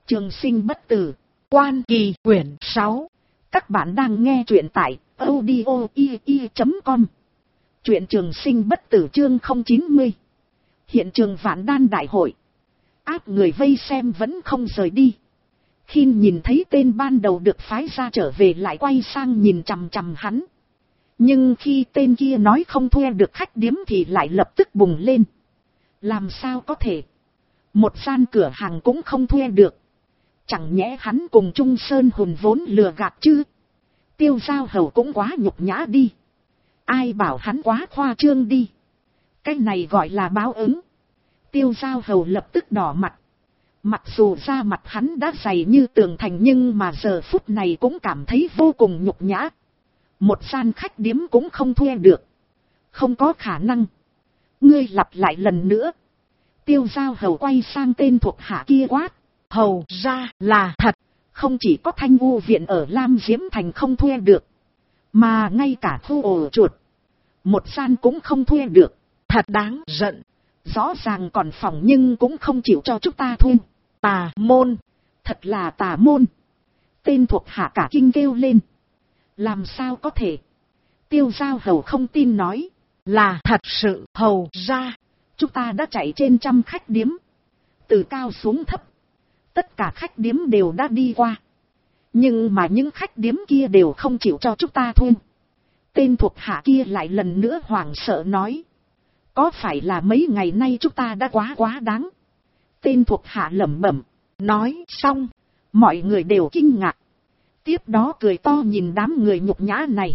Trường sinh bất tử, Quan Kỳ quyển 6. Các bạn đang nghe truyện tại audio.com. Truyện Trường sinh bất tử chương 090. Hiện trường Vạn Đan đại hội. Áp người vây xem vẫn không rời đi. Khi nhìn thấy tên ban đầu được phái ra trở về lại quay sang nhìn chằm chằm hắn. Nhưng khi tên kia nói không thuê được khách điếm thì lại lập tức bùng lên. Làm sao có thể? Một gian cửa hàng cũng không thuê được. Chẳng nhẽ hắn cùng Trung Sơn hùn vốn lừa gạt chứ? Tiêu Giao Hầu cũng quá nhục nhã đi. Ai bảo hắn quá khoa trương đi. Cái này gọi là báo ứng. Tiêu Giao Hầu lập tức đỏ mặt. Mặc dù da mặt hắn đã dày như tường thành nhưng mà giờ phút này cũng cảm thấy vô cùng nhục nhã. Một gian khách điếm cũng không thuê được. Không có khả năng. Ngươi lặp lại lần nữa. Tiêu Giao Hầu quay sang tên thuộc hạ kia quát. Hầu ra là thật. Không chỉ có Thanh U viện ở Lam Diễm Thành không thuê được. Mà ngay cả khu ổ chuột. Một gian cũng không thuê được. Thật đáng giận. Rõ ràng còn phòng nhưng cũng không chịu cho chúng ta thuê. Tà môn. Thật là tà môn. Tên thuộc hạ cả kinh kêu lên. Làm sao có thể? Tiêu Giao Hầu không tin nói. Là thật sự hầu ra. Chúng ta đã chạy trên trăm khách điếm. Từ cao xuống thấp. Tất cả khách điếm đều đã đi qua. Nhưng mà những khách điếm kia đều không chịu cho chúng ta thuê. Tên thuộc hạ kia lại lần nữa hoảng sợ nói. Có phải là mấy ngày nay chúng ta đã quá đáng? Tên thuộc hạ lẩm bẩm. Nói xong. Mọi người đều kinh ngạc. Tiếp đó cười to nhìn đám người nhục nhã này.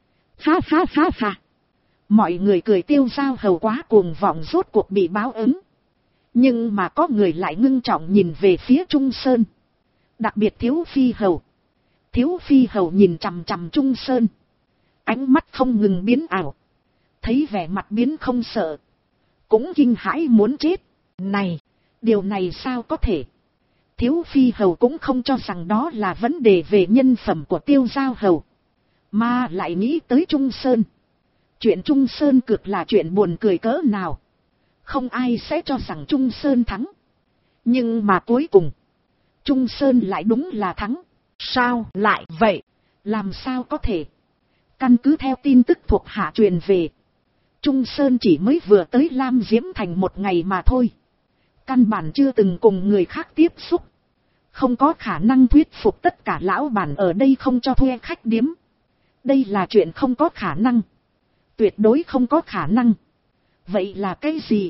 Ha ha ha ha. Mọi người cười Tiêu Giao Hầu quá cuồng vọng rốt cuộc bị báo ứng. Nhưng mà có người lại ngưng trọng nhìn về phía Trung Sơn. Đặc biệt Thiếu Phi Hầu. Thiếu Phi Hầu nhìn chằm chằm Trung Sơn. Ánh mắt không ngừng biến ảo. Thấy vẻ mặt biến không sợ. Cũng kinh hãi muốn chết. Này, điều này sao có thể? Thiếu Phi Hầu cũng không cho rằng đó là vấn đề về nhân phẩm của Tiêu Giao Hầu. Mà lại nghĩ tới Trung Sơn. Chuyện Trung Sơn cực là chuyện buồn cười cỡ nào. Không ai sẽ cho rằng Trung Sơn thắng. Nhưng mà cuối cùng. Trung Sơn lại đúng là thắng. Sao lại vậy? Làm sao có thể? Căn cứ theo tin tức thuộc hạ truyền về. Trung Sơn chỉ mới vừa tới Lam Diễm Thành một ngày mà thôi. Căn bản chưa từng cùng người khác tiếp xúc. Không có khả năng thuyết phục tất cả lão bản ở đây không cho thuê khách điếm. Đây là chuyện không có khả năng. Tuyệt đối không có khả năng. Vậy là cái gì?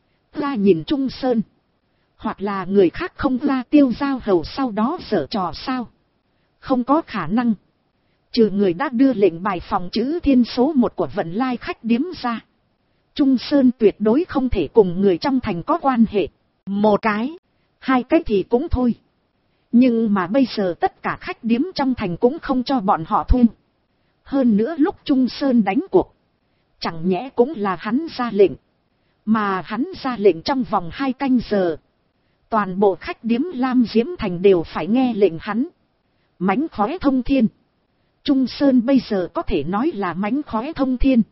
Ra nhìn Trung Sơn. Hoặc là người khác không ra Tiêu Giao Hầu sau đó giở trò sao? Không có khả năng. Trừ người đã đưa lệnh bài phòng chữ thiên số 1 của Vận Lai khách điếm ra. Trung Sơn tuyệt đối không thể cùng người trong thành có quan hệ. Một cái, hai cái thì cũng thôi. Nhưng mà bây giờ tất cả khách điếm trong thành cũng không cho bọn họ thuê. Hơn nữa lúc Trung Sơn đánh cuộc. Chẳng nhẽ cũng là hắn ra lệnh. Mà hắn ra lệnh trong vòng 2 canh giờ. Toàn bộ khách điếm Lam Diễm Thành đều phải nghe lệnh hắn. Mánh khóe thông thiên. Trung Sơn bây giờ có thể nói là mánh khóe thông thiên.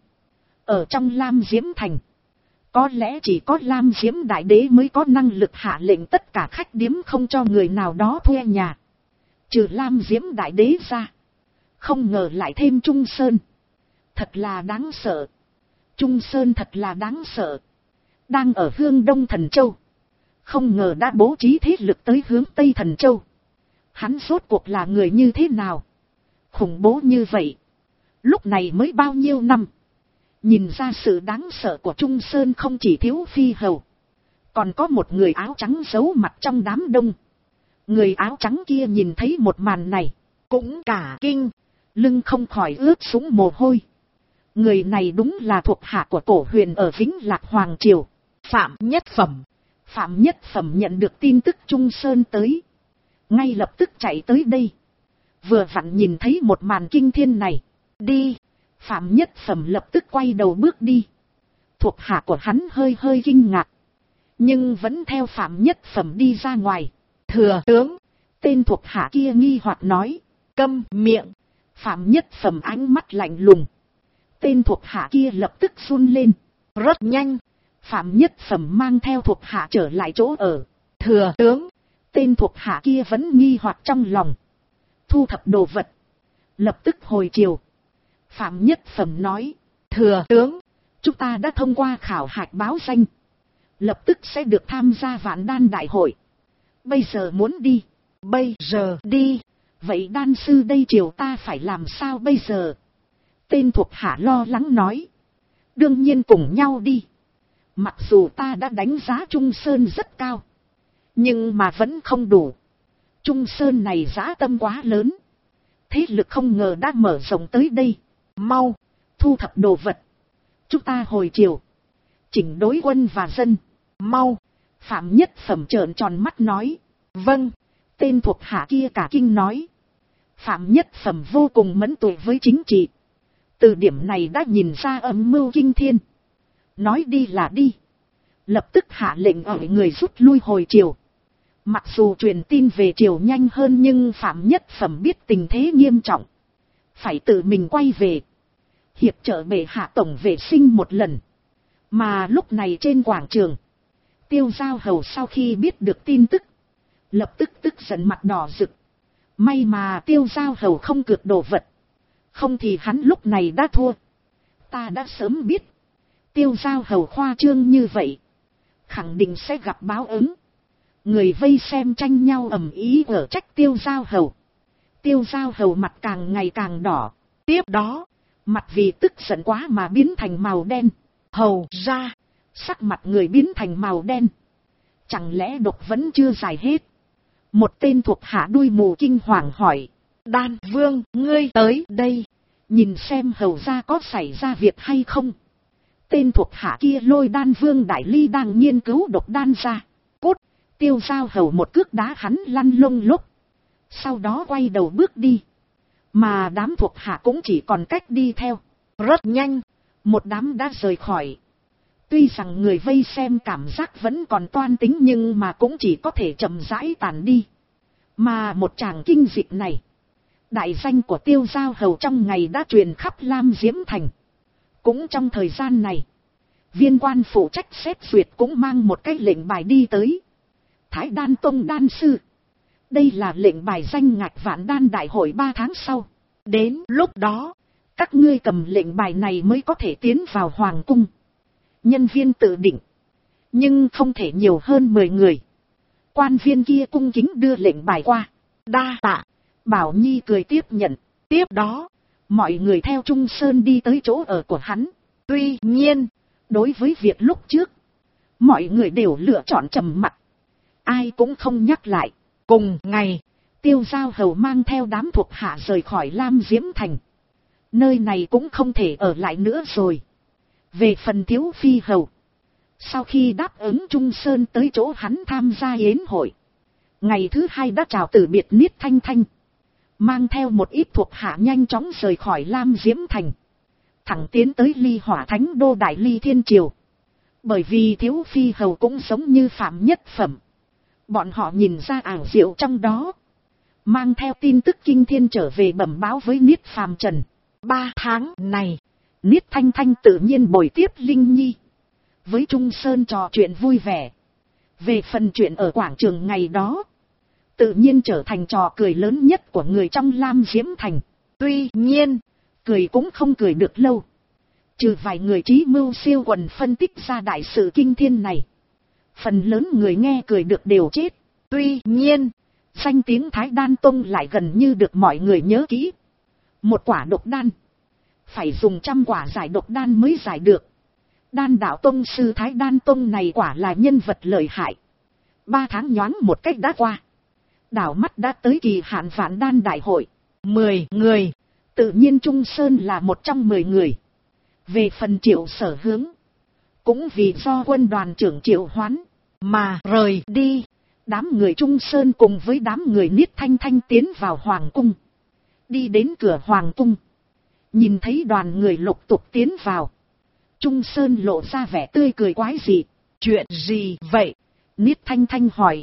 Ở trong Lam Diễm Thành. Có lẽ chỉ có Lam Diễm Đại Đế mới có năng lực hạ lệnh tất cả khách điếm không cho người nào đó thuê nhà. Trừ Lam Diễm Đại Đế ra. Không ngờ lại thêm Trung Sơn. Thật là đáng sợ. Trung Sơn thật là đáng sợ. Đang ở Hương Đông Thần Châu. Không ngờ đã bố trí thế lực tới hướng Tây Thần Châu. Hắn rốt cuộc là người như thế nào? Khủng bố như vậy. Lúc này mới bao nhiêu năm. Nhìn ra sự đáng sợ của Trung Sơn không chỉ Thiếu Phi Hầu. Còn có một người áo trắng giấu mặt trong đám đông. Người áo trắng kia nhìn thấy một màn này. Cũng cả kinh. Lưng không khỏi ướt sũng mồ hôi. Người này đúng là thuộc hạ của Cổ Huyền ở Vĩnh Lạc Hoàng Triều. Phạm Nhất Phẩm. Phạm Nhất Phẩm nhận được tin tức Trung Sơn tới. Ngay lập tức chạy tới đây. Vừa vặn nhìn thấy một màn kinh thiên này. Đi. Phạm Nhất Phẩm lập tức quay đầu bước đi. Thuộc hạ của hắn hơi kinh ngạc. Nhưng vẫn theo Phạm Nhất Phẩm đi ra ngoài. Thừa tướng. Tên thuộc hạ kia nghi hoặc nói. Câm miệng. Phạm Nhất Phẩm ánh mắt lạnh lùng. Tên thuộc hạ kia lập tức run lên. Rất nhanh. Phạm Nhất Phẩm mang theo thuộc hạ trở lại chỗ ở. Thừa tướng. Tên thuộc hạ kia vẫn nghi hoặc trong lòng. Thu thập đồ vật. Lập tức hồi chiều. Phạm Nhất Phẩm nói. Thừa tướng, chúng ta đã thông qua khảo hạch báo danh. Lập tức sẽ được tham gia Vạn Đan đại hội. Bây giờ muốn đi. Bây giờ đi. Vậy đan sư đây chiều ta phải làm sao bây giờ? Tên thuộc hạ lo lắng nói. Đương nhiên cùng nhau đi. Mặc dù ta đã đánh giá Trung Sơn rất cao. Nhưng mà vẫn không đủ. Trung Sơn này dã tâm quá lớn. Thế lực không ngờ đã mở rộng tới đây. Mau, thu thập đồ vật. Chúng ta hồi chiều. Chỉnh đối quân và dân. Mau. Phạm Nhất Phẩm trợn tròn mắt nói. Vâng. Tên thuộc hạ kia cả kinh nói. Phạm Nhất Phẩm vô cùng mẫn tuệ với chính trị. Từ điểm này đã nhìn ra âm mưu kinh thiên. Nói đi là đi. Lập tức hạ lệnh ở người rút lui hồi chiều. Mặc dù truyền tin về chiều nhanh hơn nhưng Phạm Nhất Phẩm biết tình thế nghiêm trọng. Phải tự mình quay về. Hiệp trợ bệ hạ tổng vệ sinh một lần. Mà lúc này trên quảng trường. Tiêu Giao Hầu sau khi biết được tin tức. Lập tức tức giận mặt đỏ rực. May mà Tiêu Giao Hầu không cược đồ vật. Không thì hắn lúc này đã thua. Ta đã sớm biết. Tiêu Giao Hầu khoa trương như vậy. Khẳng định sẽ gặp báo ứng. Người vây xem tranh nhau ầm ĩ ở trách Tiêu Giao Hầu. Tiêu Giao Hầu mặt càng ngày càng đỏ. Tiếp đó, mặt vì tức giận quá mà biến thành màu đen. Hầu ra, sắc mặt người biến thành màu đen. Chẳng lẽ độc vẫn chưa giải hết? Một tên thuộc hạ đuôi mù kinh hoàng hỏi. Đan Vương, ngươi tới đây. Nhìn xem hầu ra có xảy ra việc hay không. Tên thuộc hạ kia lôi Đan Vương Đại Ly đang nghiên cứu độc đan ra. Cút. Tiêu Giao Hầu một cước đá hắn lăn lông lốc. Sau đó quay đầu bước đi. Mà đám thuộc hạ cũng chỉ còn cách đi theo. Rất nhanh. Một đám đã rời khỏi. Tuy rằng người vây xem cảm giác vẫn còn toan tính nhưng mà cũng chỉ có thể chậm rãi tàn đi. Mà một tràng kinh dịch này. Đại danh của Tiêu Giao Hầu trong ngày đã truyền khắp Lam Diễm Thành. Cũng trong thời gian này. Viên quan phụ trách xét duyệt cũng mang một cái lệnh bài đi tới. Thái Đan Tông Đan Sư. Đây là lệnh bài danh ngạch Vạn Đan đại hội 3 tháng sau. Đến lúc đó, các ngươi cầm lệnh bài này mới có thể tiến vào Hoàng Cung. Nhân viên tự định. Nhưng không thể nhiều hơn 10 người. Quan viên kia cung kính đưa lệnh bài qua. Đa tạ. Bảo Nhi cười tiếp nhận. Tiếp đó, mọi người theo Trung Sơn đi tới chỗ ở của hắn. Tuy nhiên, đối với việc lúc trước, mọi người đều lựa chọn trầm mặc. Ai cũng không nhắc lại. Cùng ngày, Tiêu Giao Hầu mang theo đám thuộc hạ rời khỏi Lam Diễm Thành. Nơi này cũng không thể ở lại nữa rồi. Về phần Thiếu Phi Hầu, sau khi đáp ứng Trung Sơn tới chỗ hắn tham gia yến hội, ngày thứ hai đã chào từ biệt Niết Thanh Thanh. Mang theo một ít thuộc hạ nhanh chóng rời khỏi Lam Diễm Thành. Thẳng tiến tới Ly Hỏa Thánh Đô Đại Ly Thiên Triều. Bởi vì Thiếu Phi Hầu cũng giống như Phạm Nhất Phẩm. Bọn họ nhìn ra ảo diệu trong đó. Mang theo tin tức kinh thiên trở về bẩm báo với Niết Phàm Trần. 3 tháng này, Niết Thanh Thanh tự nhiên bồi tiếp Linh Nhi. Với Trung Sơn trò chuyện vui vẻ. Về phần chuyện ở quảng trường ngày đó, tự nhiên trở thành trò cười lớn nhất của người trong Lam Diễm Thành. Tuy nhiên, cười cũng không cười được lâu. Trừ vài người trí mưu siêu quần phân tích ra đại sự kinh thiên này. Phần lớn người nghe cười được đều chết. Tuy nhiên, danh tiếng Thái Đan Tông lại gần như được mọi người nhớ kỹ. Một quả độc đan, phải dùng 100 quả giải độc đan mới giải được. Đan đạo tông sư Thái Đan Tông này quả là nhân vật lợi hại. 3 tháng nhoáng một cách đã qua. Đảo mắt đã tới kỳ hạn Vạn Đan đại hội. 10 người. Tự nhiên Trung Sơn là một trong 10 người. Về phần Triệu Sở Hướng, cũng vì do quân đoàn trưởng Triệu Hoán mà rời đi. Đám người Trung Sơn cùng với đám người Niết Thanh Thanh tiến vào Hoàng Cung. Đi đến cửa Hoàng Cung, nhìn thấy đoàn người lục tục tiến vào. Trung Sơn lộ ra vẻ tươi cười quái dị. Chuyện gì vậy? Niết Thanh Thanh hỏi.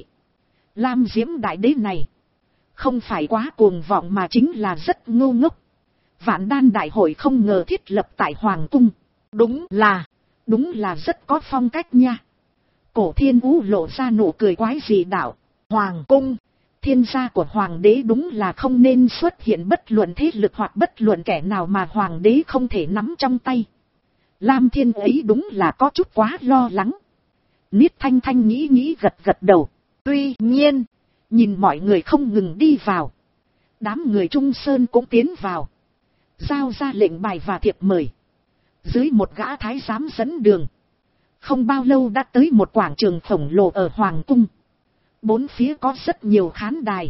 Lam Diễm Đại Đế này không phải quá cuồng vọng mà chính là rất ngu ngốc. Vạn Đan đại hội không ngờ thiết lập tại Hoàng Cung. Đúng là rất có phong cách nha. Cổ Thiên Vũ lộ ra nụ cười quái dị đạo. Hoàng cung, thiên gia của hoàng đế đúng là không nên xuất hiện bất luận thế lực hoặc bất luận kẻ nào mà hoàng đế không thể nắm trong tay. Lam Thiên ấy đúng là có chút quá lo lắng. Niết Thanh Thanh nghĩ gật gật đầu. Tuy nhiên, nhìn mọi người không ngừng đi vào, đám người Trung Sơn cũng tiến vào, giao ra lệnh bài và thiệp mời. Dưới một gã thái giám dẫn đường, không bao lâu đã tới một quảng trường khổng lồ ở hoàng cung. Bốn phía có rất nhiều khán đài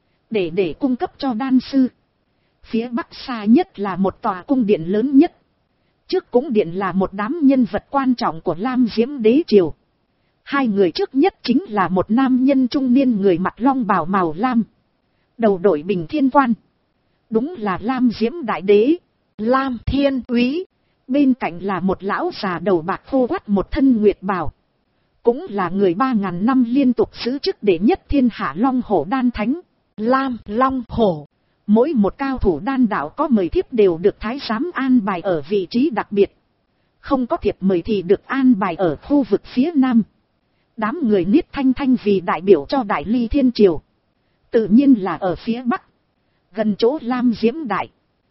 để cung cấp cho đan sư. Phía bắc xa nhất là một tòa cung điện lớn nhất. Trước cung điện là một đám nhân vật quan trọng của Lam Diễm đế triều. Hai người trước nhất chính là một nam nhân trung niên người mặc long bào màu lam, đầu đội bình thiên quan, đúng là Lam Diễm đại đế, Lam Thiên Úy. Bên cạnh là một lão già đầu bạc khô quắt một thân nguyệt bào, cũng là người 3.000 năm liên tục giữ chức đệ nhất thiên hạ Long Hổ Đan Thánh, Lam Long Hổ. Mỗi một cao thủ đan đạo có mời thiếp đều được thái giám an bài ở vị trí đặc biệt, không có thiệp mời thì được an bài ở khu vực phía nam. Đám người Niết Thanh Thanh vì đại biểu cho Đại Ly Thiên Triều, tự nhiên là ở phía bắc, gần chỗ Lam Diễm Đại.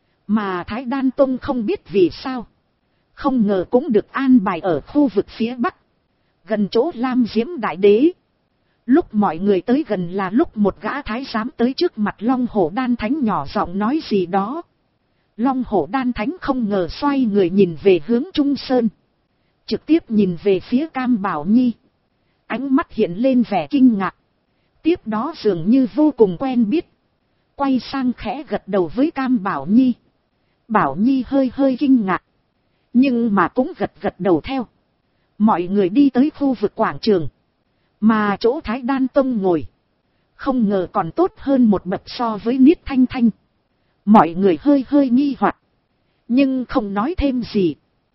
Mà Thái Đan Tông không biết vì sao, không ngờ cũng được an bài ở khu vực phía bắc, gần chỗ Lam Diễm Đại Đế. Lúc mọi người tới gần là lúc một gã thái giám tới trước mặt Long Hổ Đan Thánh nhỏ giọng nói gì đó. Long Hổ Đan Thánh không ngờ xoay người nhìn về hướng Trung Sơn, trực tiếp nhìn về phía Cam Bảo Nhi, ánh mắt hiện lên vẻ kinh ngạc. Tiếp đó dường như vô cùng quen biết, quay sang khẽ gật đầu với Cam Bảo Nhi. Bảo Nhi hơi kinh ngạc, nhưng mà cũng gật đầu theo. Mọi người đi tới khu vực quảng trường, mà chỗ Thái Đan Tông ngồi, không ngờ còn tốt hơn một bậc so với Niết Thanh Thanh. Mọi người hơi nghi hoặc, nhưng không nói thêm gì,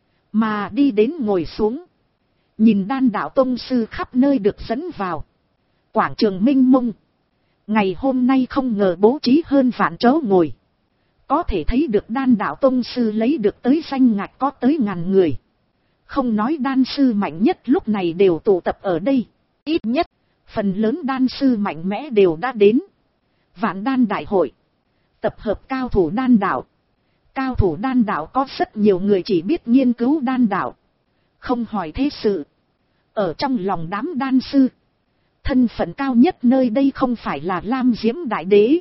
mà đi đến ngồi xuống. Nhìn đan đạo tông sư khắp nơi được dẫn vào. Quảng trường mênh mông, ngày hôm nay không ngờ bố trí hơn vạn chỗ ngồi. Có thể thấy được đan đạo tông sư lấy được tới danh ngạch có tới 1000 người. Không nói đan sư mạnh nhất lúc này đều tụ tập ở đây. Ít nhất, phần lớn đan sư mạnh mẽ đều đã đến. Vạn đan đại hội, tập hợp cao thủ đan đạo. Cao thủ đan đạo có rất nhiều người chỉ biết nghiên cứu đan đạo, không hỏi thế sự. Ở trong lòng đám đan sư, thân phận cao nhất nơi đây không phải là Lam Diễm Đại Đế,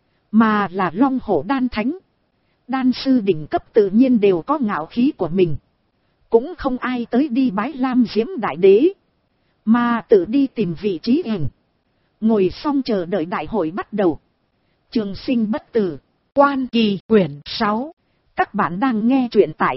mà là Long Hổ Đan Thánh. Đan sư đỉnh cấp tự nhiên đều có ngạo khí của mình. Cũng không ai tới đi bái Lam Diễm Đại Đế, mà tự đi tìm vị trí hình, ngồi xong chờ đợi đại hội bắt đầu. Trường Sinh Bất Tử, Quan Kỳ, quyển 6. Các bạn đang nghe truyện tại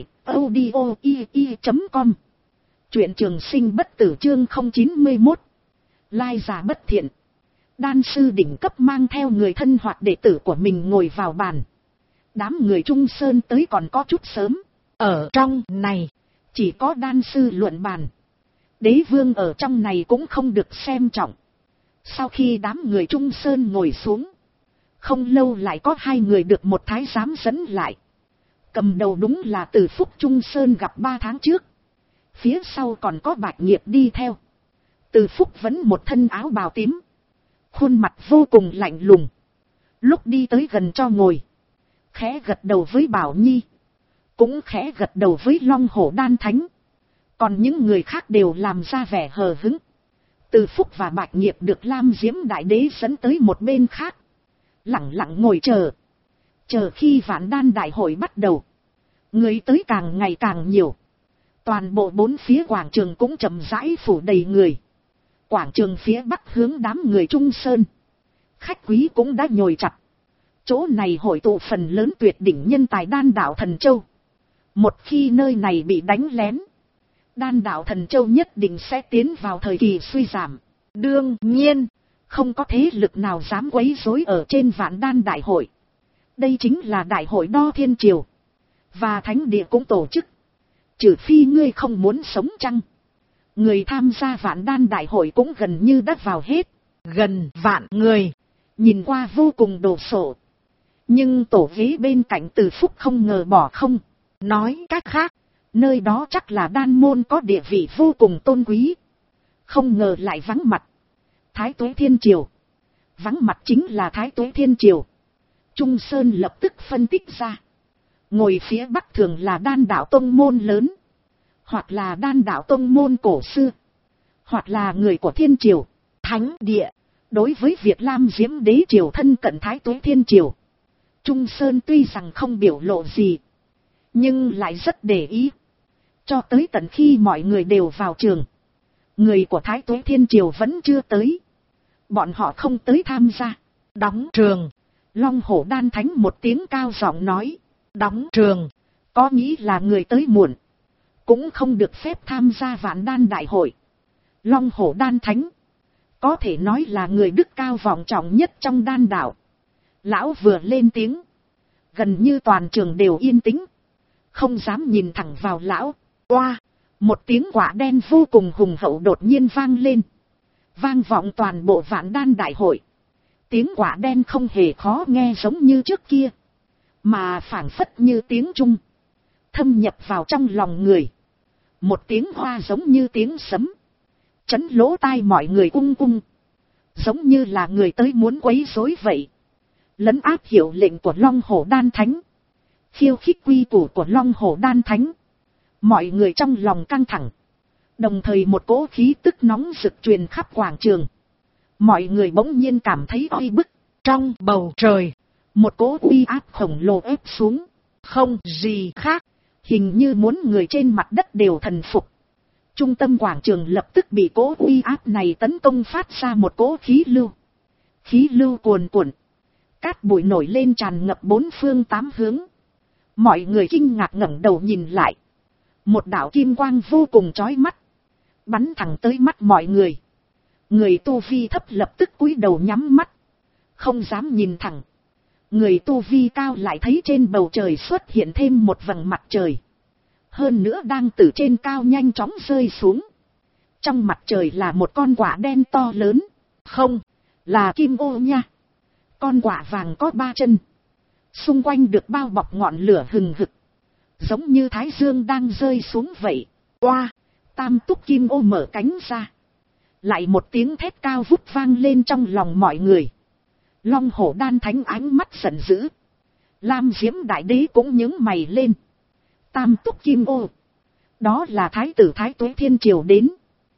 audio.com. Truyện Trường Sinh Bất Tử chương 091. Lai giả bất thiện. Đan sư đỉnh cấp mang theo người thân hoặc đệ tử của mình ngồi vào bàn. Đám người Trung Sơn tới còn có chút sớm. Ở trong này, chỉ có đan sư luận bàn. Đế vương ở trong này cũng không được xem trọng. Sau khi đám người Trung Sơn ngồi xuống, không lâu lại có 2 người được một thái giám dẫn lại. Cầm đầu đúng là Từ Phúc Trung Sơn gặp 3 tháng trước. Phía sau còn có Bạch Nghiệp đi theo. Từ Phúc vẫn một thân áo bào tím, khuôn mặt vô cùng lạnh lùng. Lúc đi tới gần cho ngồi, khẽ gật đầu với Bảo Nhi, cũng khẽ gật đầu với Long Hổ Đan Thánh. Còn những người khác đều làm ra vẻ hờ hững. Từ Phúc và Bạch Nghiệp được Lam Diễm Đại Đế dẫn tới một bên khác, lặng lặng ngồi chờ khi Vạn Đan Đại hội bắt đầu. Người tới càng ngày càng nhiều, toàn bộ 4 phía quảng trường cũng chậm rãi phủ đầy người. Quảng trường phía bắc hướng đám người Trung Sơn, khách quý cũng đã nhồi chặt. Chỗ này hội tụ phần lớn tuyệt đỉnh nhân tài đan đạo Thần Châu. Một khi nơi này bị đánh lén, đan đạo Thần Châu nhất định sẽ tiến vào thời kỳ suy giảm. Đương nhiên, không có thế lực nào dám quấy rối ở trên Vạn Đan Đại hội. Đây chính là đại hội đo thiên triều, và thánh địa cũng tổ chức. Trừ phi ngươi không muốn sống chăng? Người tham gia Vạn Đan Đại hội cũng gần như đã vào hết. Gần vạn người, nhìn qua vô cùng đồ sộ. Nhưng tổ ghế bên cạnh Từ Phúc không ngờ bỏ không. Nói cách khác, nơi đó chắc là đan môn có địa vị vô cùng tôn quý. Không ngờ lại vắng mặt. Thái Tuế Thiên Triều, vắng mặt chính là Thái Tuế Thiên Triều. Trung Sơn lập tức phân tích ra. Ngồi phía bắc thường là Đan đạo tông môn lớn, hoặc là Đan đạo tông môn cổ xưa, hoặc là người của Thiên Triều, Thánh Địa. Đối với việc Lam Diễm Đế Triều thân cận Thái Tuế Thiên Triều, Trung Sơn tuy rằng không biểu lộ gì, nhưng lại rất để ý. Cho tới tận khi mọi người đều vào trường, người của Thái Tuế Thiên Triều vẫn chưa tới. Bọn họ không tới tham gia. Đóng trường. Long Hổ Đan Thánh một tiếng cao giọng nói. Đóng trường. Có nghĩ là người tới muộn, cũng không được phép tham gia Vạn Đan Đại hội. Long Hổ Đan Thánh có thể nói là người đức cao vọng trọng nhất trong đan đạo. Lão vừa lên tiếng, gần như toàn trường đều yên tĩnh, không dám nhìn thẳng vào lão. Oa, một tiếng quả đen vô cùng hùng hậu đột nhiên vang lên, vang vọng toàn bộ Vạn Đan Đại hội. Tiếng quả đen không hề khó nghe giống như trước kia, mà phảng phất như tiếng Trung, thâm nhập vào trong lòng người. Một tiếng hoa giống như tiếng sấm, chấn lỗ tai mọi người ung ung, giống như là người tới muốn quấy rối vậy. Lấn áp hiệu lệnh của Long Hổ Đan Thánh, khiêu khích quy củ của Long Hổ Đan Thánh. Mọi người trong lòng căng thẳng, đồng thời một cỗ khí tức nóng rực truyền khắp quảng trường. Mọi người bỗng nhiên cảm thấy oi bức. Trong bầu trời, một cỗ uy áp khổng lồ ép xuống, không gì khác, hình như muốn người trên mặt đất đều thần phục. Trung tâm quảng trường lập tức bị cỗ uy áp này tấn công, phát ra một cỗ khí lưu. Khí lưu cuồn cuộn, cát bụi nổi lên tràn ngập bốn phương tám hướng. Mọi người kinh ngạc ngẩng đầu nhìn lại. Một đạo kim quang vô cùng chói mắt, bắn thẳng tới mắt mọi người. Người tu vi thấp lập tức cúi đầu nhắm mắt, không dám nhìn thẳng. Người tu vi cao lại thấy trên bầu trời xuất hiện thêm một vầng mặt trời. Hơn nữa đang từ trên cao nhanh chóng rơi xuống. Trong mặt trời là một con quả đen to lớn. Không, là kim ô nha. Con quả vàng có 3 chân, xung quanh được bao bọc ngọn lửa hừng hực, giống như thái dương đang rơi xuống vậy. Oa, tam túc kim ô mở cánh ra. Lại một tiếng thét cao vút vang lên trong lòng mọi người. Long Hổ Đan Thánh ánh mắt giận dữ. Lam Diễm Đại Đế cũng nhướng mày lên. Tam túc kim ô, đó là Thái tử Thái Tuế Thiên Triều đến.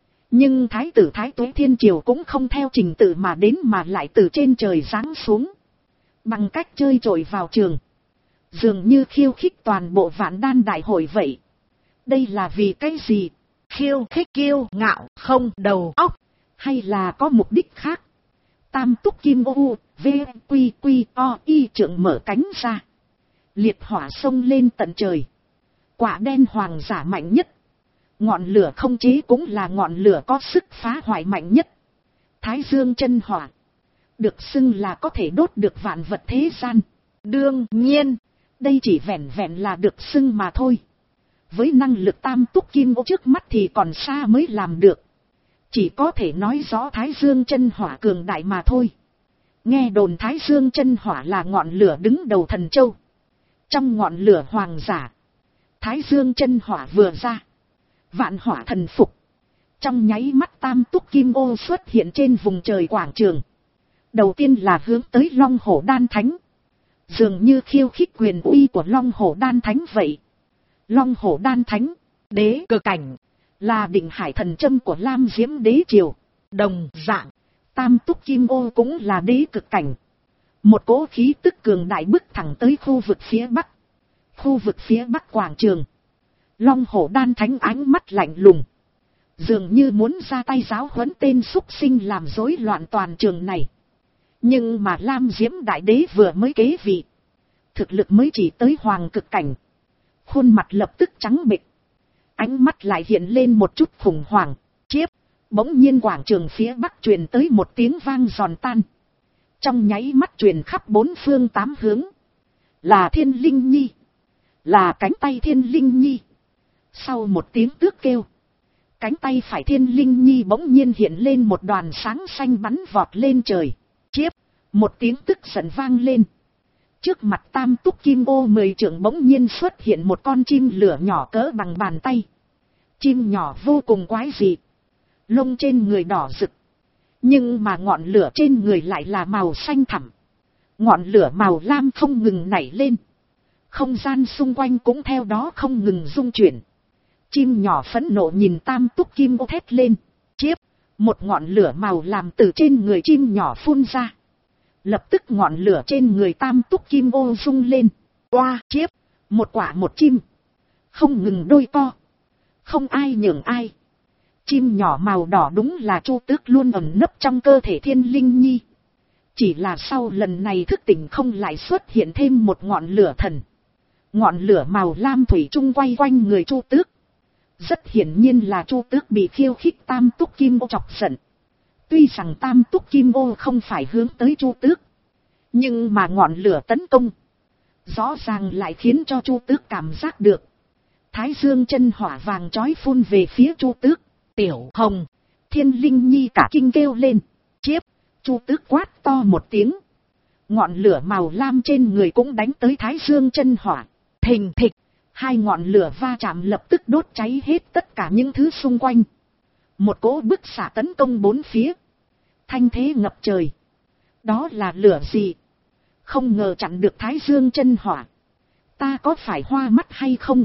Nhưng Thái tử Thái Tuế Thiên Triều cũng không theo trình tự mà đến, mà lại từ trên trời giáng xuống, bằng cách chơi trội vào trường, dường như khiêu khích toàn bộ Vạn Đan Đại hội vậy. Đây là vì cái gì? Khiêu khích kiêu ngạo không đầu óc, hay là có mục đích khác? Tam túc kim ô v q q o y trượng mở cánh ra, liệt hỏa sông lên tận trời. Quả đen hoàng giả mạnh nhất, ngọn lửa không chế cũng là ngọn lửa có sức phá hoại mạnh nhất. Thái dương chân hỏa, được xưng là có thể đốt được vạn vật thế gian. Đương nhiên, đây chỉ vẹn vẹn là được xưng mà thôi. Với năng lực tam túc kim ô trước mắt thì còn xa mới làm được. Chỉ có thể nói rõ Thái dương chân hỏa cường đại mà thôi. Nghe đồn Thái dương chân hỏa là ngọn lửa đứng đầu thần châu. Trong ngọn lửa hoàng giả, Thái dương chân hỏa vừa ra, vạn hỏa thần phục. Trong nháy mắt tam túc kim ô xuất hiện trên vùng trời quảng trường. Đầu tiên là hướng tới Long Hổ Đan Thánh, dường như khiêu khích quyền uy của Long Hổ Đan Thánh vậy. Long Hổ Đan Thánh, đế cực cảnh, là định hải thần châm của Lam Diễm Đế Triều. Đồng dạng, tam túc kim ô cũng là đế cực cảnh. Một cỗ khí tức cường đại bước thẳng tới khu vực phía bắc. Khu vực phía bắc quảng trường, Long Hổ Đan Thánh ánh mắt lạnh lùng, dường như muốn ra tay giáo huấn tên súc sinh làm rối loạn toàn trường này. Nhưng mà Lam Diễm Đại Đế vừa mới kế vị, thực lực mới chỉ tới hoàng cực cảnh. Khuôn mặt lập tức trắng bệch, ánh mắt lại hiện lên một chút khủng hoảng. Chiếp, bỗng nhiên quảng trường phía bắc truyền tới một tiếng vang giòn tan. Trong nháy mắt truyền khắp bốn phương tám hướng. Là Thiên Linh Nhi, là cánh tay Thiên Linh Nhi. Sau một tiếng tước kêu, cánh tay phải Thiên Linh Nhi bỗng nhiên hiện lên một đoàn sáng xanh bắn vọt lên trời. Chiếp, một tiếng tức giận vang lên. Trước mặt tam túc kim ô 10 trượng bỗng nhiên xuất hiện một con chim lửa nhỏ cỡ bằng bàn tay. Chim nhỏ vô cùng quái dị, lông trên người đỏ rực, Nhưng mà ngọn lửa trên người lại là màu xanh thẳm. Ngọn lửa màu lam không ngừng nảy lên. Không gian xung quanh cũng theo đó không ngừng rung chuyển. Chim nhỏ phẫn nộ nhìn Tam Túc Kim Ô thét lên. Chiếp, một ngọn lửa màu làm từ trên người chim nhỏ phun ra. Lập tức ngọn lửa trên người Tam Túc Kim Ô rung lên. Oa, chiếp, một quả một chim. Không ngừng đôi co. Không ai nhường ai. Chim nhỏ màu đỏ đúng là Chu Tước luôn ẩn nấp trong cơ thể Thiên Linh Nhi. Chỉ là sau lần này thức tỉnh không lại xuất hiện thêm một ngọn lửa thần. Ngọn lửa màu lam thủy chung quay quanh người Chu Tước. Rất hiển nhiên là Chu Tước bị khiêu khích Tam Túc Kim Ô chọc giận. Tuy rằng Tam Túc Kim Ô không phải hướng tới Chu Tước, nhưng mà ngọn lửa tấn công rõ ràng lại khiến cho Chu Tước cảm giác được. Thái dương chân hỏa vàng chói phun về phía Chu Tước. Tiểu Hồng, Thiên Linh Nhi cả kinh kêu lên. Chiếp, Chu Tước quát to một tiếng. Ngọn lửa màu lam trên người cũng đánh tới Thái dương chân hỏa. Thình thịch, hai ngọn lửa va chạm lập tức đốt cháy hết tất cả những thứ xung quanh. Một cỗ bức xạ tấn công bốn phía. Thanh thế ngập trời. Đó là lửa gì? Không ngờ chặn được Thái dương chân hỏa. Ta có phải hoa mắt hay không?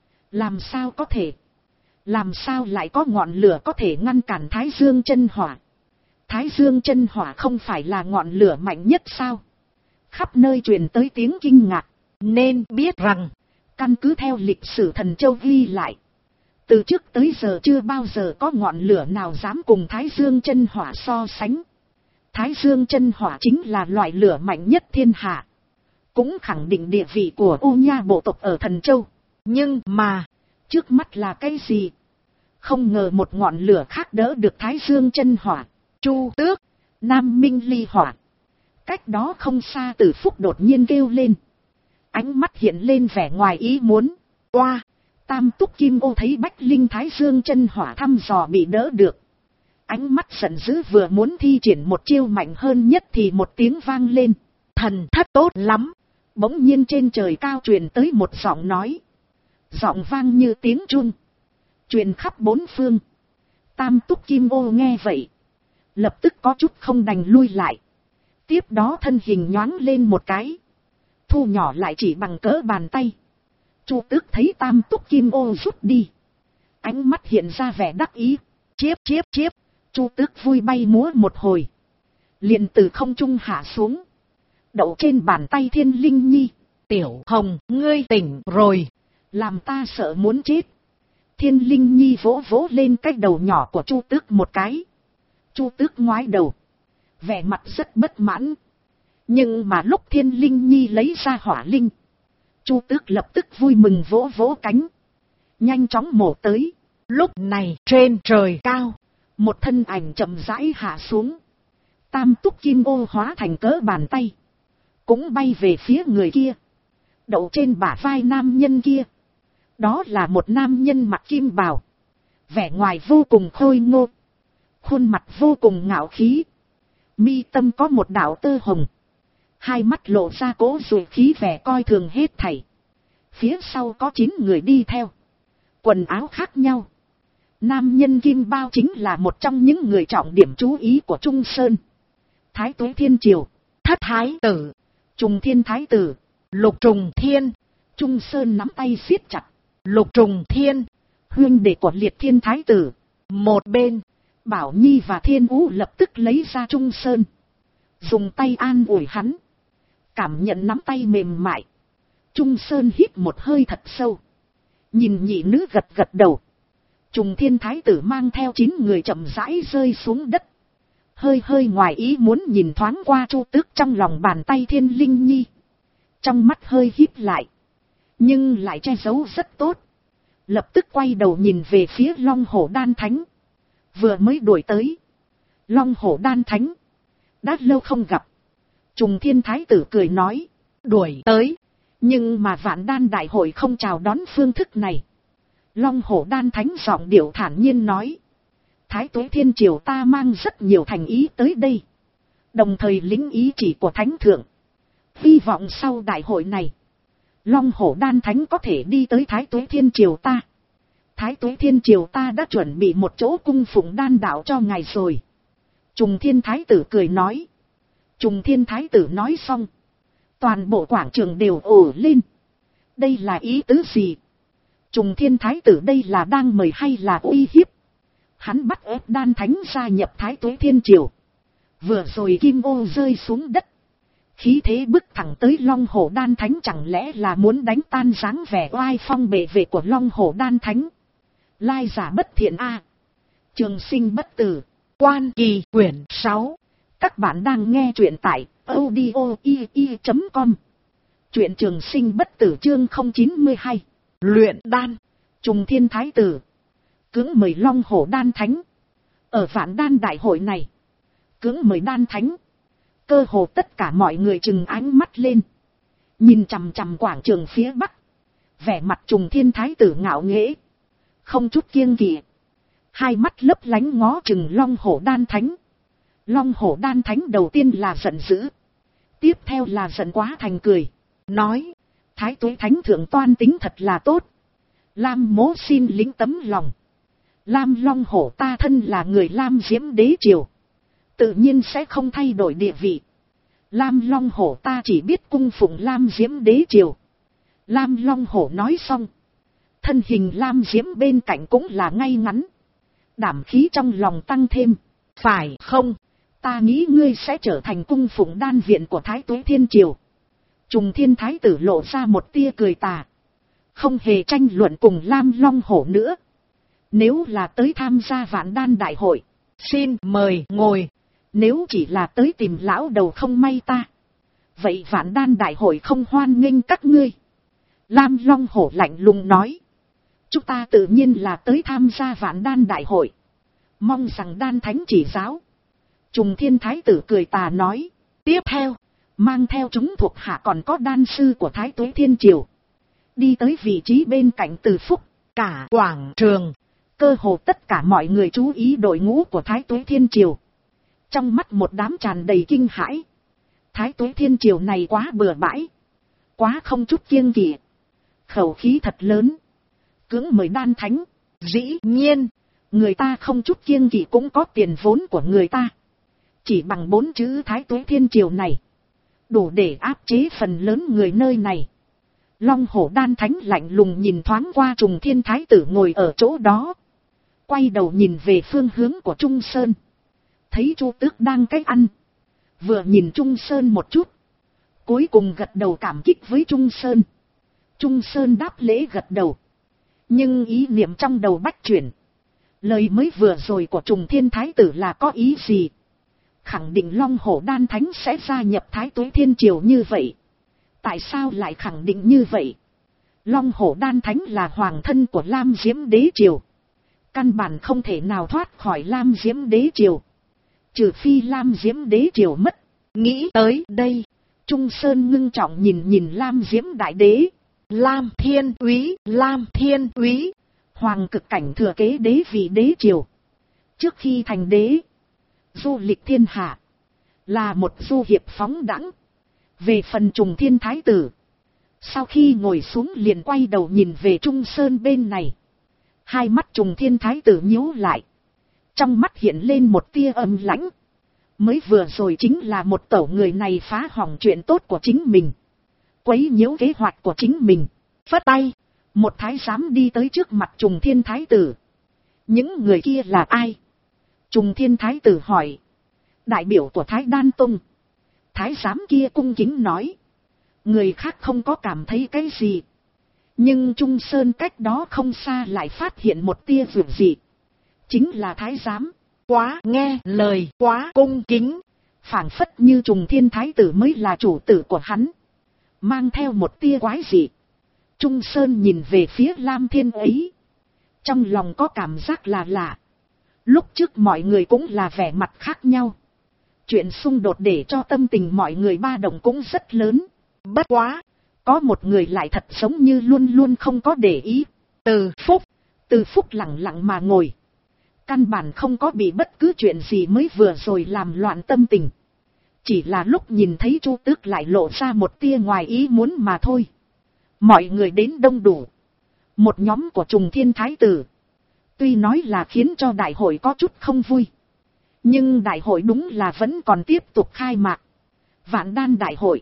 Làm sao có thể? Làm sao lại có ngọn lửa có thể ngăn cản Thái dương chân hỏa? Thái dương chân hỏa không phải là ngọn lửa mạnh nhất sao? Khắp nơi truyền tới tiếng kinh ngạc. Nên biết rằng, căn cứ theo lịch sử Thần Châu ghi lại, từ trước tới giờ chưa bao giờ có ngọn lửa nào dám cùng Thái dương chân hỏa so sánh. Thái dương chân hỏa chính là loại lửa mạnh nhất thiên hạ. Cũng khẳng định địa vị của U Nha bộ tộc ở Thần Châu. Nhưng mà, trước mắt là cái gì? Không ngờ một ngọn lửa khác đỡ được Thái dương chân hỏa. Chu Tước, Nam Minh ly hỏa. Cách đó không xa Tử Phúc đột nhiên kêu lên. Ánh mắt hiện lên vẻ ngoài ý muốn. Oa, Tam Túc Kim Ô thấy Bách Linh Thái dương chân hỏa thăm dò bị đỡ được. Ánh mắt giận dữ vừa muốn thi triển một chiêu mạnh hơn nhất thì một tiếng vang lên. Thần thất tốt lắm. Bỗng nhiên trên trời cao truyền tới một giọng nói. Giọng vang như tiếng chuông, truyền khắp bốn phương. Tam Túc Kim Ô nghe vậy, lập tức có chút không đành lui lại. Tiếp đó thân hình nhoáng lên một cái, thu nhỏ lại chỉ bằng cỡ bàn tay. Chu Tước thấy Tam Túc Kim Ô rút đi, ánh mắt hiện ra vẻ đắc ý. Chiếp chiếp chiếp, Chu Tước vui bay múa một hồi, liền từ không trung hạ xuống, đậu trên bàn tay Thiên Linh Nhi. Tiểu Hồng, ngươi tỉnh rồi, làm ta sợ muốn chết. Thiên Linh Nhi vỗ vỗ lên cái đầu nhỏ của Chu Tước một cái. Chu Tước ngoái đầu, vẻ mặt rất bất mãn. Nhưng mà lúc Thiên Linh Nhi lấy ra hỏa linh, Chu Tước lập tức vui mừng vỗ vỗ cánh, nhanh chóng mổ tới. Lúc này trên trời cao, một thân ảnh chậm rãi hạ xuống. Tam Túc Kim Ô hóa thành cỡ bàn tay, cũng bay về phía người kia, đậu trên bả vai nam nhân kia. Đó là một nam nhân mặc kim bào, vẻ ngoài vô cùng khôi ngô, khuôn mặt vô cùng ngạo khí, mi tâm có một đạo tơ hồng, hai mắt lộ ra cố dụ khí vẻ coi thường hết thảy. Phía sau có 9 người đi theo, quần áo khác nhau. Nam nhân kim bao chính là một trong những người trọng điểm chú ý của Trung Sơn. Thái Tuế Thiên Triều, Thất Thái Tử, Trùng Thiên Thái Tử, Lục Trùng Thiên. Trung Sơn nắm tay siết chặt. Lục Trùng Thiên, huynh đệ của Liệt Thiên Thái Tử. Một bên, Bảo Nhi và Thiên Ú lập tức lấy ra Trung Sơn, dùng tay an ủi hắn. Cảm nhận nắm tay mềm mại, Trung Sơn hít một hơi thật sâu, nhìn nhị nữ gật gật đầu. Trùng Thiên Thái Tử mang theo 9 người chậm rãi rơi xuống đất, hơi hơi ngoài ý muốn nhìn thoáng qua Chu Tước trong lòng bàn tay Thiên Linh Nhi, trong mắt hơi híp lại, nhưng lại che giấu rất tốt. Lập tức quay đầu nhìn về phía Long Hổ Đan Thánh, vừa mới đuổi tới. Long Hổ Đan Thánh, đã lâu không gặp. Trùng Thiên Thái Tử cười nói, đuổi tới, nhưng mà Vạn Đan Đại Hội không chào đón phương thức này. Long Hổ Đan Thánh giọng điệu thản nhiên nói, Thái Tuế Thiên Triều ta mang rất nhiều thành ý tới đây, đồng thời lĩnh ý chỉ của Thánh Thượng. Hy vọng sau đại hội này, Long Hổ Đan Thánh có thể đi tới Thái Tuế Thiên Triều ta. Thái Tuế Thiên Triều ta đã chuẩn bị một chỗ cung phụng đan đạo cho ngài rồi. Trùng Thiên Thái tử cười nói. Trùng Thiên Thái tử nói xong. Toàn bộ quảng trường đều ồ lên. Đây là ý tứ gì? Trùng Thiên Thái tử đây là đang mời hay là uy hiếp? Hắn bắt ép Đan Thánh gia nhập Thái Tuế Thiên Triều. Vừa rồi kim ô rơi xuống đất. Khí thế bức thẳng tới Long Hổ Đan Thánh, chẳng lẽ là muốn đánh tan dáng vẻ oai phong bệ vệ của Long Hổ Đan Thánh? Lai giả bất thiện a. Trường sinh bất tử. Quan Kỳ quyển 6. Các bạn đang nghe truyện tại audio.com. Truyện Trường Sinh bất tử chương 092. Luyện đan. Trùng Thiên Thái tử cưỡng mời Long Hổ Đan Thánh. Ở Vạn Đan đại hội này, cưỡng mời Đan Thánh, cơ hồ tất cả mọi người trừng ánh mắt lên, nhìn chằm chằm quảng trường phía bắc. Vẻ mặt Trùng Thiên Thái tử ngạo nghễ, không chút kiêng kỵ, hai mắt lấp lánh ngó chừng Long Hổ Đan Thánh. Long Hổ Đan Thánh đầu tiên là giận dữ, tiếp theo là giận quá thành cười, nói: Thái Tuế Thánh thượng toan tính thật là tốt. Lam mố xin lính tấm lòng. Lam Long Hổ ta thân là người Lam Diễm Đế Triều, tự nhiên sẽ không thay đổi địa vị. Lam Long Hổ ta chỉ biết cung phụng Lam Diễm Đế Triều. Lam Long Hổ nói xong, thân hình Lam Diễm bên cạnh cũng là ngay ngắn. Đảm khí trong lòng tăng thêm. Phải không? Ta nghĩ ngươi sẽ trở thành cung phụng đan viện của Thái Tuế Thiên Triều. Trùng Thiên Thái tử lộ ra một tia cười tà, không hề tranh luận cùng Lam Long Hổ nữa. Nếu là tới tham gia Vạn Đan đại hội, xin mời ngồi. Nếu chỉ là tới tìm lão đầu không may ta, vậy Vạn Đan đại hội không hoan nghênh các ngươi. Lam Long Hổ lạnh lùng nói. Chúng ta tự nhiên là tới tham gia Vạn Đan đại hội, mong rằng Đan Thánh chỉ giáo. Trùng Thiên Thái tử cười tà nói. Tiếp theo, mang theo chúng thuộc hạ còn có đan sư của Thái Tuế Thiên Triều, đi tới vị trí bên cạnh Từ Phúc. Cả quảng trường, cơ hồ tất cả mọi người chú ý đội ngũ của Thái Tuế Thiên Triều, trong mắt một đám tràn đầy kinh hãi. Thái Tuế Thiên Triều này quá bừa bãi, quá không chút kiêng kỵ, khẩu khí thật lớn, cưỡng mời Đan Thánh. Dĩ nhiên, người ta không chút kiêng kỵ cũng có tiền vốn của người ta. Chỉ bằng 4 chữ Thái Tuế Thiên Triều này, đủ để áp chế phần lớn người nơi này. Long Hổ Đan Thánh lạnh lùng nhìn thoáng qua Trùng Thiên Thái tử ngồi ở chỗ đó, quay đầu nhìn về phương hướng của Trung Sơn, thấy Chu Tước đang cách ăn, vừa nhìn Trung Sơn một chút, cuối cùng gật đầu cảm kích với Trung Sơn. Trung Sơn đáp lễ gật đầu, nhưng ý niệm trong đầu bách chuyển. Lời mới vừa rồi của Trùng Thiên Thái tử là có ý gì? Khẳng định Long Hổ Đan Thánh sẽ gia nhập Thái Tuế Thiên Triều như vậy. Tại sao lại khẳng định như vậy? Long Hổ Đan Thánh là hoàng thân của Lam Diễm Đế Triều, căn bản không thể nào thoát khỏi Lam Diễm Đế Triều, trừ phi Lam Diễm Đế Triều mất. Nghĩ tới đây, Trung Sơn ngưng trọng nhìn Lam Diễm Đại Đế. Lam Thiên Úy, Lam Thiên Úy, hoàng cực cảnh thừa kế đế vị đế triều. Trước khi thành đế, du lịch thiên hạ, là một du hiệp phóng đãng. Về phần Trùng Thiên Thái tử, sau khi ngồi xuống liền quay đầu nhìn về Trung Sơn bên này. Hai mắt Trùng Thiên Thái tử nhíu lại, trong mắt hiện lên một tia âm lãnh. Mới vừa rồi chính là một tẩu người này phá hỏng chuyện tốt của chính mình, quấy nhiễu kế hoạch của chính mình. Phất tay, một thái giám đi tới trước mặt Trùng Thiên Thái tử. Những người kia là ai? Trùng Thiên Thái tử hỏi. Đại biểu của Thái Đan Tông. Thái giám kia cung kính nói. Người khác không có cảm thấy cái gì, nhưng Trung Sơn cách đó không xa lại phát hiện một tia vượt dị. Chính là thái giám, quá nghe lời, quá cung kính, phảng phất như Trùng Thiên Thái tử mới là chủ tử của hắn, mang theo một tia quái dị. Trung Sơn nhìn về phía Lam Thiên ấy, trong lòng có cảm giác là lạ. Lúc trước mọi người cũng là vẻ mặt khác nhau, chuyện xung đột để cho tâm tình mọi người ba động cũng rất lớn. Bất quá, có một người lại thật giống như luôn luôn không có để ý. Từ Phúc lặng lặng mà ngồi, căn bản không có bị bất cứ chuyện gì mới vừa rồi làm loạn tâm tình. Chỉ là lúc nhìn thấy Chu Tước lại lộ ra một tia ngoài ý muốn mà thôi. Mọi người đến đông đủ. Một nhóm của Trùng Thiên Thái tử, tuy nói là khiến cho đại hội có chút không vui, Nhưng đại hội đúng là vẫn còn tiếp tục khai mạc. Vạn đan đại hội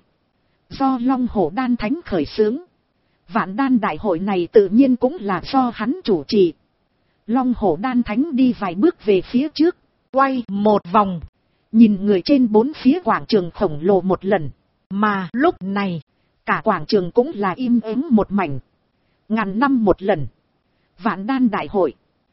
do Long Hổ Đan Thánh khởi xướng. Vạn đan đại hội này tự nhiên cũng là do hắn chủ trì. Long Hổ Đan Thánh đi vài bước về phía trước, quay một vòng, nhìn người trên bốn phía quảng trường khổng lồ một lần. Mà lúc này, cả quảng trường cũng là im ắng một mảnh. Ngàn năm một lần. Vạn đan đại hội.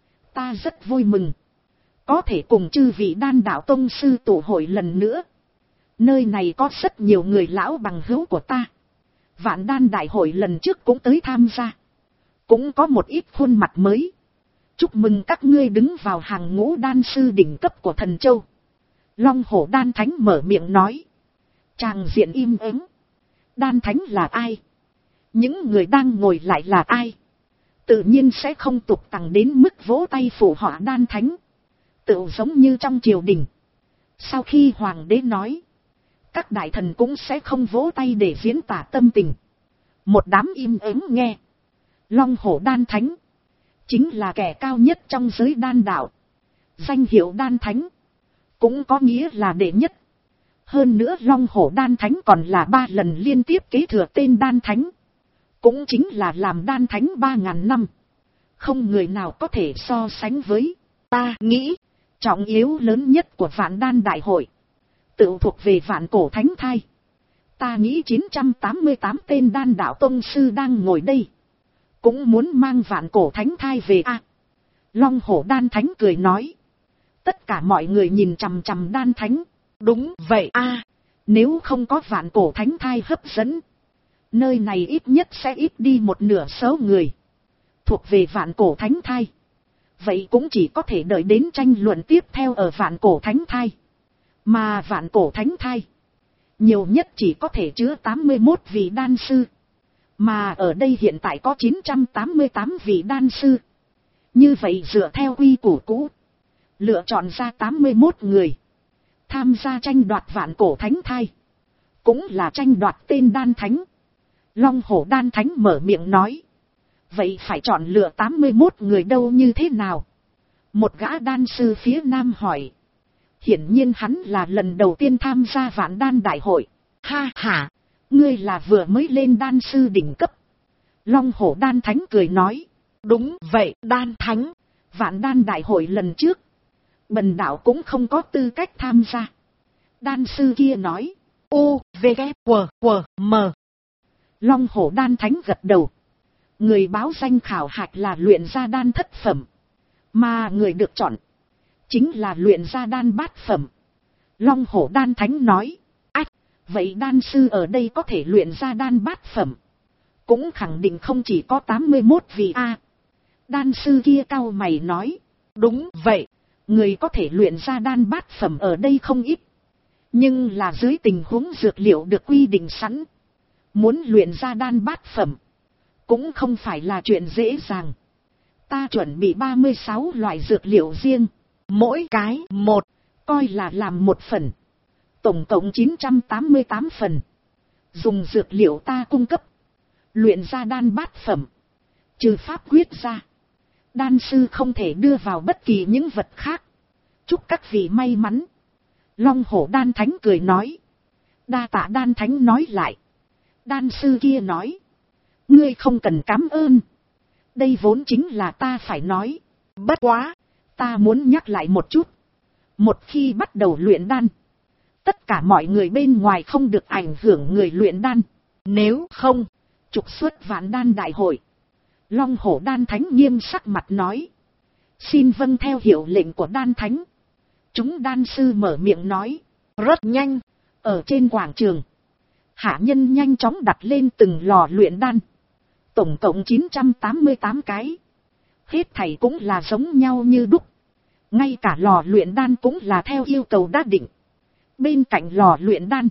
Ta rất vui mừng. Có thể cùng chư vị đan đạo tông sư tụ hội lần nữa. Nơi này có rất nhiều người lão bằng hữu của ta. Vạn đan đại hội lần trước cũng tới tham gia. Cũng có một ít khuôn mặt mới. Chúc mừng các ngươi đứng vào hàng ngũ đan sư đỉnh cấp của Thần Châu. Long Hổ Đan Thánh mở miệng nói. Tràng diện im ắng. Đan Thánh là ai? Những người đang ngồi lại là ai? Tự nhiên sẽ không tục tằng đến mức vỗ tay phụ họa Đan Thánh. Tự giống như trong triều đình. Sau khi Hoàng đế nói, các đại thần cũng sẽ không vỗ tay để diễn tả tâm tình. Một đám im ắng nghe. Long Hổ Đan Thánh chính là kẻ cao nhất trong giới đan đạo. Danh hiệu Đan Thánh cũng có nghĩa là đệ nhất. Hơn nữa Long Hổ Đan Thánh còn là 3 lần liên tiếp kế thừa tên Đan Thánh. Cũng chính là làm Đan Thánh 3.000 năm. Không người nào có thể so sánh với. Ta nghĩ, trọng yếu lớn nhất của Vạn Đan Đại hội tự thuộc về Vạn Cổ Thánh Thai. Ta nghĩ 988 tên đan đạo tông sư đang ngồi đây cũng muốn mang Vạn Cổ Thánh Thai về a. Long Hổ Đan Thánh cười nói. Tất cả mọi người nhìn chằm chằm Đan Thánh. Đúng vậy a. Nếu không có Vạn Cổ Thánh Thai hấp dẫn, nơi này ít nhất sẽ ít đi một nửa số người thuộc về Vạn Cổ Thánh Thai. Vậy cũng chỉ có thể đợi đến tranh luận tiếp theo ở Vạn Cổ Thánh Thai. Mà Vạn Cổ Thánh Thai nhiều nhất chỉ có thể chứa 81 vị đan sư. Mà ở đây hiện tại có 988 vị đan sư. Như vậy dựa theo quy củ cũ, lựa chọn ra 81 người tham gia tranh đoạt Vạn Cổ Thánh Thai, cũng là tranh đoạt tên Đan Thánh. Long Hổ Đan Thánh mở miệng nói. Vậy phải chọn lựa 81 người đâu như thế nào? Một gã đan sư phía nam hỏi. Hiển nhiên hắn là lần đầu tiên tham gia Vạn Đan Đại hội. Ha ha, ngươi là vừa mới lên đan sư đỉnh cấp. Long Hổ Đan Thánh cười nói. Đúng vậy Đan Thánh, Vạn Đan Đại hội lần trước bần đạo cũng không có tư cách tham gia. Đan sư kia nói. U, V, K, W, M. Long Hổ Đan Thánh gật đầu. Người báo danh khảo hạch là luyện ra đan thất phẩm, mà người được chọn chính là luyện ra đan bát phẩm. Long Hổ Đan Thánh nói. Ách, vậy đan sư ở đây có thể luyện ra đan bát phẩm cũng khẳng định không chỉ có 81 vị a. Đan sư kia cau mày nói. Đúng vậy, người có thể luyện ra đan bát phẩm ở đây không ít. Nhưng là dưới tình huống dược liệu được quy định sẵn, muốn luyện ra đan bát phẩm cũng không phải là chuyện dễ dàng. Ta chuẩn bị 36 loại dược liệu riêng, mỗi cái một, coi là làm một phần. Tổng cộng 988 phần. Dùng dược liệu ta cung cấp, luyện ra đan bát phẩm. Trừ pháp quyết ra, đan sư không thể đưa vào bất kỳ những vật khác. Chúc các vị may mắn. Long Hổ Đan Thánh cười nói. Đa tạ Đan Thánh nói lại. Đan sư kia nói. Ngươi không cần cảm ơn. Đây vốn chính là ta phải nói. Bất quá, ta muốn nhắc lại một chút. Một khi bắt đầu luyện đan, tất cả mọi người bên ngoài không được ảnh hưởng người luyện đan. Nếu không, trục xuất Vạn Đan Đại hội. Long Hổ Đan Thánh nghiêm sắc mặt nói. Xin vâng theo hiệu lệnh của Đan Thánh. Chúng đan sư mở miệng nói. Rất nhanh, ở trên quảng trường, hạ nhân nhanh chóng đặt lên từng lò luyện đan. Tổng cộng 988 cái. Hết thảy cũng là giống nhau như đúc. Ngay cả lò luyện đan cũng là theo yêu cầu đã định. Bên cạnh lò luyện đan,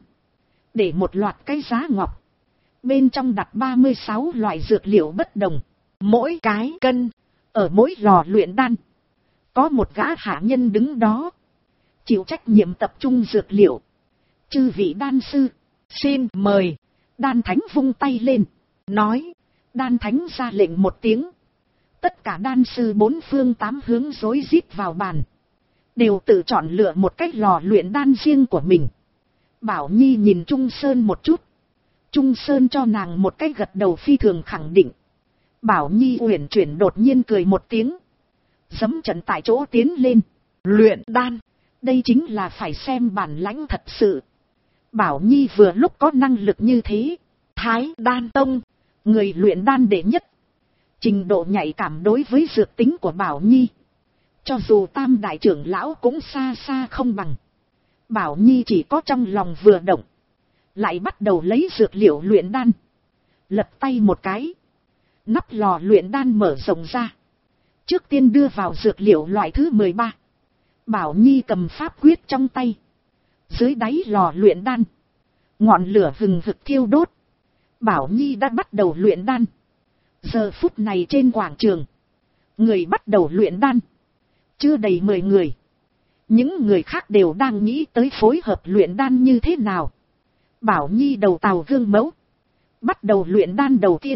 để một loạt cái giá ngọc. Bên trong đặt 36 loại dược liệu bất đồng. Mỗi cái cân, ở mỗi lò luyện đan, có một gã hạ nhân đứng đó, chịu trách nhiệm tập trung dược liệu. Chư vị đan sư, xin mời. Đan Thánh vung tay lên, nói. Đan Thánh ra lệnh một tiếng. Tất cả đan sư bốn phương tám hướng rối rít vào bàn. đều tự chọn lựa một cái lò luyện đan riêng của mình. Bảo Nhi nhìn Trung Sơn một chút. Trung Sơn cho nàng một cái gật đầu phi thường khẳng định. Bảo Nhi uyển chuyển đột nhiên cười một tiếng. Giẫm trận tại chỗ tiến lên. Luyện đan. Đây chính là phải xem bản lãnh thật sự. Bảo Nhi vừa lúc có năng lực như thế. Thái Đan Tông. Người luyện đan đệ nhất. Trình độ nhạy cảm đối với dược tính của Bảo Nhi. Cho dù Tam đại trưởng lão cũng xa xa không bằng. Bảo Nhi chỉ có trong lòng vừa động. Lại bắt đầu lấy dược liệu luyện đan. Lật tay một cái. Nắp lò luyện đan mở rộng ra. Trước tiên đưa vào dược liệu loại thứ 13. Bảo Nhi cầm pháp quyết trong tay. Dưới đáy lò luyện đan. Ngọn lửa hừng hực thiêu đốt. Bảo Nhi đã bắt đầu luyện đan. Giờ phút này trên quảng trường. Người bắt đầu luyện đan. Chưa đầy 10 người. Những người khác đều đang nghĩ tới phối hợp luyện đan như thế nào. Bảo Nhi đầu tàu gương mẫu. Bắt đầu luyện đan đầu tiên.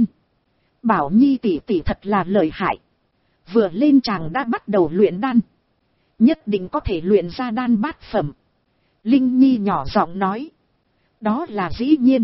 Bảo Nhi tỷ tỷ thật là lợi hại. Vừa lên tràng đã bắt đầu luyện đan. Nhất định có thể luyện ra đan bát phẩm. Linh Nhi nhỏ giọng nói. Đó là dĩ nhiên.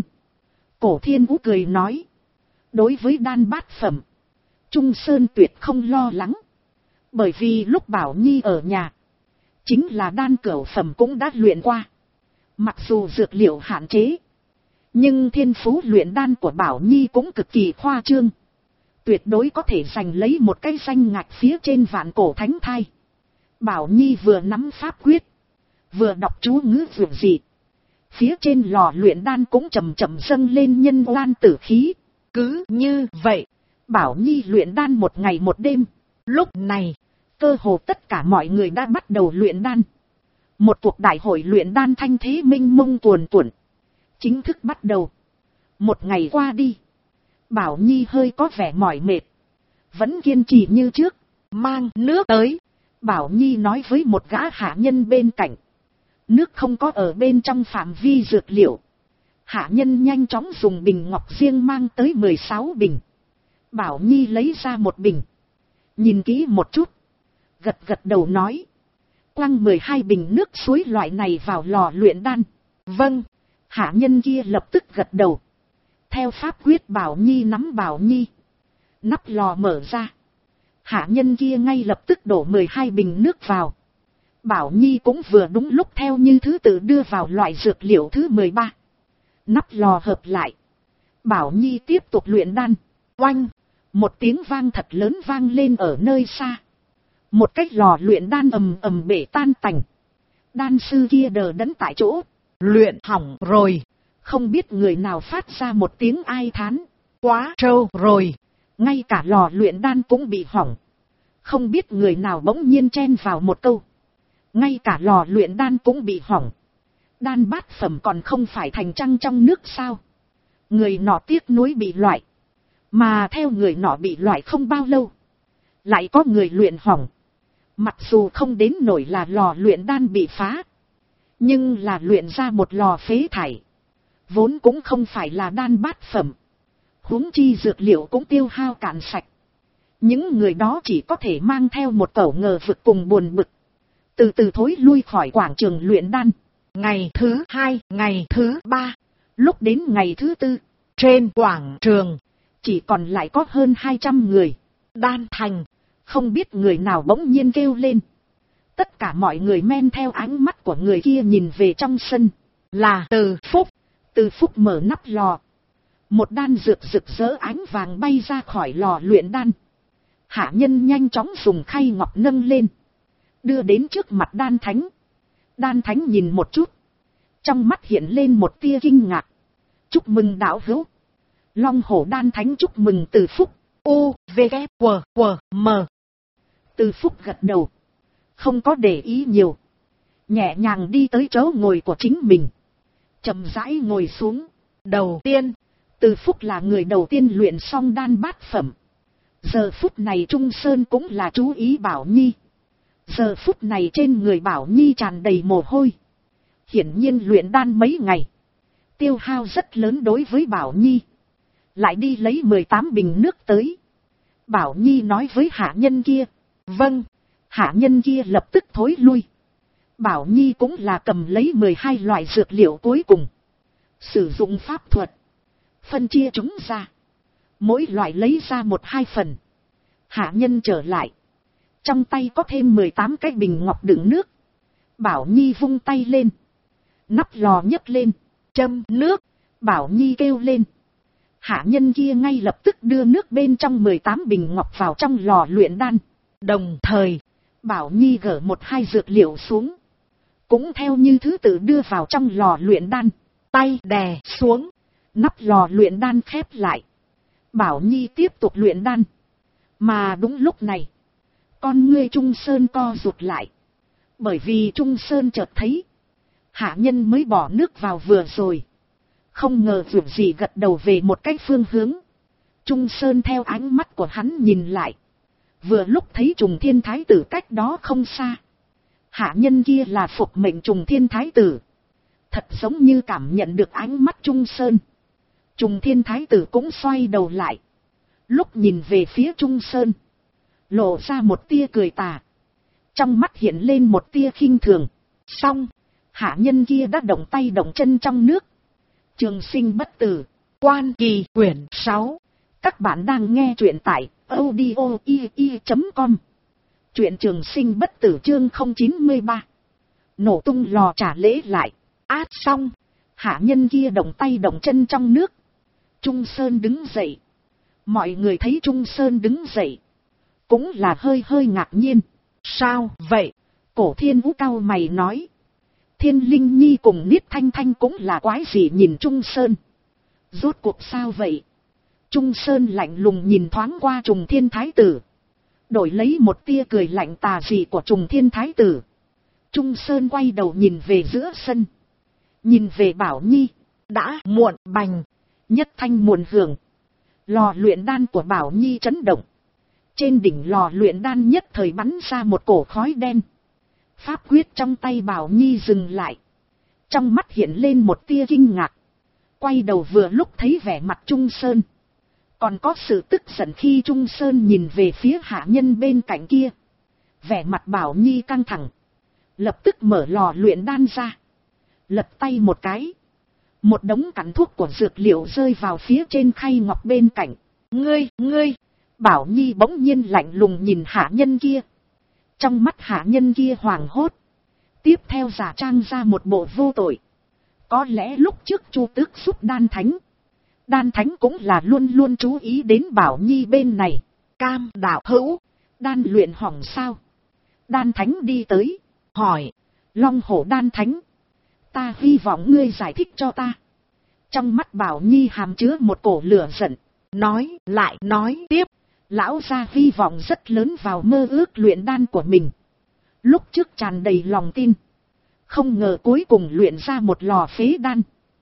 Cổ Thiên Vũ cười nói. Đối với đan bát phẩm. Trung Sơn tuyệt không lo lắng. Bởi vì lúc Bảo Nhi ở nhà. Chính là đan cửu phẩm cũng đã luyện qua. Mặc dù dược liệu hạn chế. Nhưng thiên phú luyện đan của Bảo Nhi cũng cực kỳ khoa trương. Tuyệt đối có thể giành lấy một cái danh ngạch phía trên vạn cổ thánh thai. Bảo Nhi vừa nắm pháp quyết. Vừa đọc chú ngữ vượt dị. Phía trên lò luyện đan cũng chậm chậm dâng lên nhân oan tử khí. Cứ như vậy. Bảo Nhi luyện đan một ngày một đêm. Lúc này. Cơ hồ tất cả mọi người đã bắt đầu luyện đan. Một cuộc đại hội luyện đan thanh thế minh mông cuồn cuộn. Chính thức bắt đầu. Một ngày qua đi. Bảo Nhi hơi có vẻ mỏi mệt. Vẫn kiên trì như trước. Mang nước tới. Bảo Nhi nói với một gã hạ nhân bên cạnh. Nước không có ở bên trong phạm vi dược liệu. Hạ nhân nhanh chóng dùng bình ngọc riêng mang tới 16 bình. Bảo Nhi lấy ra một bình. Nhìn kỹ một chút. Gật gật đầu nói. Quăng 12 bình nước suối loại này vào lò luyện đan. Vâng. Hạ nhân kia lập tức gật đầu. Theo pháp quyết Bảo Nhi nắm Bảo Nhi. Nắp lò mở ra. Hạ nhân kia ngay lập tức đổ 12 bình nước vào. Bảo Nhi cũng vừa đúng lúc theo như thứ tự đưa vào loại dược liệu thứ 13. Nắp lò hợp lại. Bảo Nhi tiếp tục luyện đan. Oanh. Một tiếng vang thật lớn vang lên ở nơi xa. Một cái lò luyện đan ầm ầm bể tan tành. Đan sư kia đờ đẫn tại chỗ. Luyện hỏng rồi. Không biết người nào phát ra một tiếng ai thán. Quá trâu rồi. Ngay cả lò luyện đan cũng bị hỏng. Không biết người nào bỗng nhiên chen vào một câu. Ngay cả lò luyện đan cũng bị hỏng. Đan bát phẩm còn không phải thành trăng trong nước sao. Người nọ tiếc nuối bị loại. Mà theo người nọ bị loại không bao lâu. Lại có người luyện hỏng. Mặc dù không đến nổi là lò luyện đan bị phá. Nhưng là luyện ra một lò phế thải. Vốn cũng không phải là đan bát phẩm. Huống chi dược liệu cũng tiêu hao cạn sạch. Những người đó chỉ có thể mang theo một cẩu ngờ vực cùng buồn bực. Từ từ thối lui khỏi quảng trường luyện đan. Ngày thứ 2, ngày thứ 3. Lúc đến ngày thứ 4. Trên quảng trường. Chỉ còn lại có hơn 200 người. Đan thành. Không biết người nào bỗng nhiên kêu lên. Tất cả mọi người men theo ánh mắt của người kia nhìn về trong sân. Là Từ Phúc. Từ Phúc mở nắp lò. Một đan dược rực rỡ ánh vàng bay ra khỏi lò luyện đan. Hạ nhân nhanh chóng dùng khay ngọc nâng lên. Đưa đến trước mặt đan thánh. Đan thánh nhìn một chút. Trong mắt hiện lên một tia kinh ngạc. Chúc mừng đạo hữu. Long hổ đan thánh chúc mừng Từ Phúc. U, V, K, W, W, M. Từ Phúc gật đầu. Không có để ý nhiều. Nhẹ nhàng đi tới chỗ ngồi của chính mình. Chậm rãi ngồi xuống. Đầu tiên. Từ Phúc là người đầu tiên luyện xong đan bát phẩm. Giờ phút này Trung Sơn cũng là chú ý Bảo Nhi. Giờ phút này trên người Bảo Nhi tràn đầy mồ hôi. Hiển nhiên luyện đan mấy ngày. Tiêu hao rất lớn đối với Bảo Nhi. Lại đi lấy 18 bình nước tới. Bảo Nhi nói với hạ nhân kia. Vâng. Hạ nhân kia lập tức thối lui. Bảo Nhi cũng là cầm lấy 12 loại dược liệu cuối cùng. Sử dụng pháp thuật. Phân chia chúng ra. Mỗi loại lấy ra 1-2 phần. Hạ nhân trở lại. Trong tay có thêm 18 cái bình ngọc đựng nước. Bảo Nhi vung tay lên. Nắp lò nhấc lên. Châm nước. Bảo Nhi kêu lên. Hạ nhân kia ngay lập tức đưa nước bên trong 18 bình ngọc vào trong lò luyện đan. Đồng thời, Bảo Nhi gỡ 1-2 dược liệu xuống. Cũng theo như thứ tự đưa vào trong lò luyện đan. Tay đè xuống. Nắp lò luyện đan khép lại. Bảo Nhi tiếp tục luyện đan. Mà đúng lúc này, con ngươi Trung Sơn co rụt lại. Bởi vì Trung Sơn chợt thấy, hạ nhân mới bỏ nước vào vừa rồi. Không ngờ việc gì gật đầu về một cách phương hướng. Trung Sơn theo ánh mắt của hắn nhìn lại. Vừa lúc thấy Trùng Thiên Thái Tử cách đó không xa. Hạ nhân kia là phục mệnh Trùng Thiên Thái Tử. Thật giống như cảm nhận được ánh mắt Trung Sơn. Trùng Thiên Thái Tử cũng xoay đầu lại. Lúc nhìn về phía Trung Sơn, lộ ra một tia cười tà. Trong mắt hiện lên một tia khinh thường. Xong, hạ nhân kia đã động tay động chân trong nước. Trường Sinh Bất Tử, Quan Kỳ, quyển 6. Các bạn đang nghe truyện tại audio.ie.com. Truyện Trường Sinh Bất Tử chương 093. Nổ tung lò trả lễ lại. Át xong, hạ nhân kia động tay động chân trong nước. Trung Sơn đứng dậy. Mọi người thấy Trung Sơn đứng dậy, cũng là hơi hơi ngạc nhiên. Sao vậy? Cổ Thiên Vũ cau mày nói. Thiên Linh Nhi cùng Niết Thanh Thanh cũng là quái gì nhìn Trung Sơn. Rốt cuộc sao vậy? Trung Sơn lạnh lùng nhìn thoáng qua Trùng Thiên Thái Tử. Đổi lấy một tia cười lạnh tà dị của Trùng Thiên Thái Tử. Trung Sơn quay đầu nhìn về giữa sân. Nhìn về Bảo Nhi. Đã muộn bành. Nhất thanh muộn hưởng. Lò luyện đan của Bảo Nhi chấn động. Trên đỉnh lò luyện đan nhất thời bắn ra một cổ khói đen. Pháp quyết trong tay Bảo Nhi dừng lại. Trong mắt hiện lên một tia kinh ngạc. Quay đầu vừa lúc thấy vẻ mặt Trung Sơn. Còn có sự tức giận khi Trung Sơn nhìn về phía hạ nhân bên cạnh kia. Vẻ mặt Bảo Nhi căng thẳng. Lập tức mở lò luyện đan ra. Lật tay một cái. Một đống cặn thuốc của dược liệu rơi vào phía trên khay ngọc bên cạnh. Ngươi! Bảo Nhi bỗng nhiên lạnh lùng nhìn hạ nhân kia. Trong mắt hạ nhân kia hoảng hốt. Tiếp theo giả trang ra một bộ vô tội. Có lẽ lúc trước Chu Tước giúp Đan Thánh. Đan Thánh cũng là luôn luôn chú ý đến Bảo Nhi bên này. Cam đạo hữu, đan luyện hỏng sao? Đan Thánh đi tới, hỏi. Long Hổ Đan Thánh, ta hy vọng ngươi giải thích cho ta. Trong mắt Bảo Nhi hàm chứa một cổ lửa giận. Nói tiếp. Lão gia hy vọng rất lớn vào mơ ước luyện đan của mình. Lúc trước tràn đầy lòng tin. Không ngờ cuối cùng luyện ra một lò phế đan.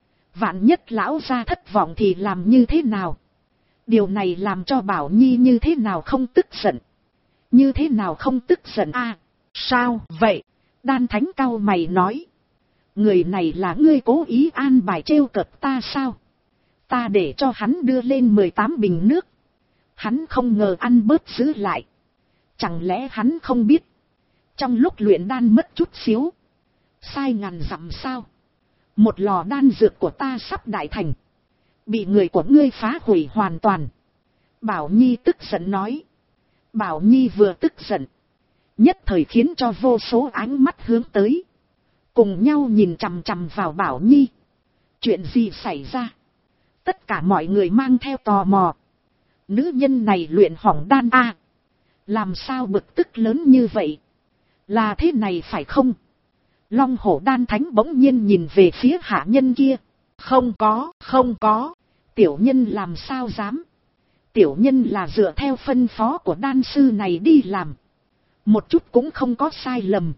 Vạn nhất lão gia thất vọng thì làm như thế nào? Điều này làm cho Bảo Nhi như thế nào không tức giận? Như thế nào không tức giận a? Sao vậy? Đan Thánh cau mày nói. Người này là ngươi cố ý an bài trêu cợt ta sao? Ta để cho hắn đưa lên 18 bình nước. Hắn không ngờ ăn bớt giữ lại. Chẳng lẽ hắn không biết? Trong lúc luyện đan mất chút xíu. Sai ngàn dặm sao? Một lò đan dược của ta sắp đại thành. Bị người của ngươi phá hủy hoàn toàn. Bảo Nhi tức giận nói. Bảo Nhi vừa tức giận. Nhất thời khiến cho vô số ánh mắt hướng tới. Cùng nhau nhìn chằm chằm vào Bảo Nhi. Chuyện gì xảy ra? Tất cả mọi người mang theo tò mò. Nữ nhân này luyện hỏng đan a, làm sao bực tức lớn như vậy? Là thế này phải không? Long Hổ Đan Thánh bỗng nhiên nhìn về phía hạ nhân kia. Không có. Tiểu nhân làm sao dám? Tiểu nhân là dựa theo phân phó của đan sư này đi làm. Một chút cũng không có sai lầm.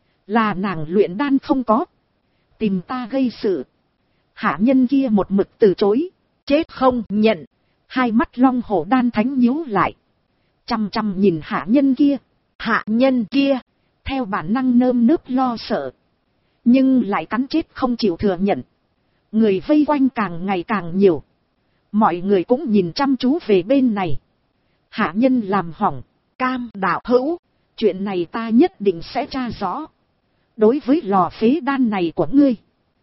Là nàng luyện đan không có. Tìm ta gây sự. Hạ nhân kia một mực từ chối. Chết không nhận. Hai mắt Long Hổ Đan Thánh nhíu lại. Chăm chăm nhìn hạ nhân kia. Hạ nhân kia. Theo bản năng nơm nớp lo sợ. Nhưng lại cắn chết không chịu thừa nhận. Người vây quanh càng ngày càng nhiều. Mọi người cũng nhìn chăm chú về bên này. Hạ nhân làm hỏng. Cam đạo hữu. Chuyện này ta nhất định sẽ tra rõ. Đối với lò phế đan này của ngươi,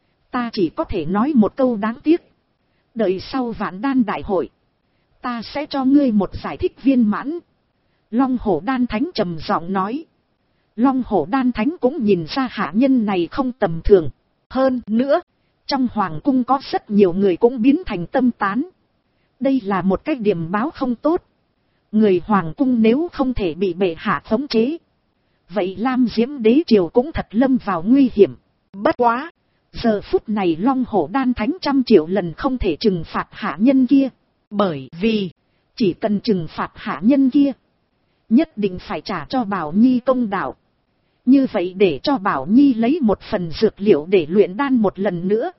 ta chỉ có thể nói một câu đáng tiếc. Đợi sau vạn đan đại hội, ta sẽ cho ngươi một giải thích viên mãn. Long hổ đan thánh trầm giọng nói. Long hổ đan thánh cũng nhìn ra hạ nhân này không tầm thường. Hơn nữa, trong hoàng cung có rất nhiều người cũng biến thành tâm tán. Đây là một cái điểm báo không tốt. Người hoàng cung nếu không thể bị bệ hạ khống chế, vậy Lam Diễm đế triều cũng thật lâm vào nguy hiểm. Bất quá, giờ phút này Long hổ đan thánh 100 triệu lần không thể trừng phạt hạ nhân kia. Bởi vì, chỉ cần trừng phạt hạ nhân kia, nhất định phải trả cho Bảo Nhi công đạo. Như vậy để cho Bảo Nhi lấy một phần dược liệu để luyện đan một lần nữa.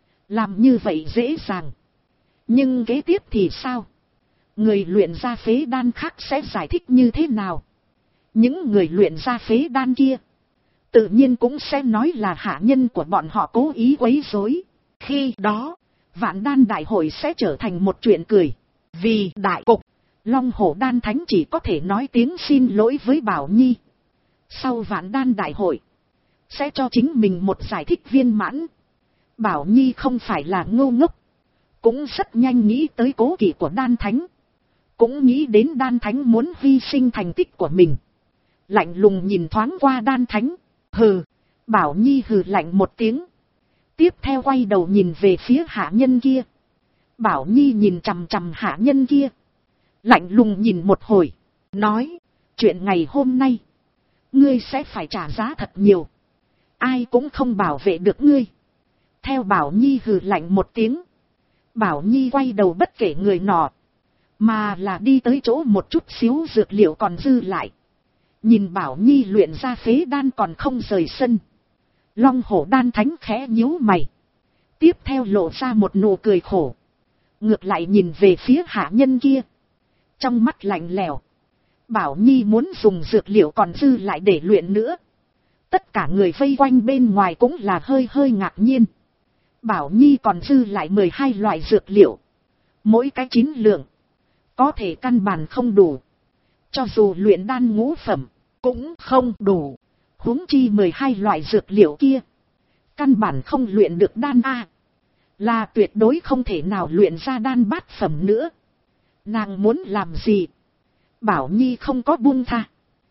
Làm như vậy dễ dàng. Nhưng kế tiếp thì sao? Người luyện ra phế đan khác sẽ giải thích như thế nào? Những người luyện ra phế đan kia, tự nhiên cũng sẽ nói là hạ nhân của bọn họ cố ý quấy rối. Khi đó, vạn đan đại hội sẽ trở thành một chuyện cười. Vì đại cục, Long hổ đan thánh chỉ có thể nói tiếng xin lỗi với Bảo Nhi. Sau vạn đan đại hội, sẽ cho chính mình một giải thích viên mãn. Bảo Nhi không phải là ngu ngốc, cũng rất nhanh nghĩ tới cố kỵ của đan thánh. Cũng nghĩ đến đan thánh muốn hy sinh thành tích của mình. Lạnh lùng nhìn thoáng qua đan thánh. Hừ, Bảo Nhi hừ lạnh một tiếng. Tiếp theo quay đầu nhìn về phía hạ nhân kia. Bảo Nhi nhìn chằm chằm hạ nhân kia. Lạnh lùng nhìn một hồi. Nói, chuyện ngày hôm nay, ngươi sẽ phải trả giá thật nhiều. Ai cũng không bảo vệ được ngươi. Theo Bảo Nhi hừ lạnh một tiếng. Bảo Nhi quay đầu bất kể người nọ, mà là đi tới chỗ một chút xíu dược liệu còn dư lại. Nhìn Bảo Nhi luyện ra phế đan còn không rời sân. Long hổ đan thánh khẽ nhíu mày. Tiếp theo lộ ra một nụ cười khổ. Ngược lại nhìn về phía hạ nhân kia. Trong mắt lạnh lẽo. Bảo Nhi muốn dùng dược liệu còn dư lại để luyện nữa. Tất cả người vây quanh bên ngoài cũng là hơi ngạc nhiên. Bảo Nhi còn dư lại 12 loại dược liệu. Mỗi cái 9 lượng. Có thể căn bản không đủ. Cho dù luyện đan ngũ phẩm, cũng không đủ. Huống chi 12 loại dược liệu kia, căn bản không luyện được đan A. Là tuyệt đối không thể nào luyện ra đan bát phẩm nữa. Nàng muốn làm gì? Bảo Nhi không có buông tha,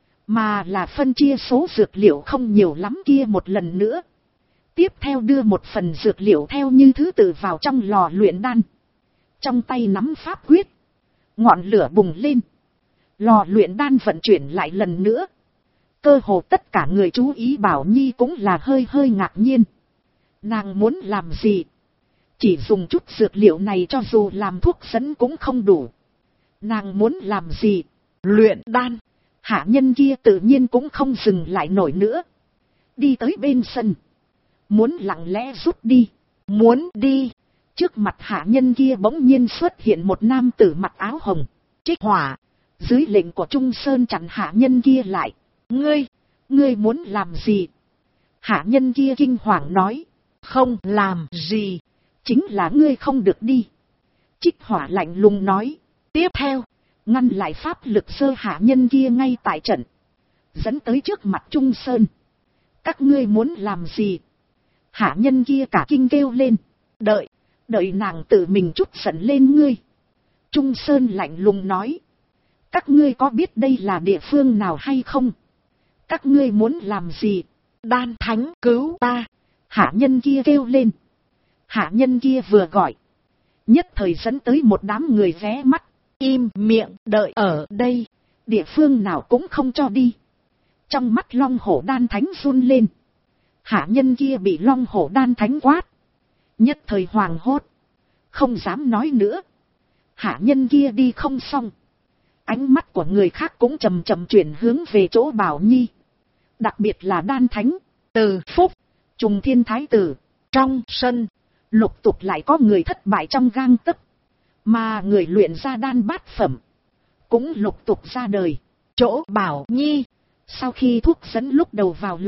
mà là phân chia số dược liệu không nhiều lắm kia một lần nữa. Tiếp theo đưa một phần dược liệu theo như thứ tự vào trong lò luyện đan. Trong tay nắm pháp quyết, ngọn lửa bùng lên. Lò luyện đan vận chuyển lại lần nữa. Cơ hồ tất cả người chú ý Bảo Nhi cũng là hơi ngạc nhiên. Nàng muốn làm gì? Chỉ dùng chút dược liệu này cho dù làm thuốc dẫn cũng không đủ. Nàng muốn làm gì? Luyện đan. Hạ nhân kia tự nhiên cũng không dừng lại nổi nữa. Đi tới bên sân. Muốn lặng lẽ rút đi. Muốn đi. Trước mặt hạ nhân kia bỗng nhiên xuất hiện một nam tử mặc áo hồng. Trích hỏa. Dưới lệnh của Trung Sơn chặn hạ nhân kia lại. Ngươi muốn làm gì? Hạ nhân kia kinh hoàng nói. Không làm gì. Chính là ngươi không được đi. Trích hỏa lạnh lùng nói. Tiếp theo, ngăn lại pháp lực sơ hạ nhân kia ngay tại trận. Dẫn tới trước mặt Trung Sơn. Các ngươi muốn làm gì? Hạ nhân kia cả kinh kêu lên. Đợi nàng tự mình trút giận lên ngươi. Trung Sơn lạnh lùng nói. Các ngươi có biết đây là địa phương nào hay không? Các ngươi muốn làm gì? Đan thánh cứu ta. Hạ nhân kia kêu lên. Hạ nhân kia vừa gọi, nhất thời dẫn tới một đám người ghé mắt. Im miệng, đợi ở đây. Địa phương nào cũng không cho đi. Trong mắt Long hổ đan thánh run lên. Hạ nhân kia bị Long hổ đan thánh quát. Nhất thời hoàng hốt, không dám nói nữa. Hạ nhân kia đi không xong. Ánh mắt của người khác cũng chậm chậm chuyển hướng về chỗ Bảo Nhi. Đặc biệt là đan thánh, Từ Phúc, Trùng Thiên Thái Tử. Trong sân, lục tục lại có người thất bại trong gang tấc. Mà người luyện ra đan bát phẩm, cũng lục tục ra đời. Chỗ Bảo Nhi, sau khi thuốc dẫn lúc đầu vào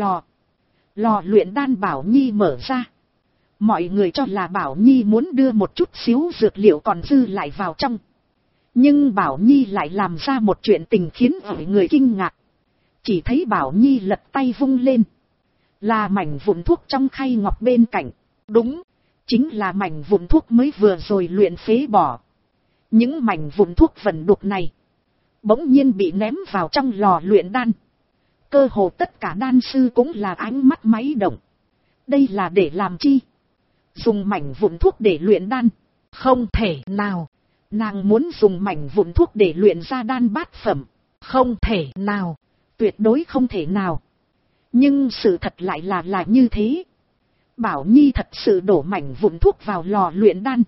lò luyện đan Bảo Nhi mở ra. Mọi người cho là Bảo Nhi muốn đưa một chút xíu dược liệu còn dư lại vào trong. Nhưng Bảo Nhi lại làm ra một chuyện tình khiến ở người kinh ngạc. Chỉ thấy Bảo Nhi lật tay vung lên. Là mảnh vụn thuốc trong khay ngọc bên cạnh. Đúng, chính là mảnh vụn thuốc mới vừa rồi luyện phế bỏ. Những mảnh vụn thuốc vẩn đục này bỗng nhiên bị ném vào trong lò luyện đan. Cơ hồ tất cả đan sư cũng là ánh mắt máy động. Đây là để làm chi? Dùng mảnh vụn thuốc để luyện đan? Không thể nào. Nàng muốn dùng mảnh vụn thuốc để luyện ra đan bát phẩm. Không thể nào. Tuyệt đối không thể nào. Nhưng sự thật lại là như thế. Bảo Nhi thật sự đổ mảnh vụn thuốc vào lò luyện đan.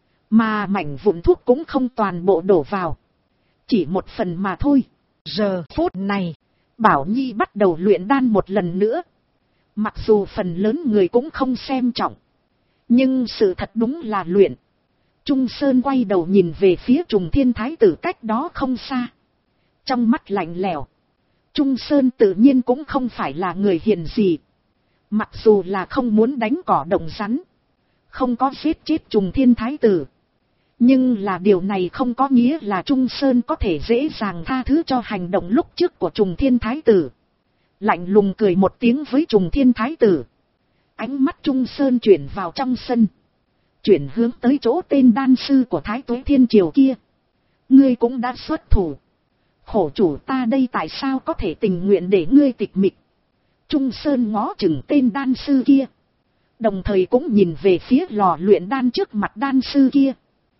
Mà mảnh vụn thuốc cũng không toàn bộ đổ vào. Chỉ một phần mà thôi. Giờ phút này, Bảo Nhi bắt đầu luyện đan một lần nữa. Mặc dù phần lớn người cũng không xem trọng. Nhưng sự thật đúng là luyện. Trung Sơn quay đầu nhìn về phía Trùng Thiên Thái tử cách đó không xa. Trong mắt lạnh lẽo. Trung Sơn tự nhiên cũng không phải là người hiền gì. Mặc dù là không muốn đánh cỏ động rắn. Không có giết chết Trùng Thiên Thái tử. Nhưng là điều này không có nghĩa là Trung Sơn có thể dễ dàng tha thứ cho hành động lúc trước của Trùng Thiên Thái tử. Lạnh lùng cười một tiếng với Trùng Thiên Thái tử. Ánh mắt Trung Sơn chuyển vào trong sân. Chuyển hướng tới chỗ tên đan sư của Thái Tuế Thiên Triều kia. Ngươi cũng đã xuất thủ. Khổ chủ ta đây tại sao có thể tình nguyện để ngươi tịch mịch. Trung Sơn ngó chừng tên đan sư kia. Đồng thời cũng nhìn về phía lò luyện đan trước mặt đan sư kia.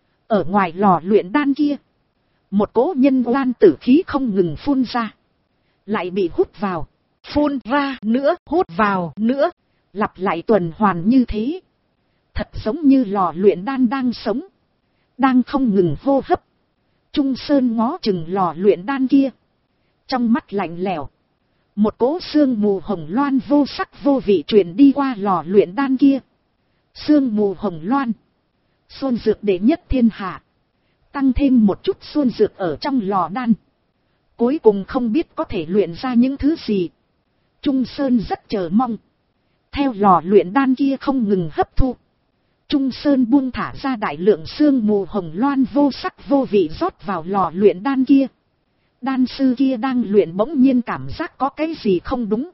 Ở ngoài lò luyện đan kia. Một cỗ nhân oan tử khí không ngừng phun ra. Lại bị hút vào. Phun ra nữa, hút vào nữa. Lặp lại tuần hoàn như thế. Thật giống như lò luyện đan đang sống. Đang không ngừng hô hấp. Trung Sơn ngó chừng lò luyện đan kia. Trong mắt lạnh lẽo. Một cỗ sương mù hồng loan vô sắc vô vị truyền đi qua lò luyện đan kia. Sương mù hồng loan. Xuân dược đệ nhất thiên hạ. Tăng thêm một chút xuân dược ở trong lò đan. Cuối cùng không biết có thể luyện ra những thứ gì. Trung Sơn rất chờ mong. Theo lò luyện đan kia không ngừng hấp thu. Trung Sơn buông thả ra đại lượng sương mù hồng loan vô sắc vô vị rót vào lò luyện đan kia. Đan sư kia đang luyện bỗng nhiên cảm giác có cái gì không đúng.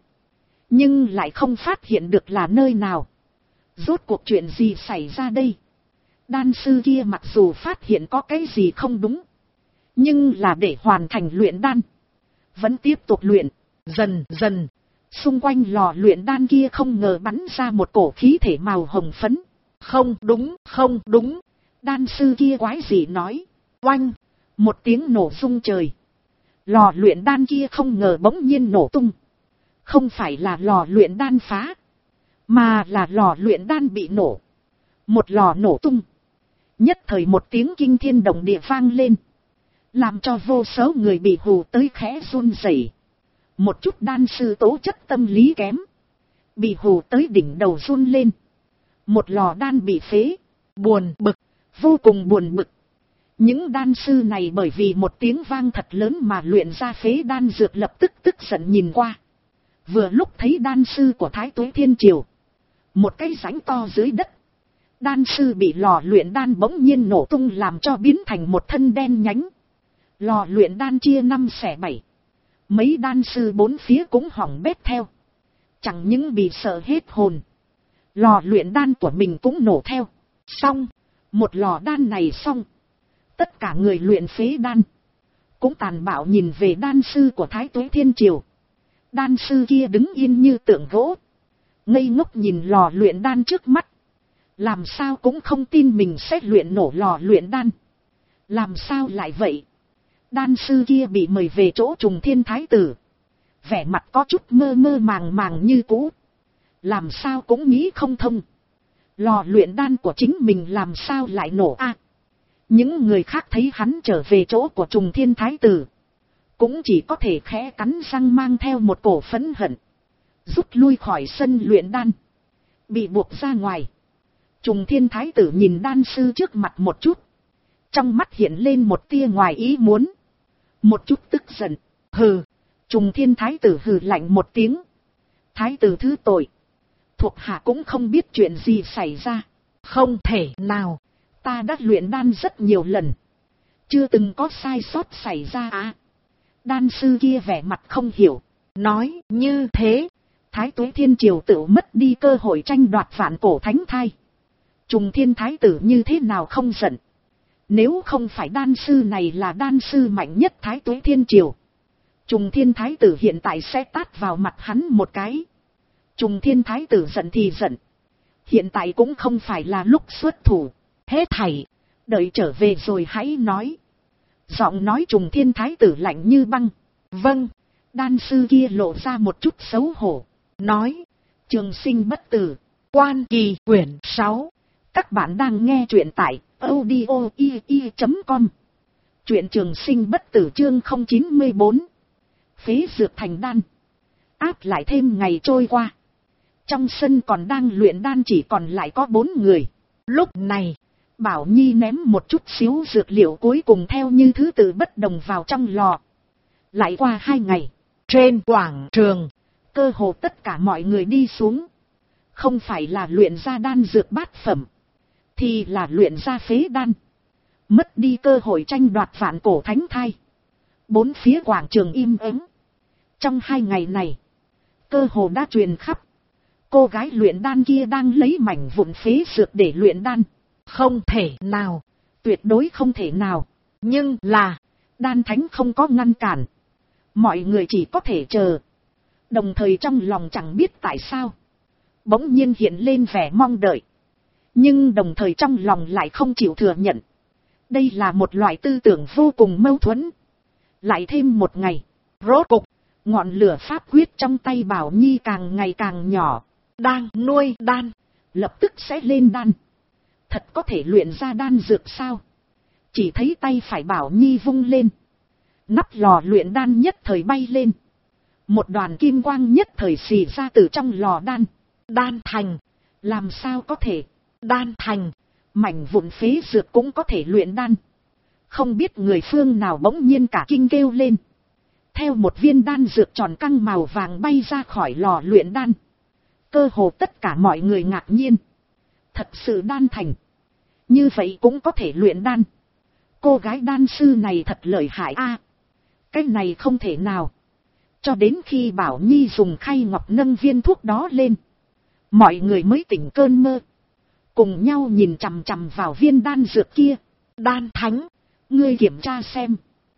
Nhưng lại không phát hiện được là nơi nào. Rốt cuộc chuyện gì xảy ra đây? Đan sư kia mặc dù phát hiện có cái gì không đúng. Nhưng là để hoàn thành luyện đan. Vẫn tiếp tục luyện. Dần dần. Xung quanh lò luyện đan kia không ngờ bắn ra một cổ khí thể màu hồng phấn. Không đúng, không đúng. Đan sư kia quái gì nói. Oanh. Một tiếng nổ rung trời. Lò luyện đan kia không ngờ bỗng nhiên nổ tung. Không phải là lò luyện đan phá. Mà là lò luyện đan bị nổ. Một lò nổ tung. Nhất thời một tiếng kinh thiên động địa vang lên. Làm cho vô số người bị hù tới khẽ run rẩy. Một chút đan sư tố chất tâm lý kém. Bị hù tới đỉnh đầu run lên. Một lò đan bị phế. Buồn bực. Vô cùng buồn bực. Những đan sư này bởi vì một tiếng vang thật lớn mà luyện ra phế đan dược lập tức tức giận nhìn qua. Vừa lúc thấy đan sư của Thái Tuế Thiên Triều. Một cái rãnh to dưới đất. Đan sư bị lò luyện đan bỗng nhiên nổ tung làm cho biến thành một thân đen nhánh. Lò luyện đan chia 5 xẻ 7. Mấy đan sư bốn phía cũng hỏng bét theo. Chẳng những bị sợ hết hồn. Lò luyện đan của mình cũng nổ theo. Xong. Một lò đan này xong. Tất cả người luyện phế đan. Cũng tàn bạo nhìn về đan sư của Thái Tuế Thiên Triều. Đan sư kia đứng yên như tượng gỗ. Ngây ngốc nhìn lò luyện đan trước mắt. Làm sao cũng không tin mình sẽ luyện nổ lò luyện đan. Làm sao lại vậy? Đan sư kia bị mời về chỗ Trùng Thiên Thái tử. Vẻ mặt có chút mơ mơ màng màng như cũ. Làm sao cũng nghĩ không thông. Lò luyện đan của chính mình làm sao lại nổ a? Những người khác thấy hắn trở về chỗ của Trùng Thiên Thái tử. Cũng chỉ có thể khẽ cắn răng mang theo một cổ phẫn hận. Rút lui khỏi sân luyện đan. Bị buộc ra ngoài. Trùng Thiên Thái tử nhìn đan sư trước mặt một chút. Trong mắt hiện lên một tia ngoài ý muốn. Một chút tức giận. Hừ. Trùng Thiên Thái tử hừ lạnh một tiếng. Thái tử thứ tội. Thuộc hạ cũng không biết chuyện gì xảy ra. Không thể nào. Ta đã luyện đan rất nhiều lần. Chưa từng có sai sót xảy ra à. Đan sư kia vẻ mặt không hiểu. Nói như thế. Thái Tuế Thiên Triều tự mất đi cơ hội tranh đoạt vạn cổ thánh thai. Trùng Thiên Thái tử như thế nào không giận. Nếu không phải đan sư này là đan sư mạnh nhất Thái Tuế Thiên Triều, Trùng Thiên Thái tử hiện tại sẽ tát vào mặt hắn một cái. Trùng Thiên Thái tử giận thì giận. Hiện tại cũng không phải là lúc xuất thủ. Hết thảy, đợi trở về rồi hãy nói. Giọng nói Trùng Thiên Thái tử lạnh như băng. Vâng. Đan sư kia lộ ra một chút xấu hổ. Nói. Trường sinh bất tử. Quan Kỳ quyển 6. Các bạn đang nghe truyện tại audio.com. Truyện Trường sinh bất tử chương 094. Phế dược thành đan. Áp lại thêm ngày trôi qua. Trong sân còn đang luyện đan chỉ còn lại có 4 người. Lúc này, Bảo Nhi ném một chút xíu dược liệu cuối cùng theo như thứ tự bất đồng vào trong lò. Lại qua 2 ngày, trên quảng trường, cơ hồ tất cả mọi người đi xuống. Không phải là luyện ra đan dược bát phẩm, thì là luyện ra phế đan. Mất đi cơ hội tranh đoạt vạn cổ thánh thai. 4 phía quảng trường im ắng. Trong 2 ngày này, cơ hồ đã truyền khắp. Cô gái luyện đan kia đang lấy mảnh vụn phế dược để luyện đan. Không thể nào. Tuyệt đối không thể nào. Nhưng là, đan thánh không có ngăn cản. Mọi người chỉ có thể chờ. Đồng thời trong lòng chẳng biết tại sao, bỗng nhiên hiện lên vẻ mong đợi. Nhưng đồng thời trong lòng lại không chịu thừa nhận. Đây là một loại tư tưởng vô cùng mâu thuẫn. Lại thêm một ngày, rốt cục, ngọn lửa pháp quyết trong tay Bảo Nhi càng ngày càng nhỏ. Đang nuôi đan, lập tức sẽ lên đan. Thật có thể luyện ra đan dược sao? Chỉ thấy tay phải Bảo Nhi vung lên. Nắp lò luyện đan nhất thời bay lên. Một đoàn kim quang nhất thời xì ra từ trong lò đan. Đan thành. Làm sao có thể? Đan thành. Mảnh vụn phế dược cũng có thể luyện đan. Không biết người phương nào bỗng nhiên cả kinh kêu lên. Theo một viên đan dược tròn căng màu vàng bay ra khỏi lò luyện đan. Cơ hồ tất cả mọi người ngạc nhiên. Thật sự đan thành. Như vậy cũng có thể luyện đan. Cô gái đan sư này thật lợi hại a. Cái này không thể nào. Cho đến khi Bảo Nhi dùng khay ngọc nâng viên thuốc đó lên, mọi người mới tỉnh cơn mơ. Cùng nhau nhìn chằm chằm vào viên đan dược kia. Đan thánh, ngươi kiểm tra xem.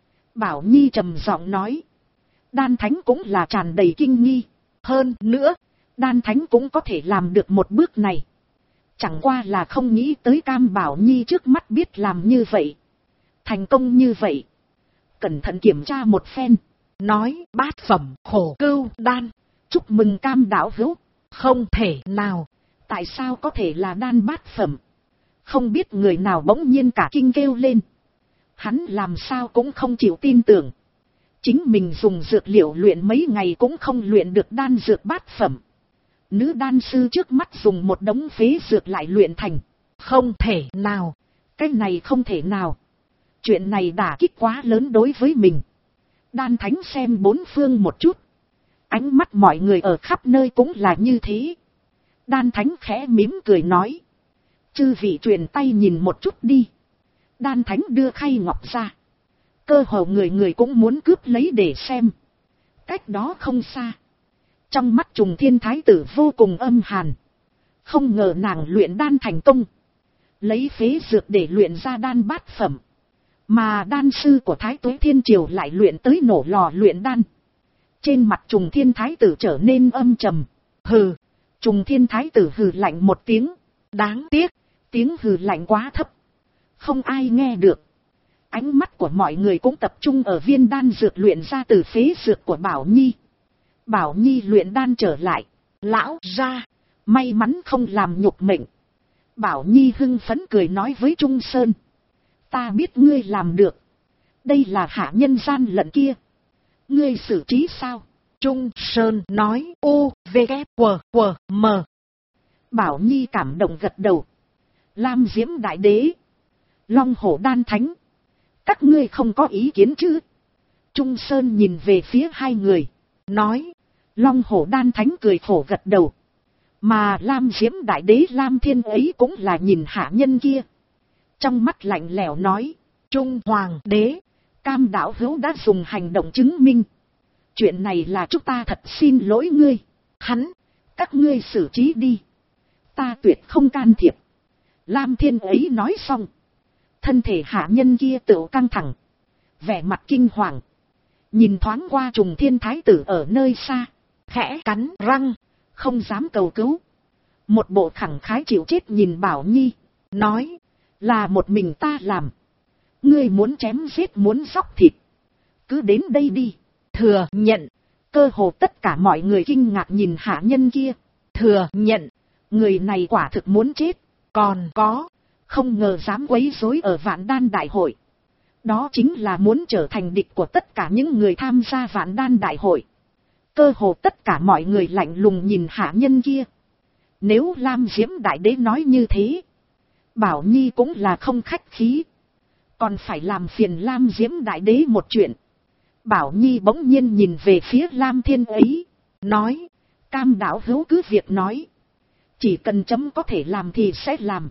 Bảo Nhi trầm giọng nói. Đan thánh cũng là tràn đầy kinh nghi. Hơn nữa, đan thánh cũng có thể làm được một bước này. Chẳng qua là không nghĩ tới Cam Bảo Nhi trước mắt biết làm như vậy. Thành công như vậy. Cẩn thận kiểm tra một phen. Nói bát phẩm khổ cưu đan. Chúc mừng Cam đạo hữu. Không thể nào. Tại sao có thể là đan bát phẩm? Không biết người nào bỗng nhiên cả kinh kêu lên. Hắn làm sao cũng không chịu tin tưởng. Chính mình dùng dược liệu luyện mấy ngày cũng không luyện được đan dược bát phẩm. Nữ đan sư trước mắt dùng một đống phế dược lại luyện thành. Không thể nào. Cái này không thể nào. Chuyện này đả kích quá lớn đối với mình. Đan thánh xem bốn phương một chút. Ánh mắt mọi người ở khắp nơi cũng là như thế. Đan thánh khẽ mỉm cười nói. Chư vị truyền tay nhìn một chút đi. Đan thánh đưa khay ngọc ra. Cơ hồ người người cũng muốn cướp lấy để xem. Cách đó không xa. Trong mắt Trùng Thiên Thái tử vô cùng âm hàn. Không ngờ nàng luyện đan thành công. Lấy phế dược để luyện ra đan bát phẩm. Mà đan sư của Thái Tuế Thiên Triều lại luyện tới nổ lò luyện đan. Trên mặt Trùng Thiên Thái tử trở nên âm trầm. Hừ. Trùng Thiên Thái tử hừ lạnh một tiếng. Đáng tiếc. Tiếng hừ lạnh quá thấp. Không ai nghe được. Ánh mắt của mọi người cũng tập trung ở viên đan dược luyện ra từ phế dược của Bảo Nhi. Bảo Nhi luyện đan trở lại. Lão ra. May mắn không làm nhục mệnh. Bảo Nhi hưng phấn cười nói với Trung Sơn. Ta biết ngươi làm được. Đây là hạ nhân gian lận kia. Ngươi xử trí sao? Trung Sơn nói u v k q q m. Bảo Nhi cảm động gật đầu. Lam Diễm Đại Đế. Long Hổ Đan Thánh. Các ngươi không có ý kiến chứ? Trung Sơn nhìn về phía hai người. Nói. Long Hổ Đan Thánh cười khổ gật đầu. Mà Lam Diễm Đại Đế Lam Thiên ấy cũng là nhìn hạ nhân kia. Trong mắt lạnh lẽo nói. Trung Hoàng Đế. Cam đạo hữu đã dùng hành động chứng minh. Chuyện này là chúng ta thật xin lỗi ngươi. hắn, các ngươi xử trí đi. Ta tuyệt không can thiệp. Lam Thiên ấy nói xong. Thân thể hạ nhân kia tự căng thẳng. Vẻ mặt kinh hoàng. Nhìn thoáng qua Trùng Thiên Thái tử ở nơi xa. Khẽ cắn răng. Không dám cầu cứu. Một bộ khẳng khái chịu chết nhìn Bảo Nhi. Nói. Là một mình ta làm. Ngươi muốn chém giết muốn dóc thịt. Cứ đến đây đi. Thừa nhận. Cơ hồ tất cả mọi người kinh ngạc nhìn hạ nhân kia. Thừa nhận. Người này quả thực muốn chết. Còn có. Không ngờ dám quấy rối ở Vạn Đan Đại hội. Đó chính là muốn trở thành địch của tất cả những người tham gia Vạn Đan Đại hội. Cơ hồ tất cả mọi người lạnh lùng nhìn hạ nhân kia. Nếu Lam Diễm Đại Đế nói như thế. Bảo Nhi cũng là không khách khí. Còn phải làm phiền Lam Diễm Đại Đế một chuyện. Bảo Nhi bỗng nhiên nhìn về phía Lam Thiên ấy. Nói. Cam đạo hữu cứ việc nói. Chỉ cần chấm có thể làm thì sẽ làm.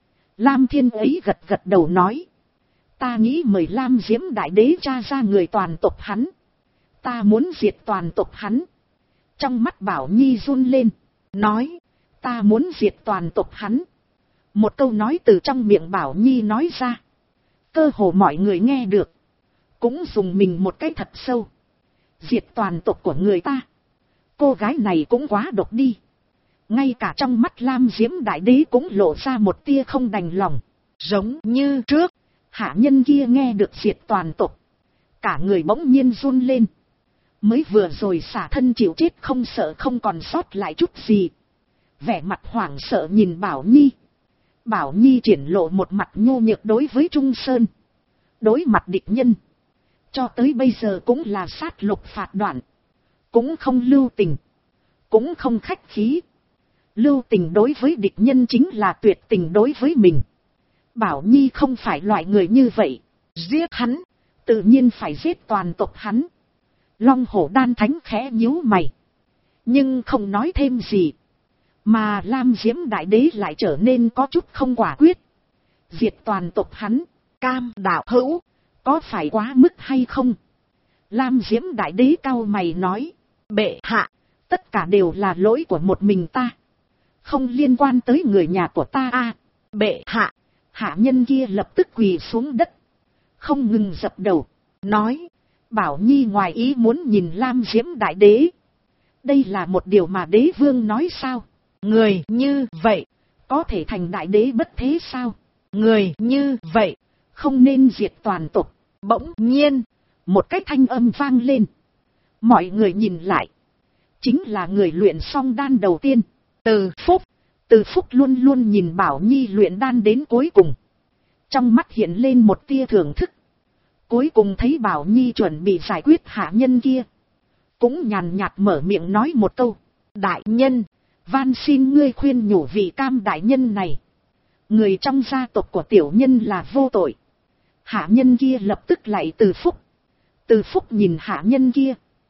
Lam Thiên ấy gật gật đầu nói. Ta nghĩ mời Lam Diễm Đại Đế tra ra người toàn tộc hắn. Ta muốn diệt toàn tộc hắn. Trong mắt Bảo Nhi run lên. Nói. Ta muốn diệt toàn tộc hắn. Một câu nói từ trong miệng Bảo Nhi nói ra. Cơ hồ mọi người nghe được. Cũng dùng mình một cái thật sâu. Diệt toàn tộc của người ta. Cô gái này cũng quá độc đi. Ngay cả trong mắt Lam Diễm Đại Đế cũng lộ ra một tia không đành lòng. Giống như trước. Hạ nhân kia nghe được diệt toàn tộc. Cả người bỗng nhiên run lên. Mới vừa rồi xả thân chịu chết không sợ không còn sót lại chút gì. Vẻ mặt hoảng sợ nhìn Bảo Nhi. Bảo Nhi triển lộ một mặt nhô nhược đối với Trung Sơn. Đối mặt địch nhân. Cho tới bây giờ cũng là sát lục phạt đoạn. Cũng không lưu tình. Cũng không khách khí. Lưu tình đối với địch nhân chính là tuyệt tình đối với mình. Bảo Nhi không phải loại người như vậy. Giết hắn. Tự nhiên phải giết toàn tộc hắn. Long Hổ Đan Thánh khẽ nhíu mày. Nhưng không nói thêm gì. Mà Lam Diễm Đại Đế lại trở nên có chút không quả quyết. Diệt toàn tộc hắn. Cam đạo hữu. Có phải quá mức hay không? Lam Diễm Đại Đế cau mày nói. Bệ hạ. Tất cả đều là lỗi của một mình ta. Không liên quan tới người nhà của ta a. Bệ hạ. Hạ nhân kia lập tức quỳ xuống đất. Không ngừng dập đầu. Nói. Bảo Nhi ngoài ý muốn nhìn Lam Diễm Đại Đế. Đây là một điều mà đế vương nói sao? Người như vậy. Có thể thành đại đế bất thế sao? Người như vậy. Không nên diệt toàn tộc. Bỗng nhiên. Một cái thanh âm vang lên. Mọi người nhìn lại. Chính là người luyện song đan đầu tiên. Từ Phúc. Từ Phúc luôn luôn nhìn Bảo Nhi luyện đan đến cuối cùng. Trong mắt hiện lên một tia thưởng thức. Cuối cùng thấy Bảo Nhi chuẩn bị giải quyết hạ nhân kia. Cũng nhàn nhạt mở miệng nói một câu. Đại nhân. Van xin ngươi khuyên nhủ vị Cam đại nhân này. Người trong gia tộc của tiểu nhân là vô tội. Hạ nhân kia lập tức lạy Từ Phúc. Từ Phúc nhìn hạ nhân kia.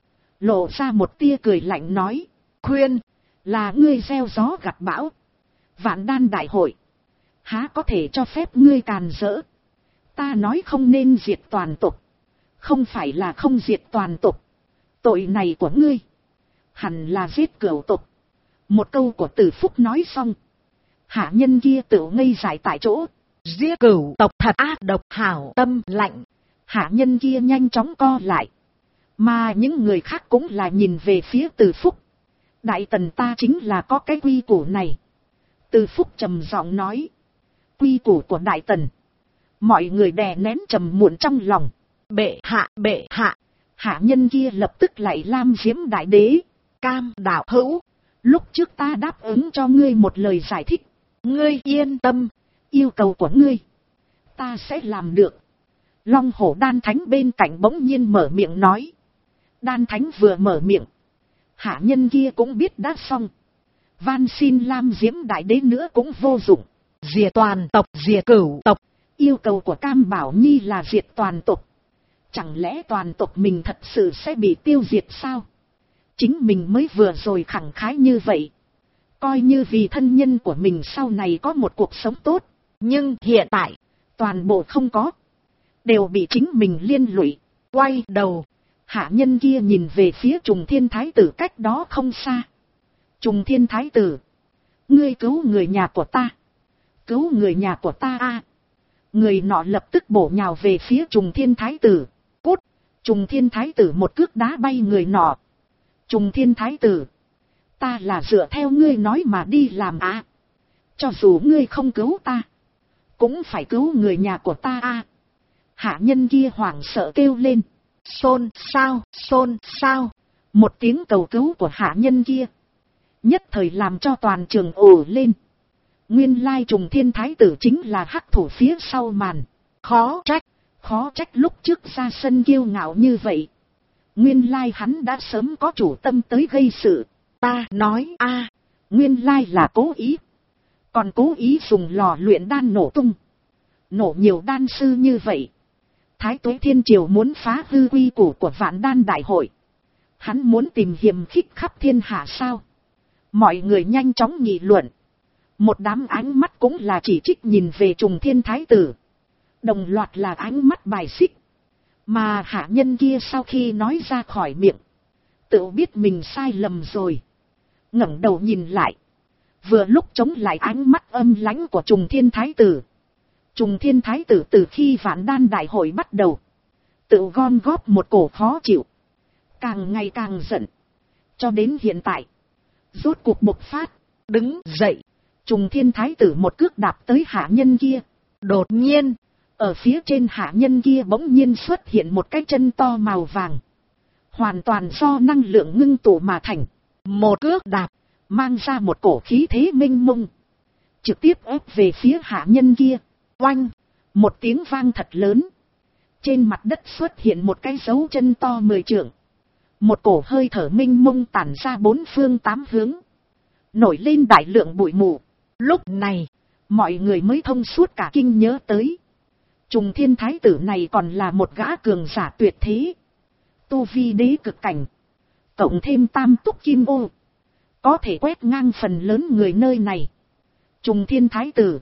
Lộ ra một tia cười lạnh nói. Khuyên. Là ngươi gieo gió gặt bão. Vạn Đan Đại hội. Há có thể cho phép ngươi càn rỡ. Ta nói không nên diệt toàn tộc. Không phải là không diệt toàn tộc. Tội này của ngươi. Hẳn là giết cửu tộc. Một câu của Từ Phúc nói xong. Hạ nhân kia tự ngây dại tại chỗ. Giết cửu tộc thật ác độc hảo tâm lạnh. Hạ nhân kia nhanh chóng co lại. Mà những người khác cũng là nhìn về phía Từ Phúc. Đại tần ta chính là có cái quy củ này. Từ Phúc trầm giọng nói. Quy củ của đại tần. Mọi người đè nén trầm muộn trong lòng. Bệ hạ, bệ hạ. Hạ nhân kia lập tức lại Lam Diễm Đại Đế. Cam đạo hữu. Lúc trước ta đáp ứng cho ngươi một lời giải thích. Ngươi yên tâm. Yêu cầu của ngươi. Ta sẽ làm được. Long Hổ Đan Thánh bên cạnh bỗng nhiên mở miệng nói. Đan Thánh vừa mở miệng. Hạ nhân kia cũng biết đã xong. Van xin Lam Diễm Đại Đế nữa cũng vô dụng. Diệt toàn tộc, diệt cửu tộc. Yêu cầu của Cam Bảo Nhi là diệt toàn tộc. Chẳng lẽ toàn tộc mình thật sự sẽ bị tiêu diệt sao? Chính mình mới vừa rồi khẳng khái như vậy. Coi như vì thân nhân của mình sau này có một cuộc sống tốt. Nhưng hiện tại, toàn bộ không có. Đều bị chính mình liên lụy. Quay đầu, hạ nhân kia nhìn về phía Trùng Thiên Thái tử cách đó không xa. Trùng Thiên Thái tử, ngươi cứu người nhà của ta, cứu người nhà của ta a. Người nọ lập tức bổ nhào về phía Trùng Thiên Thái tử. Cút! Trùng Thiên Thái tử một cước đá bay người nọ. Trùng Thiên Thái tử, ta là dựa theo ngươi nói mà đi làm a. Cho dù ngươi không cứu ta, cũng phải cứu người nhà của ta a. Hạ nhân kia hoảng sợ kêu lên. Xôn xao, xôn xao. Một tiếng cầu cứu của hạ nhân kia nhất thời làm cho toàn trường ồ lên. Nguyên lai Trùng Thiên Thái tử chính là hắc thủ phía sau màn. Khó trách lúc trước ra sân kiêu ngạo như vậy. Nguyên lai hắn đã sớm có chủ tâm tới gây sự. Ta nói a, nguyên lai là cố ý. Còn cố ý dùng lò luyện đan nổ tung. Nổ nhiều đan sư như vậy. Thái Tuế Thiên Triều muốn phá hư quy củ của Vạn Đan Đại hội. Hắn muốn tìm hiềm khích khắp thiên hạ sao? Mọi người nhanh chóng nghị luận. Một đám ánh mắt cũng là chỉ trích nhìn về Trùng Thiên Thái tử. Đồng loạt là ánh mắt bài xích. Mà hạ nhân kia sau khi nói ra khỏi miệng, tự biết mình sai lầm rồi. ngẩng đầu nhìn lại. Vừa lúc chống lại ánh mắt âm lãnh của Trùng Thiên Thái tử. Trùng Thiên Thái tử từ khi Vạn Đan Đại hội bắt đầu, tự gom góp một cổ khó chịu. Càng ngày càng giận. Cho đến hiện tại, rốt cuộc bộc phát, đứng dậy. Trùng Thiên Thái tử một cước đạp tới hạ nhân kia. Đột nhiên, ở phía trên hạ nhân kia bỗng nhiên xuất hiện một cái chân to màu vàng. Hoàn toàn do năng lượng ngưng tụ mà thành. Một cước đạp, mang ra một cổ khí thế mênh mông. Trực tiếp ép về phía hạ nhân kia. Oanh! Một tiếng vang thật lớn. Trên mặt đất xuất hiện một cái dấu chân to 10 trượng. Một cổ hơi thở mênh mông tản ra bốn phương tám hướng. Nổi lên đại lượng bụi mù. Lúc này, mọi người mới thông suốt cả kinh nhớ tới. Trùng Thiên Thái tử này còn là một gã cường giả tuyệt thế. Tu vi đế cực cảnh. Cộng thêm tam túc kim ô. Có thể quét ngang phần lớn người nơi này. Trùng Thiên Thái tử,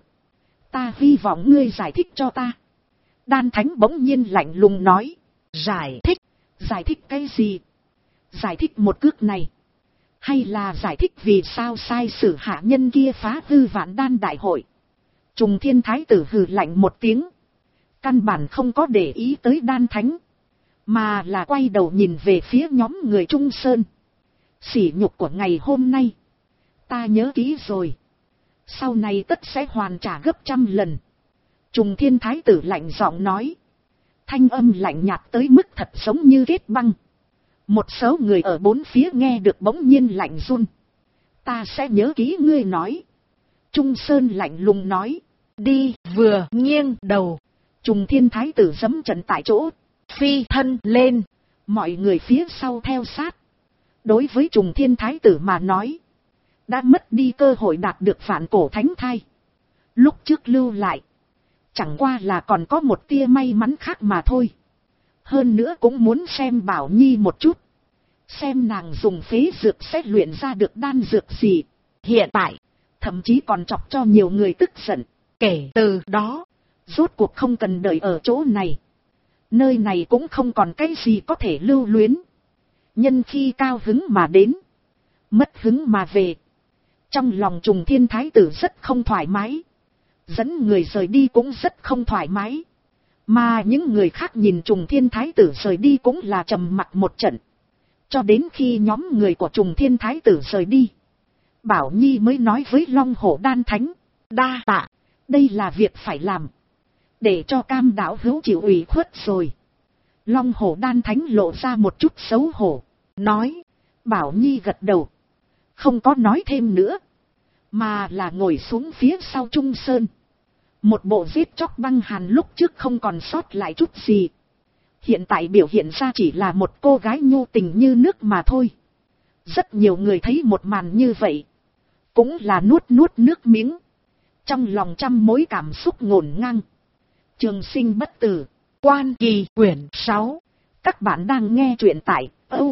ta hy vọng ngươi giải thích cho ta. Đan Thánh bỗng nhiên lạnh lùng nói. Giải thích? Giải thích cái gì? Giải thích một cước này? Hay là giải thích vì sao sai sử hạ nhân kia phá hư Vạn Đan Đại hội? Trùng Thiên Thái tử hừ lạnh một tiếng. Căn bản không có để ý tới Đan Thánh. Mà là quay đầu nhìn về phía nhóm người Trung Sơn. Sỉ nhục của ngày hôm nay, ta nhớ kỹ rồi. Sau này tất sẽ hoàn trả gấp 100 lần. Trùng Thiên Thái tử lạnh giọng nói. Thanh âm lạnh nhạt tới mức thật giống như kết băng. Một số người ở bốn phía nghe được bỗng nhiên lạnh run. Ta sẽ nhớ kỹ ngươi nói. Trung Sơn lạnh lùng nói. Đi. Vừa nghiêng đầu, Trùng Thiên Thái tử giẫm trận tại chỗ, phi thân lên. Mọi người phía sau theo sát. Đối với Trùng Thiên Thái tử mà nói, đã mất đi cơ hội đạt được Vạn Cổ Thánh Thai. Lúc trước lưu lại, chẳng qua là còn có một tia may mắn khác mà thôi. Hơn nữa cũng muốn xem Bảo Nhi một chút. Xem nàng dùng phế dược sẽ luyện ra được đan dược gì. Hiện tại, thậm chí còn chọc cho nhiều người tức giận. Kể từ đó, rốt cuộc không cần đợi ở chỗ này. Nơi này cũng không còn cái gì có thể lưu luyến. Nhân khi cao hứng mà đến, mất hứng mà về. Trong lòng Trùng Thiên Thái tử rất không thoải mái. Dẫn người rời đi cũng rất không thoải mái. Mà những người khác nhìn Trùng Thiên Thái tử rời đi cũng là trầm mặc một trận. Cho đến khi nhóm người của Trùng Thiên Thái tử rời đi, Bảo Nhi mới nói với Long Hổ Đan Thánh. Đa tạ, đây là việc phải làm. Để cho Cam Đạo Hữu chịu ủy khuất rồi. Long Hổ Đan Thánh lộ ra một chút xấu hổ. Nói. Bảo Nhi gật đầu. Không có nói thêm nữa. Mà là ngồi xuống phía sau Trung Sơn. Một bộ giết chóc băng hàn lúc trước không còn sót lại chút gì. Hiện tại biểu hiện ra chỉ là một cô gái nhu tình như nước mà thôi. Rất nhiều người thấy một màn như vậy, cũng là nuốt nước miếng. Trong lòng trăm mối cảm xúc ngổn ngang. Trường Sinh Bất Tử, Quan Kỳ, quyển 6. Các bạn đang nghe truyện tại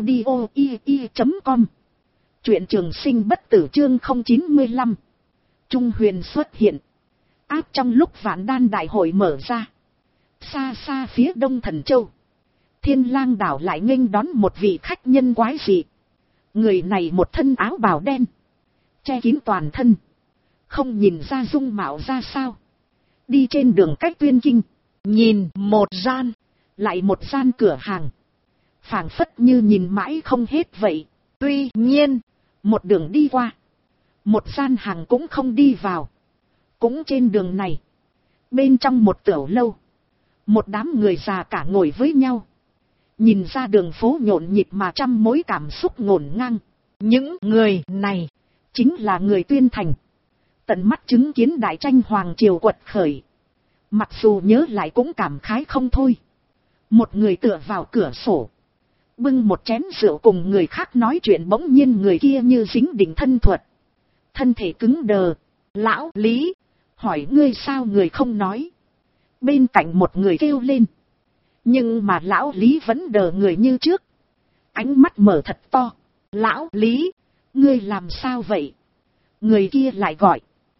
audio.com. Truyện Trường Sinh Bất Tử chương 095. Trung Huyền xuất hiện. Áp trong lúc Vạn Đan Đại hội mở ra. Xa xa phía đông Thần Châu, Thiên Lang đảo lại nghênh đón một vị khách nhân quái dị. Người này một thân áo bào đen, che kín toàn thân, không nhìn ra dung mạo ra sao. Đi trên đường cách Tuyên Kinh, nhìn một gian, lại một gian cửa hàng, phảng phất như nhìn mãi không hết vậy. Tuy nhiên, một đường đi qua, một gian hàng cũng không đi vào. Cũng trên đường này, bên trong một tiểu lâu, một đám người già cả ngồi với nhau, nhìn ra đường phố nhộn nhịp mà trăm mối cảm xúc ngổn ngang. Những người này chính là người Tuyên Thành, tận mắt chứng kiến đại tranh hoàng triều quật khởi, mặc dù nhớ lại cũng cảm khái không thôi. Một người tựa vào cửa sổ, bưng một chén rượu cùng người khác nói chuyện, bỗng nhiên người kia như dính đỉnh thân thuật, thân thể cứng đờ. Lão Lý, hỏi ngươi sao người không nói? Bên cạnh một người kêu lên. Nhưng mà lão Lý vẫn đờ người như trước, ánh mắt mở thật to. Lão Lý, ngươi làm sao vậy? Người kia lại gọi.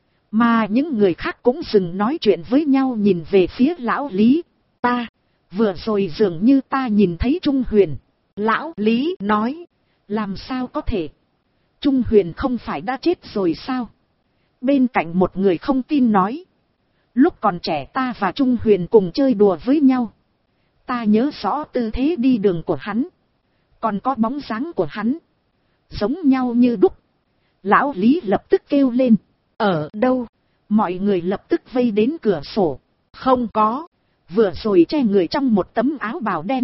Mà những người khác cũng dừng nói chuyện với nhau, nhìn về phía lão Lý. Ta, vừa rồi dường như ta nhìn thấy Trung Huyền. Lão Lý nói, làm sao có thể? Trung Huyền không phải đã chết rồi sao? Bên cạnh một người không tin nói, lúc còn trẻ ta và Trung Huyền cùng chơi đùa với nhau. Ta nhớ rõ tư thế đi đường của hắn, còn có bóng dáng của hắn, giống nhau như đúc. Lão Lý lập tức kêu lên, ở đâu? Mọi người lập tức vây đến cửa sổ. Không có, vừa rồi che người trong một tấm áo bào đen,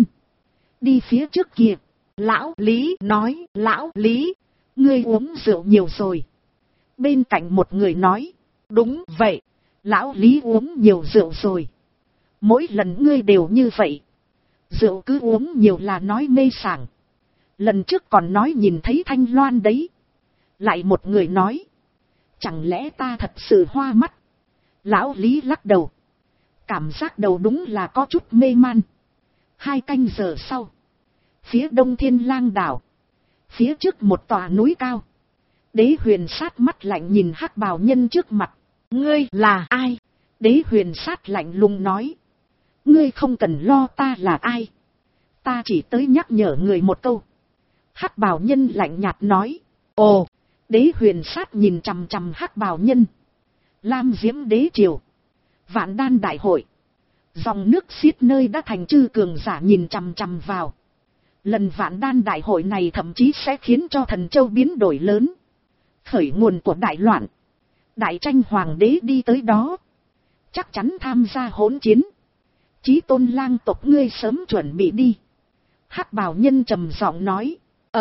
đi phía trước kia. Lão Lý nói, lão Lý, ngươi uống rượu nhiều rồi. Bên cạnh một người nói, đúng vậy, lão Lý uống nhiều rượu rồi. Mỗi lần ngươi đều như vậy, rượu cứ uống nhiều là nói mê sảng. Lần trước còn nói nhìn thấy Thanh Loan đấy. Lại một người nói, chẳng lẽ ta thật sự hoa mắt? Lão Lý lắc đầu, cảm giác đầu đúng là có chút mê man. 2 canh giờ sau, phía đông Thiên Lang đảo, phía trước một tòa núi cao, Đế Huyền Sát mắt lạnh nhìn hắc bào nhân trước mặt. Ngươi là ai? Đế Huyền Sát lạnh lùng nói, ngươi không cần lo ta là ai, ta chỉ tới nhắc nhở người một câu. Hắc bào nhân lạnh nhạt nói. Ồ. Đế Huyền Sát nhìn chằm chằm hắc bào nhân. Lam Diễm Đế Triều, Vạn Đan Đại Hội, dòng nước xiết nơi đã thành chư cường giả nhìn chằm chằm vào. Lần Vạn Đan Đại Hội này thậm chí sẽ khiến cho Thần Châu biến đổi lớn, khởi nguồn của đại loạn. Đại tranh hoàng đế đi tới đó, chắc chắn tham gia hỗn chiến. Chí Tôn lang tộc ngươi sớm chuẩn bị đi. Hắc bào nhân trầm giọng nói.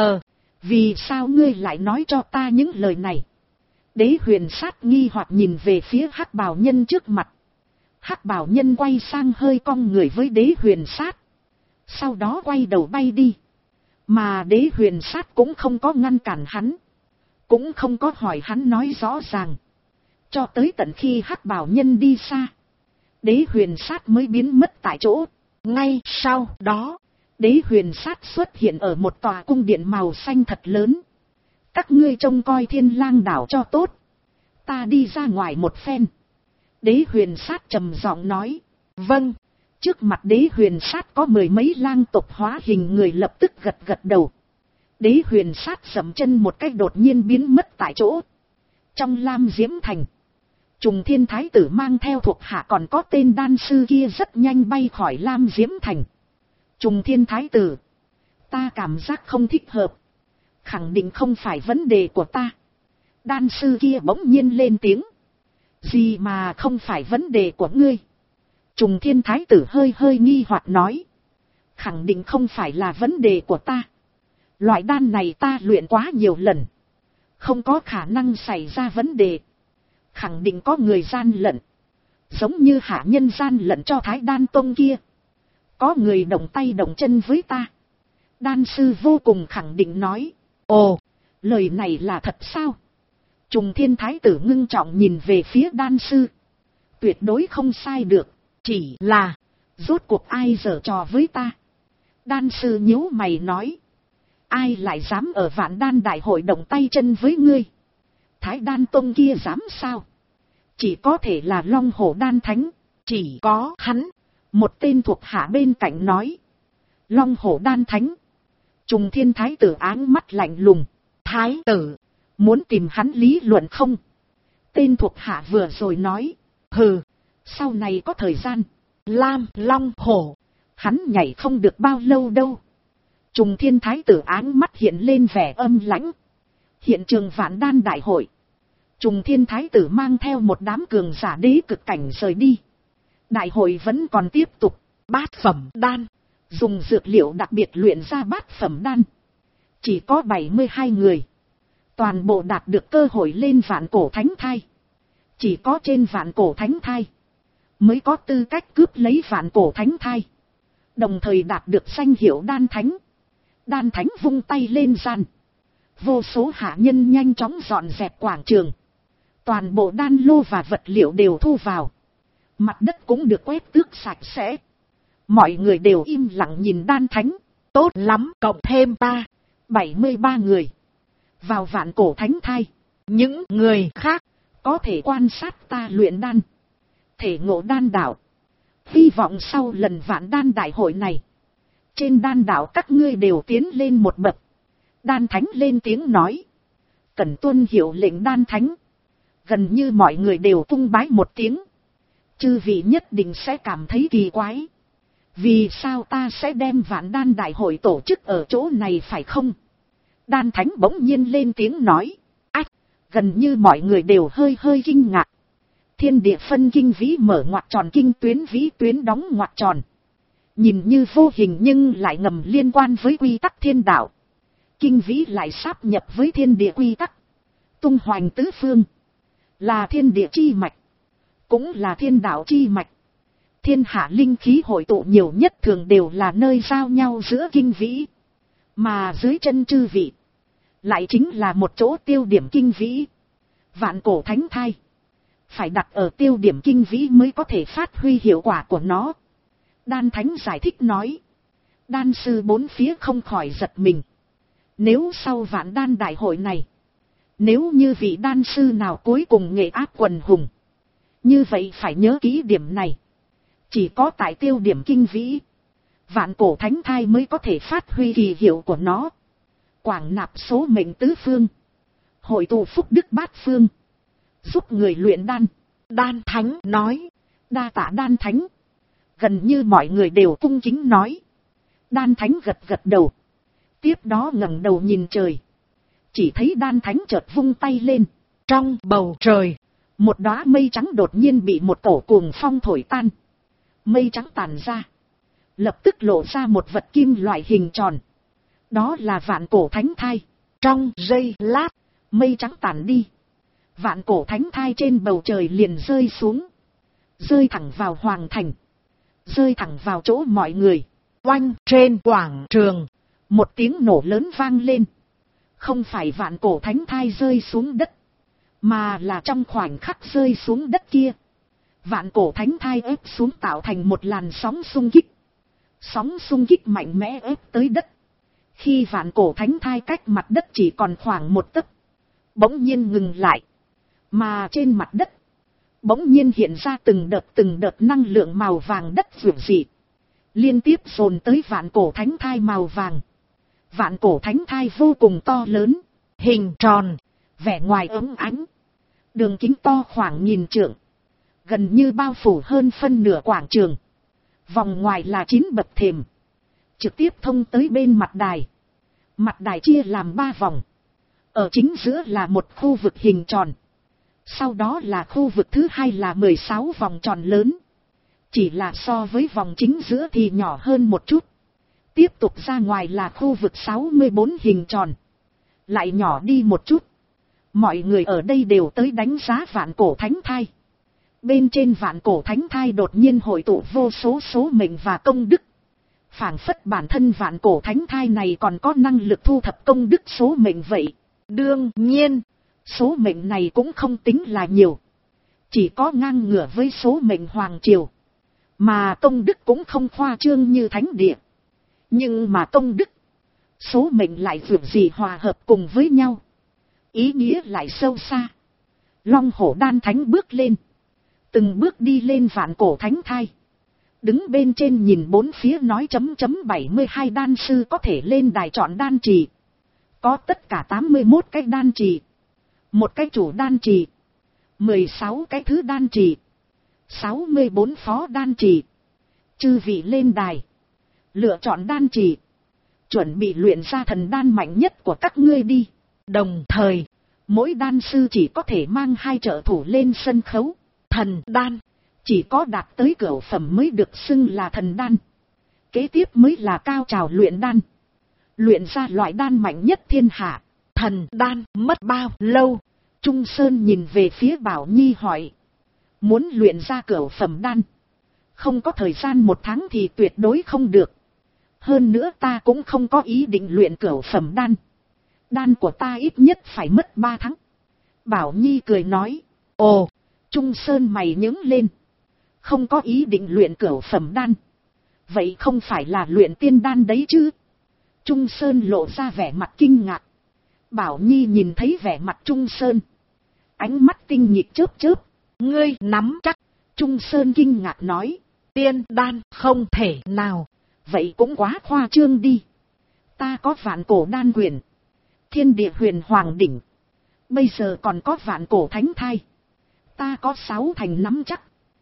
Vì sao ngươi lại nói cho ta những lời này? Đế Huyền Sát nghi hoặc nhìn về phía hắc bào nhân trước mặt. Hắc bào nhân quay sang hơi cong người với Đế Huyền Sát, sau đó quay đầu bay đi. Mà Đế Huyền Sát cũng không có ngăn cản hắn, cũng không có hỏi hắn nói rõ ràng. Cho tới tận khi hắc bào nhân đi xa, Đế Huyền Sát mới biến mất tại chỗ. Ngay sau đó, Đế Huyền Sát xuất hiện ở một tòa cung điện màu xanh thật lớn. Các ngươi trông coi Thiên Lang đảo cho tốt, ta đi ra ngoài một phen. Đế Huyền Sát trầm giọng nói. Vâng. Trước mặt Đế Huyền Sát có 10 mấy lang tộc hóa hình người lập tức gật gật đầu. Đế Huyền Sát dậm chân một cách đột nhiên biến mất tại chỗ. Trong Lam Diễm Thành, Trùng Thiên Thái tử mang theo thuộc hạ còn có tên đan sư kia rất nhanh bay khỏi Lam Diễm Thành. Trùng Thiên Thái tử, ta cảm giác không thích hợp, khẳng định không phải vấn đề của ta. Đan sư kia bỗng nhiên lên tiếng. Gì mà không phải vấn đề của ngươi? Trùng Thiên Thái tử hơi hơi nghi hoặc nói. Khẳng định không phải là vấn đề của ta. Loại đan này ta luyện quá nhiều lần, không có khả năng xảy ra vấn đề. Khẳng định có người gian lận, giống như hạ nhân gian lận cho Thái Đan Tông kia. Có người động tay động chân với ta. Đan sư vô cùng khẳng định nói. Ồ, lời này là thật sao? Trùng Thiên Thái tử ngưng trọng nhìn về phía đan sư. Tuyệt đối không sai được, chỉ là rốt cuộc ai giở trò với ta? Đan sư nhíu mày nói. Ai lại dám ở Vạn Đan Đại Hội động tay chân với ngươi? Thái Đan Tông kia dám sao? Chỉ có thể là Long Hổ Đan Thánh. Chỉ có hắn. Một tên thuộc hạ bên cạnh nói. Long Hổ Đan Thánh. Trùng Thiên Thái tử áng mắt lạnh lùng. Thái tử, Muốn tìm hắn lý luận không? Tên thuộc hạ vừa rồi nói. Hừ, sau này có thời gian. Lam Long Hổ, hắn nhảy không được bao lâu đâu. Trùng Thiên Thái tử áng mắt hiện lên vẻ âm lãnh. Hiện trường Vạn Đan đại hội. Trùng Thiên Thái tử mang theo một đám cường giả đế cực cảnh rời đi. Đại hội vẫn còn tiếp tục. Bát phẩm đan, dùng dược liệu đặc biệt luyện ra bát phẩm đan. Chỉ có 72 người. Toàn bộ đạt được cơ hội lên Vạn Cổ Thánh Thai. Chỉ có trên Vạn Cổ Thánh Thai mới có tư cách cướp lấy Vạn Cổ Thánh Thai. Đồng thời đạt được danh hiệu Đan Thánh. Đan Thánh vung tay lên gian. Vô số hạ nhân nhanh chóng dọn dẹp quảng trường. Toàn bộ đan lô và vật liệu đều thu vào. Mặt đất cũng được quét tước sạch sẽ. Mọi người đều im lặng nhìn Đan Thánh. Tốt lắm, cộng thêm 73 người vào Vạn Cổ Thánh Thai. Những người khác có thể quan sát ta luyện đan, thể ngộ đan đạo. Hy vọng sau lần Vạn Đan đại hội này, trên đan đạo các ngươi đều tiến lên một bậc. Đan Thánh lên tiếng nói. Cần tuân hiệu lệnh Đan Thánh. Gần như mọi người đều cung bái một tiếng. Chư vị nhất định sẽ cảm thấy kỳ quái. Vì sao ta sẽ đem Vạn Đan đại hội tổ chức ở chỗ này phải không? Đan Thánh bỗng nhiên lên tiếng nói. Ách, gần như mọi người đều hơi kinh ngạc. Thiên địa phân kinh vĩ mở ngoặc tròn, kinh tuyến vĩ tuyến đóng ngoặc tròn. Nhìn như vô hình nhưng lại ngầm liên quan với quy tắc thiên đạo. Kinh vĩ lại sáp nhập với thiên địa quy tắc. Tung hoành tứ phương. Là thiên địa chi mạch. Cũng là thiên đạo chi mạch. Thiên hạ linh khí hội tụ nhiều nhất thường đều là nơi giao nhau giữa kinh vĩ. Mà dưới chân chư vị lại chính là một chỗ tiêu điểm kinh vĩ. Vạn Cổ Thánh Thai phải đặt ở tiêu điểm kinh vĩ mới có thể phát huy hiệu quả của nó. Đan Thánh giải thích nói. Đan sư bốn phía không khỏi giật mình. Nếu sau Vạn Đan đại hội này, nếu như vị đan sư nào cuối cùng nghệ áp quần hùng, như vậy phải nhớ kỹ điểm này. Chỉ có tại tiêu điểm kinh vĩ, Vạn Cổ Thánh Thai mới có thể phát huy kỳ hiệu của nó. Quảng nạp số mệnh tứ phương, hội tụ phúc đức bát phương, giúp người luyện đan. Đan Thánh nói. Đa tạ Đan Thánh. Gần như mọi người đều cung kính nói. Đan Thánh gật đầu. Tiếp đó ngẩng đầu nhìn trời. Chỉ thấy Đan Thánh chợt vung tay lên. Trong bầu trời, một đóa mây trắng đột nhiên bị một cổ cuồng phong thổi tan. Mây trắng tàn ra, lập tức lộ ra một vật kim loại hình tròn. Đó là Vạn Cổ Thánh Thai. Trong giây lát, mây trắng tàn đi. Vạn Cổ Thánh Thai trên bầu trời liền rơi xuống. Rơi thẳng vào hoàng thành. Rơi thẳng vào chỗ mọi người. Oanh, trên quảng trường, một tiếng nổ lớn vang lên. Không phải Vạn Cổ Thánh Thai rơi xuống đất, mà là trong khoảnh khắc rơi xuống đất kia, Vạn Cổ Thánh Thai ép xuống tạo thành một làn sóng xung kích. Sóng xung kích mạnh mẽ ép tới đất. Khi Vạn Cổ Thánh Thai cách mặt đất chỉ còn khoảng một tấc, bỗng nhiên ngừng lại. Mà trên mặt đất, bỗng nhiên hiện ra từng đợt năng lượng màu vàng đất vượt dị. Liên tiếp dồn tới Vạn Cổ Thánh Thai màu vàng. Vạn Cổ Thánh Thai vô cùng to lớn, hình tròn, vẻ ngoài óng ánh. Đường kính to khoảng 1000 trượng. Gần như bao phủ hơn phân nửa quảng trường. Vòng ngoài là 9 bậc thềm. Trực tiếp thông tới bên mặt đài. Mặt đài chia làm 3 vòng. Ở chính giữa là một khu vực hình tròn. Sau đó là khu vực thứ hai là 16 vòng tròn lớn. Chỉ là so với vòng chính giữa thì nhỏ hơn một chút. Tiếp tục ra ngoài là khu vực 64 hình tròn. Lại nhỏ đi một chút. Mọi người ở đây đều tới đánh giá Vạn Cổ Thánh Thai. Bên trên Vạn Cổ Thánh Thai đột nhiên hội tụ vô số số mệnh và công đức. Phảng phất bản thân Vạn Cổ Thánh Thai này còn có năng lực thu thập công đức số mệnh vậy. Đương nhiên, số mệnh này cũng không tính là nhiều. Chỉ có ngang ngửa với số mệnh Hoàng Triều. Mà công đức cũng không khoa trương như thánh địa. Nhưng mà công đức, số mệnh lại vượt gì hòa hợp cùng với nhau. Ý nghĩa lại sâu xa. Long Hổ Đan Thánh bước lên. Từng bước đi lên Vạn Cổ Thánh Thai. Đứng bên trên nhìn bốn phía nói 72 đan sư có thể lên đài chọn đan trì. Có tất cả 81 cái đan trì. một cái chủ đan trì, 16 cái thứ đan trì, 64 phó đan trì. Chư vị lên đài, lựa chọn đan trì, chuẩn bị luyện ra thần đan mạnh nhất của các ngươi đi. Đồng thời, mỗi đan sư chỉ có thể mang 2 trợ thủ lên sân khấu. Thần đan, chỉ có đạt tới cửu phẩm mới được xưng là thần đan. Kế tiếp mới là cao trào luyện đan. Luyện ra loại đan mạnh nhất thiên hạ. Thần đan mất bao lâu? Trung Sơn nhìn về phía Bảo Nhi hỏi. Muốn luyện ra cửu phẩm đan, không có thời gian 1 tháng thì tuyệt đối không được. Hơn nữa ta cũng không có ý định luyện cửu phẩm đan. Đan của ta ít nhất phải mất 3 tháng. Bảo Nhi cười nói. Ồ, Trung Sơn mày nhướng lên. Không có ý định luyện cửu phẩm đan. Vậy không phải là luyện tiên đan đấy chứ? Trung Sơn lộ ra vẻ mặt kinh ngạc. Bảo Nhi nhìn thấy vẻ mặt Trung Sơn, ánh mắt tinh nhịp chớp chớp. Ngươi nắm chắc? Trung Sơn kinh ngạc nói. Tiên đan không thể nào. Vậy cũng quá khoa trương đi. Ta có vạn cổ đan quyền, thiên địa huyền hoàng đỉnh, bây giờ còn có vạn cổ thánh thai. Ta có 6 thành nắm chắc.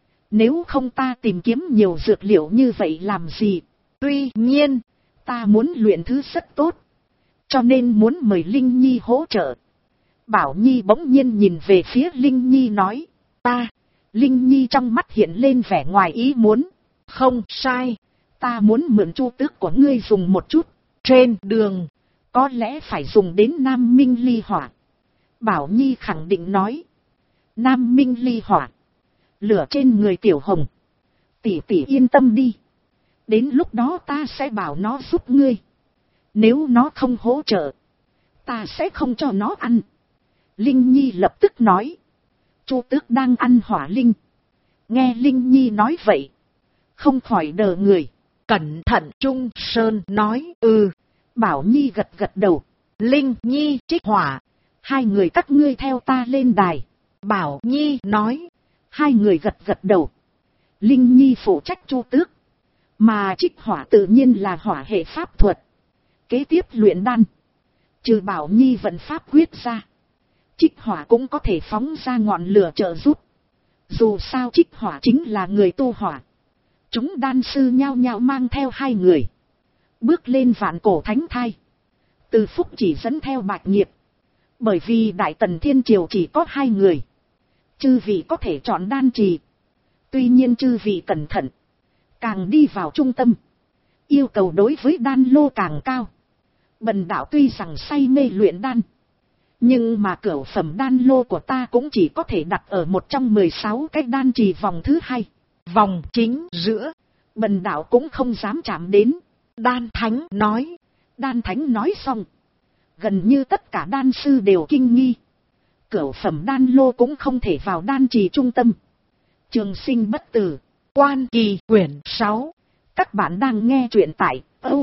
Nếu không ta tìm kiếm nhiều dược liệu như vậy làm gì? Tuy nhiên, ta muốn luyện thứ rất tốt, cho nên muốn mời Linh Nhi hỗ trợ. Bảo Nhi bỗng nhiên nhìn về phía Linh Nhi nói. Ta. Linh Nhi trong mắt hiện lên vẻ ngoài ý muốn. Không sai, ta muốn mượn chu tước của ngươi dùng một chút. Trên đường, có lẽ phải dùng đến Nam Minh ly hỏa. Bảo Nhi khẳng định nói. Nam Minh ly hỏa, lửa trên người Tiểu Hồng. Tỷ tỷ yên tâm đi. Đến lúc đó ta sẽ bảo nó giúp ngươi. Nếu nó không hỗ trợ, ta sẽ không cho nó ăn. Linh Nhi lập tức nói. Chu tước đang ăn hỏa linh. Nghe Linh Nhi nói vậy, không khỏi đờ người. Cẩn thận, Trung Sơn nói. Bảo Nhi gật gật đầu. Linh Nhi, Trích Hỏa, 2 người các ngươi theo ta lên đài. Bảo Nhi nói. 2 người gật gật đầu. Linh Nhi phụ trách chu tước, mà Trích Hỏa tự nhiên là hỏa hệ pháp thuật. Kế tiếp luyện đan, trừ Bảo Nhi vận pháp quyết ra, Trích Hỏa cũng có thể phóng ra ngọn lửa trợ giúp. Dù sao Trích Hỏa chính là người tu hỏa. Chúng đan sư nhao nhao mang theo 2 người, bước lên vạn cổ thánh thai. Từ Phúc chỉ dẫn theo Bạch Nghiệp. Bởi vì Đại Tần Thiên Triều chỉ có 2 người, chư vị có thể chọn đan trì. Tuy nhiên chư vị cẩn thận, càng đi vào trung tâm, yêu cầu đối với đan lô càng cao. Bần đạo tuy rằng say mê luyện đan, nhưng mà cửu phẩm đan lô của ta cũng chỉ có thể đặt ở một trong 16 cái đan trì vòng thứ 2. Vòng chính giữa, bần đạo cũng không dám chạm đến. Đan Thánh nói. Đan Thánh nói xong, gần như tất cả đan sư đều kinh nghi. Cửu phẩm đan lô cũng không thể vào đan trì trung tâm. Trường Sinh Bất Tử, Quan Kỳ quyển 6. Các bạn đang nghe truyện tại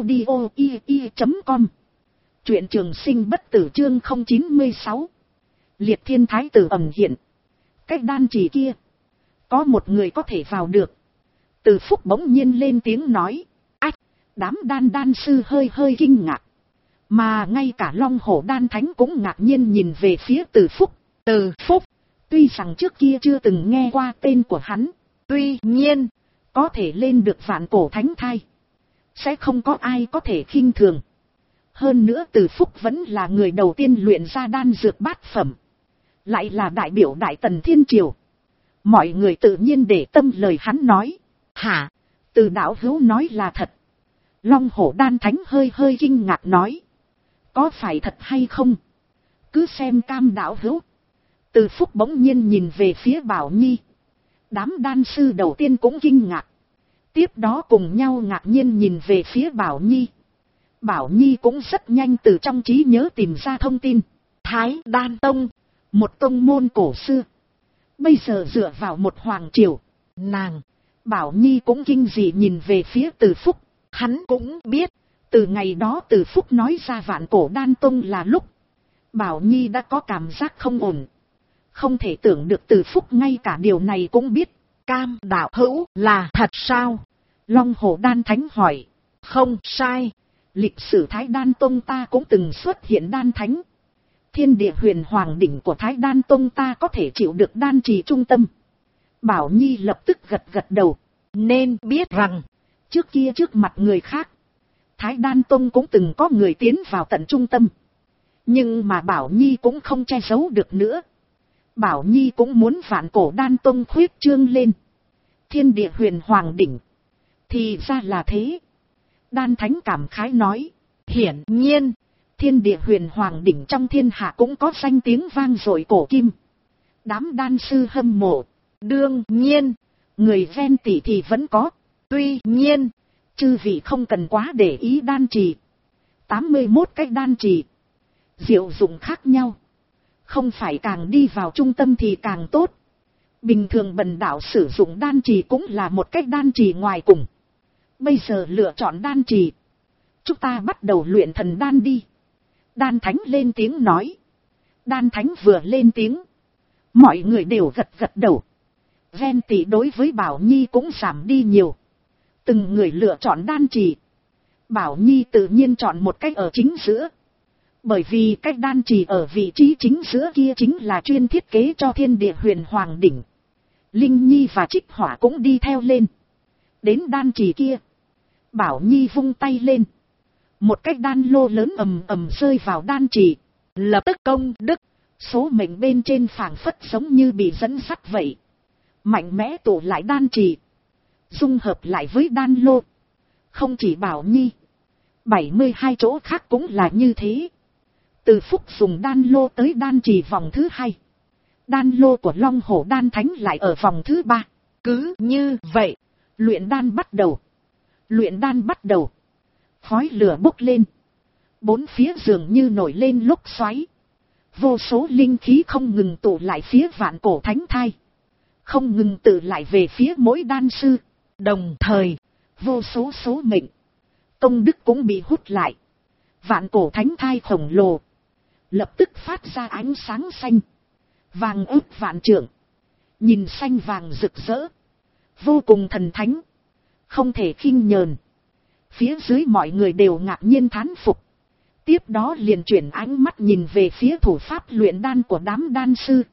audio.com. Truyện Trường Sinh Bất Tử chương 096. Liệt Thiên Thái Tử ẩn hiện. Cách đan trì kia, có một người có thể vào được. Từ Phúc bỗng nhiên lên tiếng nói. Ách, đám đan sư hơi kinh ngạc. Mà ngay cả Long Hổ Đan Thánh cũng ngạc nhiên nhìn về phía Từ Phúc. Từ Phúc, tuy rằng trước kia chưa từng nghe qua tên của hắn, tuy nhiên, có thể lên được vạn cổ thánh thai, sẽ không có ai có thể khinh thường. Hơn nữa Từ Phúc vẫn là người đầu tiên luyện ra đan dược bát phẩm, lại là đại biểu Đại Tần Thiên Triều. Mọi người tự nhiên để tâm lời hắn nói. Hả? Từ đạo hữu nói là thật? Long Hổ Đan Thánh hơi kinh ngạc nói. Có phải thật hay không? Cứ xem Cam đạo hữu. Từ Phúc bỗng nhiên nhìn về phía Bảo Nhi. Đám đan sư đầu tiên cũng kinh ngạc. Tiếp đó cùng nhau ngạc nhiên nhìn về phía Bảo Nhi. Bảo Nhi cũng rất nhanh từ trong trí nhớ tìm ra thông tin. Thái Đan Tông, một tông môn cổ xưa, bây giờ dựa vào một hoàng triều. Nàng, Bảo Nhi cũng kinh dị nhìn về phía Từ Phúc. Hắn cũng biết, từ ngày đó Từ Phúc nói ra vạn cổ đan tông là lúc, Bảo Nhi đã có cảm giác không ổn. Không thể tưởng được Từ Phúc ngay cả điều này cũng biết. Cam đạo hữu là thật sao? Long Hổ Đan Thánh hỏi. Không sai, lịch sử Thái Đan Tông ta cũng từng xuất hiện đan thánh. Thiên địa huyền hoàng đỉnh của Thái Đan Tông ta có thể chịu được đan trì trung tâm. Bảo Nhi lập tức gật gật đầu. Nên biết rằng, trước kia trước mặt người khác, Thái Đan Tông cũng từng có người tiến vào tận trung tâm. Nhưng mà Bảo Nhi cũng không che giấu được nữa. Bảo Nhi cũng muốn Vạn Cổ Đan Tông khuyết trương lên. Thiên địa huyền hoàng đỉnh. Thì ra là thế. Đan Thánh cảm khái nói. Hiển nhiên, thiên địa huyền hoàng đỉnh trong thiên hạ cũng có danh tiếng vang dội cổ kim. Đám đan sư hâm mộ. Đương nhiên, người ven tỉ thì vẫn có. Tuy nhiên, chư vị không cần quá để ý đan trì. 81 cái đan trì. Diệu dụng khác nhau. Không phải càng đi vào trung tâm thì càng tốt. Bình thường bần đạo sử dụng đan trì cũng là một cách đan trì ngoài cùng. Bây giờ lựa chọn đan trì. Chúng ta bắt đầu luyện thần đan đi. Đan Thánh lên tiếng nói. Đan Thánh vừa lên tiếng. Mọi người đều gật gật đầu. Ven tỉ đối với Bảo Nhi cũng giảm đi nhiều. Từng người lựa chọn đan trì. Bảo Nhi tự nhiên chọn một cách ở chính giữa. Bởi vì cách đan trì ở vị trí chính giữa kia chính là chuyên thiết kế cho thiên địa huyền hoàng đỉnh. Linh Nhi và Trích Hỏa cũng đi theo lên. Đến đan trì kia. Bảo Nhi vung tay lên. Một cái đan lô lớn ầm ầm rơi vào đan trì. Lập tức công đức. Số mệnh bên trên phảng phất giống như bị dẫn dắt vậy. Mạnh mẽ tụ lại đan trì. Dung hợp lại với đan lô. Không chỉ Bảo Nhi. 72 chỗ khác cũng là như thế. Từ phúc dùng đan lô tới đan trì vòng thứ 2. Đan lô của Long Hổ Đan Thánh lại ở vòng thứ 3. Cứ như vậy, luyện đan bắt đầu. Luyện đan bắt đầu. Khói lửa bốc lên. Bốn phía dường như nổi lên lốc xoáy. Vô số linh khí không ngừng tụ lại phía Vạn Cổ Thánh Thai. Không ngừng tự lại về phía mỗi đan sư. Đồng thời, vô số số mệnh, công đức cũng bị hút lại. Vạn Cổ Thánh Thai khổng lồ lập tức phát ra ánh sáng xanh, vàng ức vạn trượng, nhìn xanh vàng rực rỡ, vô cùng thần thánh, không thể khinh nhờn. Phía dưới mọi người đều ngạc nhiên thán phục. Tiếp đó liền chuyển ánh mắt nhìn về phía thủ pháp luyện đan của đám đan sư.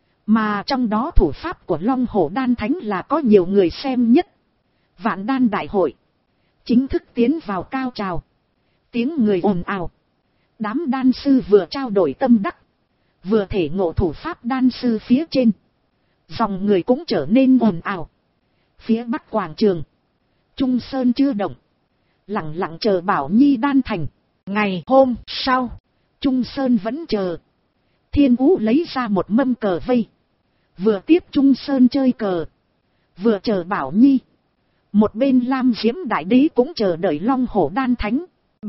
Mà trong đó thủ pháp của Long Hổ Đan Thánh là có nhiều người xem nhất. Vạn đan đại hội chính thức tiến vào cao trào. Tiếng người ồn ào. Đám đan sư vừa trao đổi tâm đắc, vừa thể ngộ thủ pháp đan sư phía trên. Dòng người cũng trở nên ồn ào. Phía bắc quảng trường, Trung Sơn chưa động, lặng lặng chờ Bảo Nhi đan thành. Ngày hôm sau, Trung Sơn vẫn chờ. Thiên Vũ lấy ra một mâm cờ vây, vừa tiếp Trung Sơn chơi cờ, vừa chờ Bảo Nhi. Một bên Lam Diễm Đại Đế cũng chờ đợi Long Hổ Đan Thánh.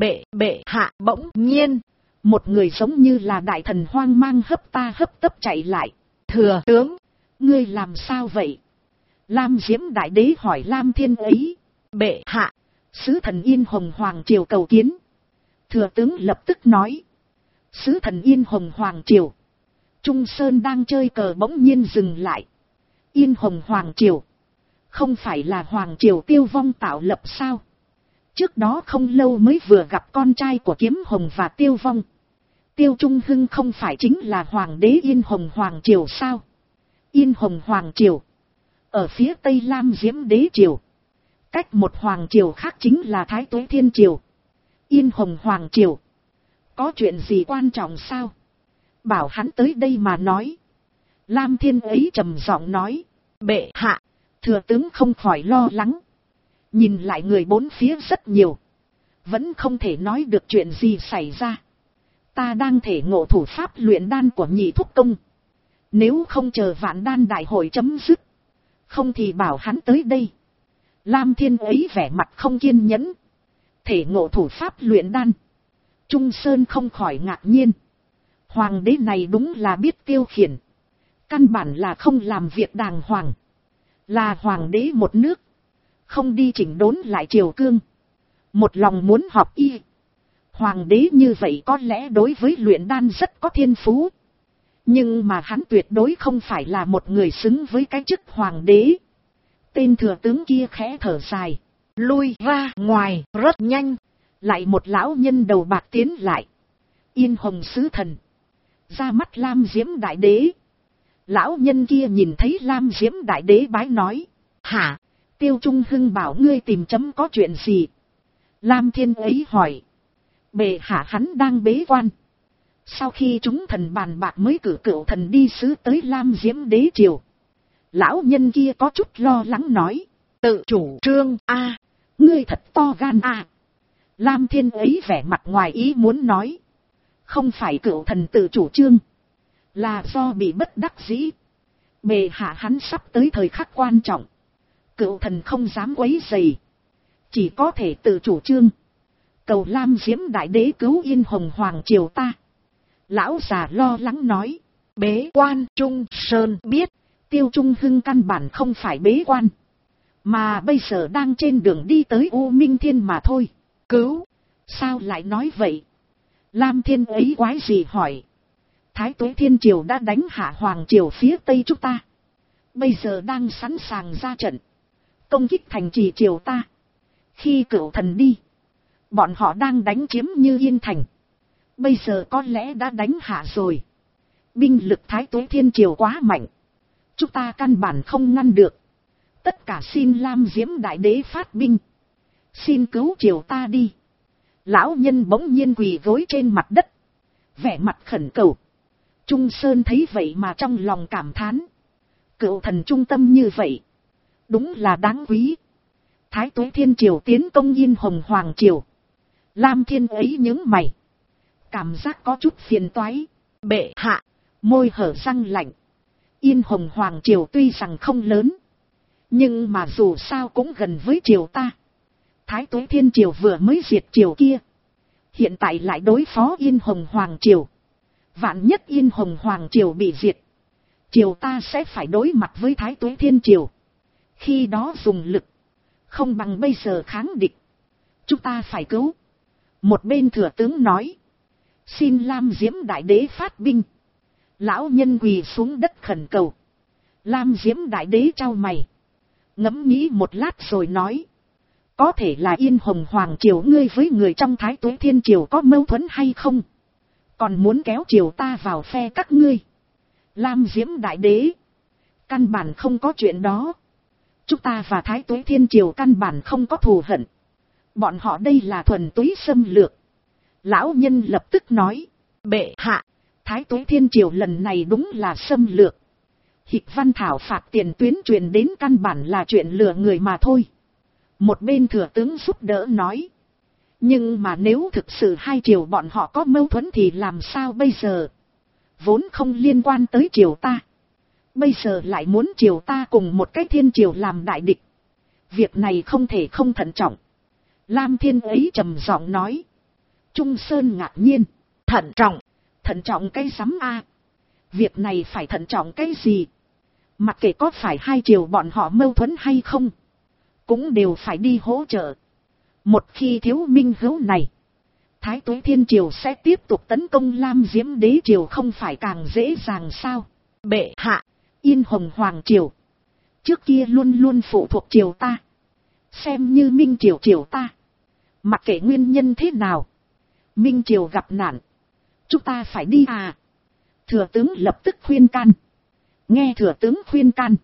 Bệ hạ. Bỗng nhiên, một người giống như là đại thần hoang mang hấp tấp chạy lại. Thừa tướng, ngươi làm sao vậy? Lam Diễm Đại Đế hỏi Lam Thiên ấy. Bệ hạ, sứ thần Yên Hồng Hoàng Triều cầu kiến. Thừa tướng lập tức nói. Sứ thần Yên Hồng Hoàng Triều. Trung Sơn đang chơi cờ bỗng nhiên dừng lại. Yên Hồng Hoàng Triều, không phải là Hoàng Triều Tiêu Vong tạo lập sao? Trước đó không lâu mới vừa gặp con trai của Kiếm Hồng và Tiêu Vong. Tiêu Trung Hưng không phải chính là Hoàng đế Yên Hồng Hoàng Triều sao? Yên Hồng Hoàng Triều ở phía Tây Lam Diễm Đế Triều. Cách một Hoàng Triều khác chính là Thái Tuế Thiên Triều. Yên Hồng Hoàng Triều, có chuyện gì quan trọng sao? Bảo hắn tới đây mà nói. Lam Thiên ấy trầm giọng nói. Bệ hạ. Thừa tướng không khỏi lo lắng. Nhìn lại người bốn phía rất nhiều. Vẫn không thể nói được chuyện gì xảy ra. Ta đang thể ngộ thủ pháp luyện đan của Nhị Thúc Công. Nếu không chờ Vạn Đan đại hội chấm dứt, không thì bảo hắn tới đây. Lam Thiên ấy vẻ mặt không kiên nhẫn. Thể ngộ thủ pháp luyện đan. Trung Sơn không khỏi ngạc nhiên. Hoàng đế này đúng là biết tiêu khiển. Căn bản là không làm việc đàng hoàng. Là hoàng đế một nước, không đi chỉnh đốn lại triều cương. Một lòng muốn học y. Hoàng đế như vậy có lẽ đối với luyện đan rất có thiên phú. Nhưng mà hắn tuyệt đối không phải là một người xứng với cái chức hoàng đế. Tên thừa tướng kia khẽ thở dài, lui ra ngoài rất nhanh. Lại một lão nhân đầu bạc tiến lại. Yên Hồng sứ thần, ra mắt Lam Diễm Đại Đế. Lão nhân kia nhìn thấy Lam Diễm Đại Đế bái nói. Hả, Tiêu Trung Hưng bảo ngươi tìm chấm có chuyện gì? Lam Thiên ấy hỏi. Bệ hạ hắn đang bế quan. Sau khi chúng thần bàn bạc mới cử cựu thần đi sứ tới Lam Diễm Đế Triều. Lão nhân kia có chút lo lắng nói. Tự chủ trương a, ngươi thật to gan a. Lam Thiên ấy vẻ mặt ngoài ý muốn nói. Không phải cựu thần tự chủ trương, là do bị bất đắc dĩ. Bệ hạ hắn sắp tới thời khắc quan trọng, cựu thần không dám quấy rầy, chỉ có thể tự chủ trương, cầu Lam Diễm Đại Đế cứu Yên Hồng Hoàng triều ta. Lão già lo lắng nói. Bế quan? Trung Sơn biết Tiêu Trung Hưng căn bản không phải bế quan, mà bây giờ đang trên đường đi tới U Minh Thiên mà thôi. Cứu? Sao lại nói vậy? Lam Thiên ấy quái gì hỏi. Thái Tuế Thiên Triều đã đánh hạ Hoàng triều phía tây chúng ta, bây giờ đang sẵn sàng ra trận công kích thành trì triều ta. Khi cửu thần đi, bọn họ đang đánh chiếm Như Yên thành, bây giờ có lẽ đã đánh hạ rồi. Binh lực Thái Tuế Thiên Triều quá mạnh, chúng ta căn bản không ngăn được. Tất cả xin Lam Diễm Đại Đế phát binh, xin cứu triều ta đi. Lão nhân bỗng nhiên quỳ gối trên mặt đất, vẻ mặt khẩn cầu. Trung Sơn thấy vậy mà trong lòng cảm thán. Cựu thần trung tâm như vậy, đúng là đáng quý. Thái Tuế Thiên Triều tiến công Yên Hồng Hoàng triều. Lam Thiên ấy nhướng mày, cảm giác có chút phiền toái. Bệ hạ, môi hở răng lạnh. Yên Hồng Hoàng triều tuy rằng không lớn, nhưng mà dù sao cũng gần với triều ta. Thái Tuế Thiên Triều vừa mới diệt triều kia, hiện tại lại đối phó Yên Hồng Hoàng triều. Vạn nhất Yên Hồng Hoàng triều bị diệt, triều ta sẽ phải đối mặt với Thái Tuế Thiên Triều. Khi đó dùng lực không bằng bây giờ kháng địch. Chúng ta phải cứu. Một bên thừa tướng nói. Xin Lam Diễm Đại Đế phát binh. Lão nhân quỳ xuống đất khẩn cầu. Lam Diễm Đại Đế trao mày, ngẫm nghĩ một lát rồi nói. Có thể là Yên Hồng Hoàng triều ngươi với người trong Thái Tuế Thiên Triều có mâu thuẫn hay không? Còn muốn kéo triều ta vào phe các ngươi. Lam Diễm Đại Đế, căn bản không có chuyện đó. Chúng ta và Thái Tuế Thiên Triều căn bản không có thù hận. Bọn họ đây là thuần túy xâm lược. Lão nhân lập tức nói. Bệ hạ, Thái Tuế Thiên Triều lần này đúng là xâm lược. Hịch văn thảo phạt tiền tuyến truyền đến căn bản là chuyện lừa người mà thôi. Một bên thừa tướng giúp đỡ nói. Nhưng mà nếu thực sự hai triều bọn họ có mâu thuẫn thì làm sao bây giờ? Vốn không liên quan tới triều ta, bây giờ lại muốn triều ta cùng một cái thiên triều làm đại địch. Việc này không thể không thận trọng. Lam Thiên ấy trầm giọng nói. Trung Sơn ngạc nhiên. Thận trọng? Thận trọng cái sắm a? Việc này phải thận trọng cái gì? Mặc kệ có phải hai triều bọn họ mâu thuẫn hay không, cũng đều phải đi hỗ trợ. Một khi thiếu minh hữu này, Thái Tuế Thiên Triều sẽ tiếp tục tấn công Lam Diễm Đế Triều không phải càng dễ dàng sao? Bệ hạ, Yên Hồng Hoàng Triều trước kia luôn luôn phụ thuộc triều ta, xem như Minh Triều triều ta. Mặc kệ nguyên nhân thế nào, Minh Triều gặp nạn, chúng ta phải đi à? Thừa tướng lập tức khuyên can. Nghe thừa tướng khuyên can,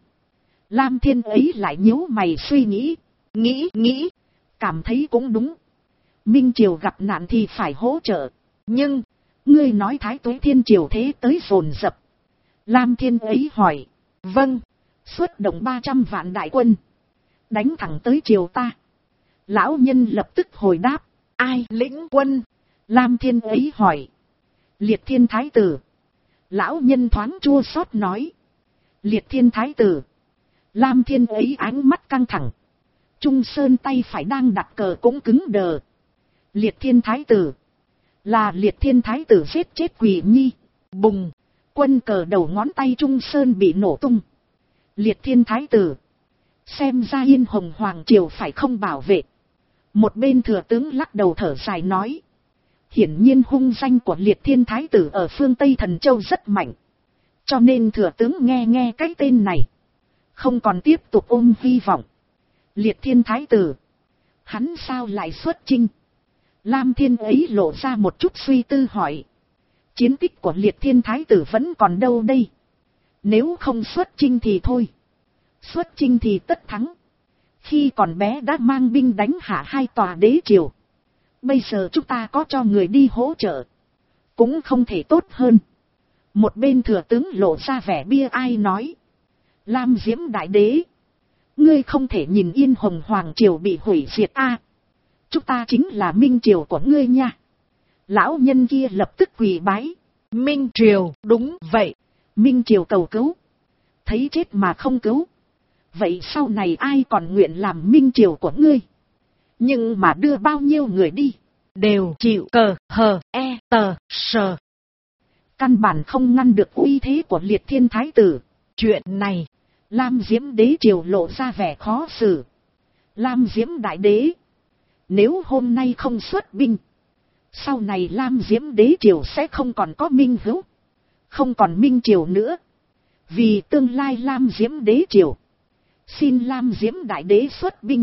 Lam Thiên ấy lại nhíu mày suy nghĩ. Nghĩ, cảm thấy cũng đúng. Minh Triều gặp nạn thì phải hỗ trợ. Nhưng, ngươi nói Thái Tuế Thiên Triều thế tới dồn dập. Lam Thiên ấy hỏi. Vâng, xuất động 300 vạn đại quân, đánh thẳng tới triều ta. Lão nhân lập tức hồi đáp. Ai lĩnh quân? Lam Thiên ấy hỏi. Liệt Thiên Thái Tử. Lão nhân thoáng chua xót nói. Liệt Thiên Thái Tử. Lam Thiên ấy ánh mắt căng thẳng. Trung Sơn tay phải đang đặt cờ cũng cứng đờ. Liệt Thiên Thái Tử. Là Liệt Thiên Thái Tử giết chết Quỷ Nhi. Bùng. Quân cờ đầu ngón tay Trung Sơn bị nổ tung. Liệt Thiên Thái Tử. Xem ra Yên Hồng Hoàng Triều phải không bảo vệ. Một bên thừa tướng lắc đầu thở dài nói. Hiển nhiên hung danh của Liệt Thiên Thái Tử ở phương Tây Thần Châu rất mạnh. Cho nên thừa tướng nghe cái tên này, không còn tiếp tục ôm hy vọng. Liệt Thiên Thái Tử, hắn sao lại xuất chinh? Lam Thiên ấy lộ ra một chút suy tư hỏi. Chiến tích của Liệt Thiên Thái tử vẫn còn đâu đây. Nếu không xuất chinh thì thôi. Xuất chinh thì tất thắng. Khi còn bé đã mang binh đánh hạ 2 tòa đế triều. Bây giờ chúng ta có cho người đi hỗ trợ, cũng không thể tốt hơn. Một bên thừa tướng lộ ra vẻ bia ai nói. Lam Diễm đại đế, ngươi không thể nhìn yên Hồng Hoàng triều bị hủy diệt a. Chúng ta chính là minh triều của ngươi nha. Lão nhân kia lập tức quỳ bái. Minh triều, đúng vậy. Minh triều cầu cứu. Thấy chết mà không cứu. Vậy sau này ai còn nguyện làm minh triều của ngươi? Nhưng mà đưa bao nhiêu người đi, đều chịu cờ hờ e tờ sờ. Căn bản không ngăn được uy thế của Liệt Thiên Thái tử. Chuyện này, Lam Diễm đế triều lộ ra vẻ khó xử. Lam Diễm đại đế, nếu hôm nay không xuất binh, sau này Lam Diễm đế triều sẽ không còn có minh hữu, không còn minh triều nữa. Vì tương lai Lam Diễm đế triều, xin Lam Diễm đại đế xuất binh.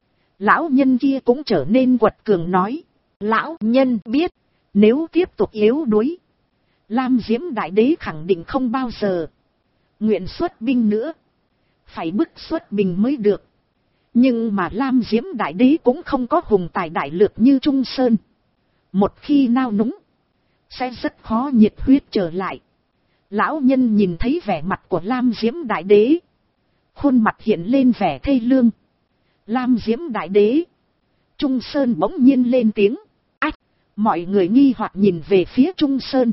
Lão nhân kia cũng trở nên quật cường nói. Lão nhân biết, nếu tiếp tục yếu đuối, Lam Diễm đại đế khẳng định không bao giờ nguyện xuất binh nữa. Phải bức xuất binh mới được. Nhưng mà Lam Diễm đại đế cũng không có hùng tài đại lược như Trung Sơn. Một khi nao núng, sẽ rất khó nhiệt huyết trở lại. Lão nhân nhìn thấy vẻ mặt của Lam Diễm đại đế, khuôn mặt hiện lên vẻ thê lương. Lam Diễm đại đế. Trung Sơn bỗng nhiên lên tiếng. Ách, mọi người nghi hoặc nhìn về phía Trung Sơn.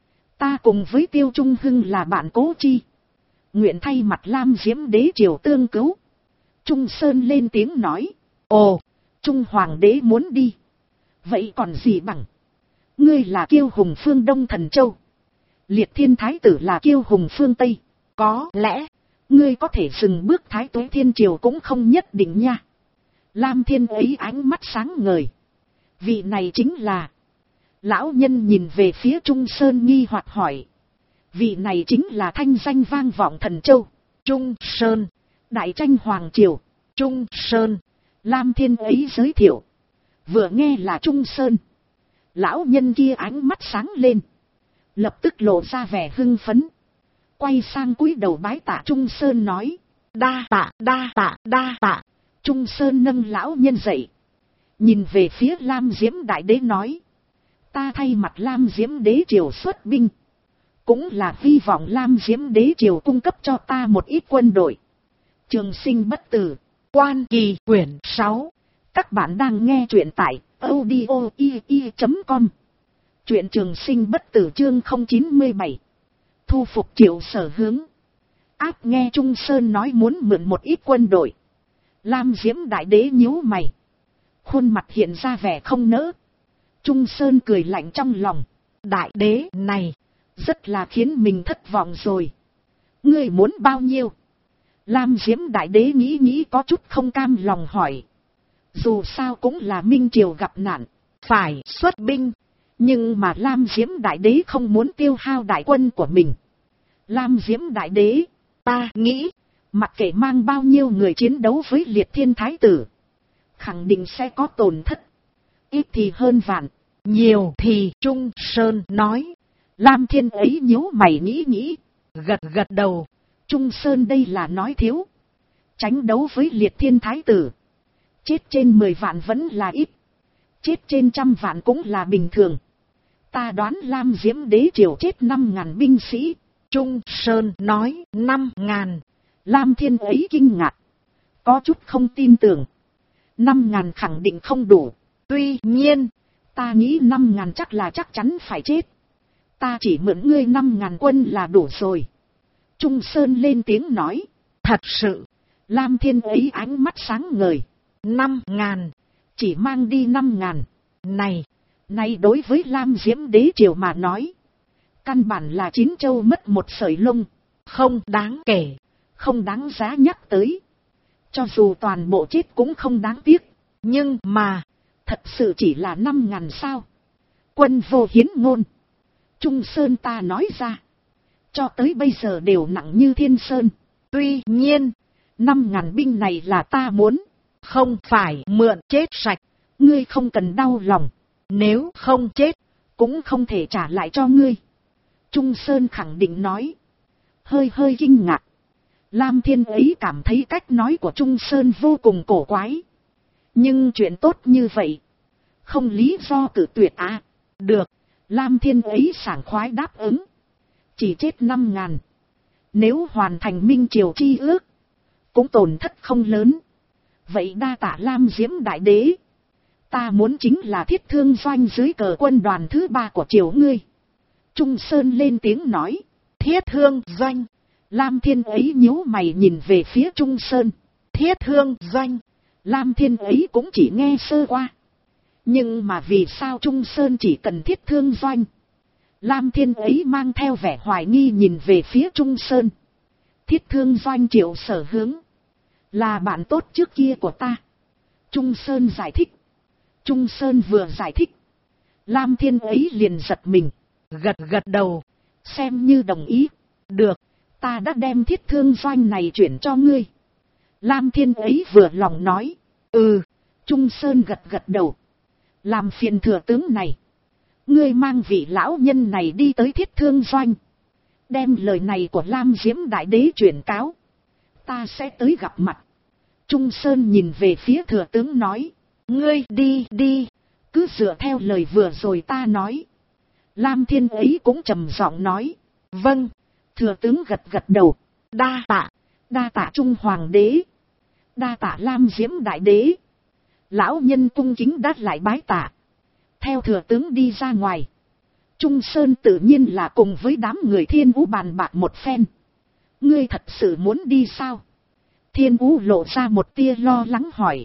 Ta cùng với Tiêu Trung Hưng là bạn cố chi, nguyện thay mặt Lam Diễm đế triều tương cứu. Trung Sơn lên tiếng nói. Ồ, Trung Hoàng đế muốn đi. Vậy còn gì bằng. Ngươi là kiêu hùng phương Đông Thần Châu, Liệt Thiên Thái tử là kiêu hùng phương Tây. Có lẽ ngươi có thể dừng bước Thái Tuế Thiên Triều cũng không nhất định nha. Lam Thiên ấy ánh mắt sáng ngời. Vị này chính là. Lão nhân nhìn về phía Trung Sơn nghi hoặc hỏi. Vị này chính là thanh danh vang vọng Thần Châu. Trung Sơn, Đại tranh Hoàng Triều. Trung Sơn, Lam Thiên ấy giới thiệu. Vừa nghe là Trung Sơn, lão nhân kia ánh mắt sáng lên, lập tức lộ ra vẻ hưng phấn. Quay sang cúi đầu bái tạ Trung Sơn nói. Đa tạ, đa tạ, đa tạ. Trung Sơn nâng lão nhân dậy, nhìn về phía Lam Diễm đại đế nói. Ta thay mặt Lam Diễm đế triều xuất binh, cũng là hy vọng Lam Diễm đế triều cung cấp cho ta một ít quân đội. Trường Sinh bất tử, Quan Kỳ quyển 6. Các bạn đang nghe truyện tại audio.com. Truyện Trường Sinh bất tử chương 097. Thu phục Triệu Sở Hướng. Áp nghe Trung Sơn nói muốn mượn một ít quân đội. Lam Diễm đại đế nhíu mày, khuôn mặt hiện ra vẻ không nỡ. Trung Sơn cười lạnh trong lòng. Đại đế này rất là khiến mình thất vọng rồi. Ngươi muốn bao nhiêu? Lam Diễm đại đế nghĩ nghĩ có chút không cam lòng hỏi. Dù sao cũng là minh triều gặp nạn, phải xuất binh. Nhưng mà Lam Diễm đại đế không muốn tiêu hao đại quân của mình. Lam Diễm đại đế, ta nghĩ, mặc kệ mang bao nhiêu người chiến đấu với Liệt Thiên Thái tử, khẳng định sẽ có tổn thất. Ít thì hơn vạn, nhiều thì Trung Sơn nói. Lam Thiên ấy nhíu mày nghĩ nghĩ, gật gật đầu. Trung Sơn đây là nói thiếu. Tránh đấu với Liệt Thiên Thái tử, chết trên 10 vạn vẫn là ít, chết trên 100 vạn cũng là bình thường. Ta đoán Lam Diễm đế triều chết 5.000 binh sĩ. Trung Sơn nói 5.000. Lam Thiên ấy kinh ngạc, có chút không tin tưởng. 5.000 khẳng định không đủ. Tuy nhiên, ta nghĩ 5.000 chắc là chắc chắn phải chết. Ta chỉ mượn ngươi 5.000 quân là đủ rồi. Trung Sơn lên tiếng nói. Thật sự. Lam Thiên ấy ánh mắt sáng ngời. 5.000. Chỉ mang đi 5.000. Này đối với Lam Diễm đế triều mà nói, căn bản là 9 châu mất một sợi lông. Không đáng kể, không đáng giá nhắc tới. Cho dù toàn bộ chết cũng không đáng tiếc. Nhưng mà, thật sự chỉ là 5.000 sao? Quân vô hiến ngôn. Trung Sơn ta nói ra, cho tới bây giờ đều nặng như thiên sơn. Tuy nhiên, 5.000 binh này là ta muốn, không phải mượn chết sạch. Ngươi không cần đau lòng. Nếu không chết, cũng không thể trả lại cho ngươi. Trung Sơn khẳng định nói. Hơi kinh ngạc. Lam Thiên ấy cảm thấy cách nói của Trung Sơn vô cùng cổ quái. Nhưng chuyện tốt như vậy, không lý do cự tuyệt à. Được, Lam Thiên ấy sảng khoái đáp ứng. Chỉ chết 5.000. Nếu hoàn thành Minh Triều chi ước, cũng tổn thất không lớn. Vậy đa tạ Lam Diễm Đại Đế. Ta muốn chính là Thiết Thương Doanh dưới cờ quân đoàn thứ 3 của triều ngươi. Trung Sơn lên tiếng nói. Thiết Thương Doanh. Lam Thiên ấy nhíu mày nhìn về phía Trung Sơn. Thiết Thương Doanh. Lam Thiên ấy cũng chỉ nghe sơ qua. Nhưng mà vì sao Trung Sơn chỉ cần Thiết Thương Doanh? Lam Thiên ấy mang theo vẻ hoài nghi nhìn về phía Trung Sơn. Thiết Thương Doanh Triệu Sở Hướng là bạn tốt trước kia của ta. Trung Sơn giải thích. Trung Sơn vừa giải thích, Lam Thiên ấy liền giật mình, gật đầu, xem như đồng ý. Được, ta đã đem Thiết Thương Doanh này chuyển cho ngươi. Lam Thiên ấy vừa lòng nói. Trung Sơn gật đầu. Làm phiền thừa tướng này, ngươi mang vị lão nhân này đi tới Thiết Thương Doanh, đem lời này của Lam Diễm Đại Đế chuyển cáo. Ta sẽ tới gặp mặt. Trung Sơn nhìn về phía thừa tướng nói. Ngươi đi, cứ dựa theo lời vừa rồi ta nói. Lam Thiên ấy cũng trầm giọng nói. Vâng. Thừa tướng gật đầu. Đa tạ Trung Hoàng Đế. Đa tạ Lam Diễm Đại Đế. Lão nhân cung kính đáp lại bái tạ. Theo thừa tướng đi ra ngoài, Trung Sơn tự nhiên là cùng với đám người Thiên Vũ bàn bạc một phen. Ngươi thật sự muốn đi sao? Thiên Vũ lộ ra một tia lo lắng hỏi.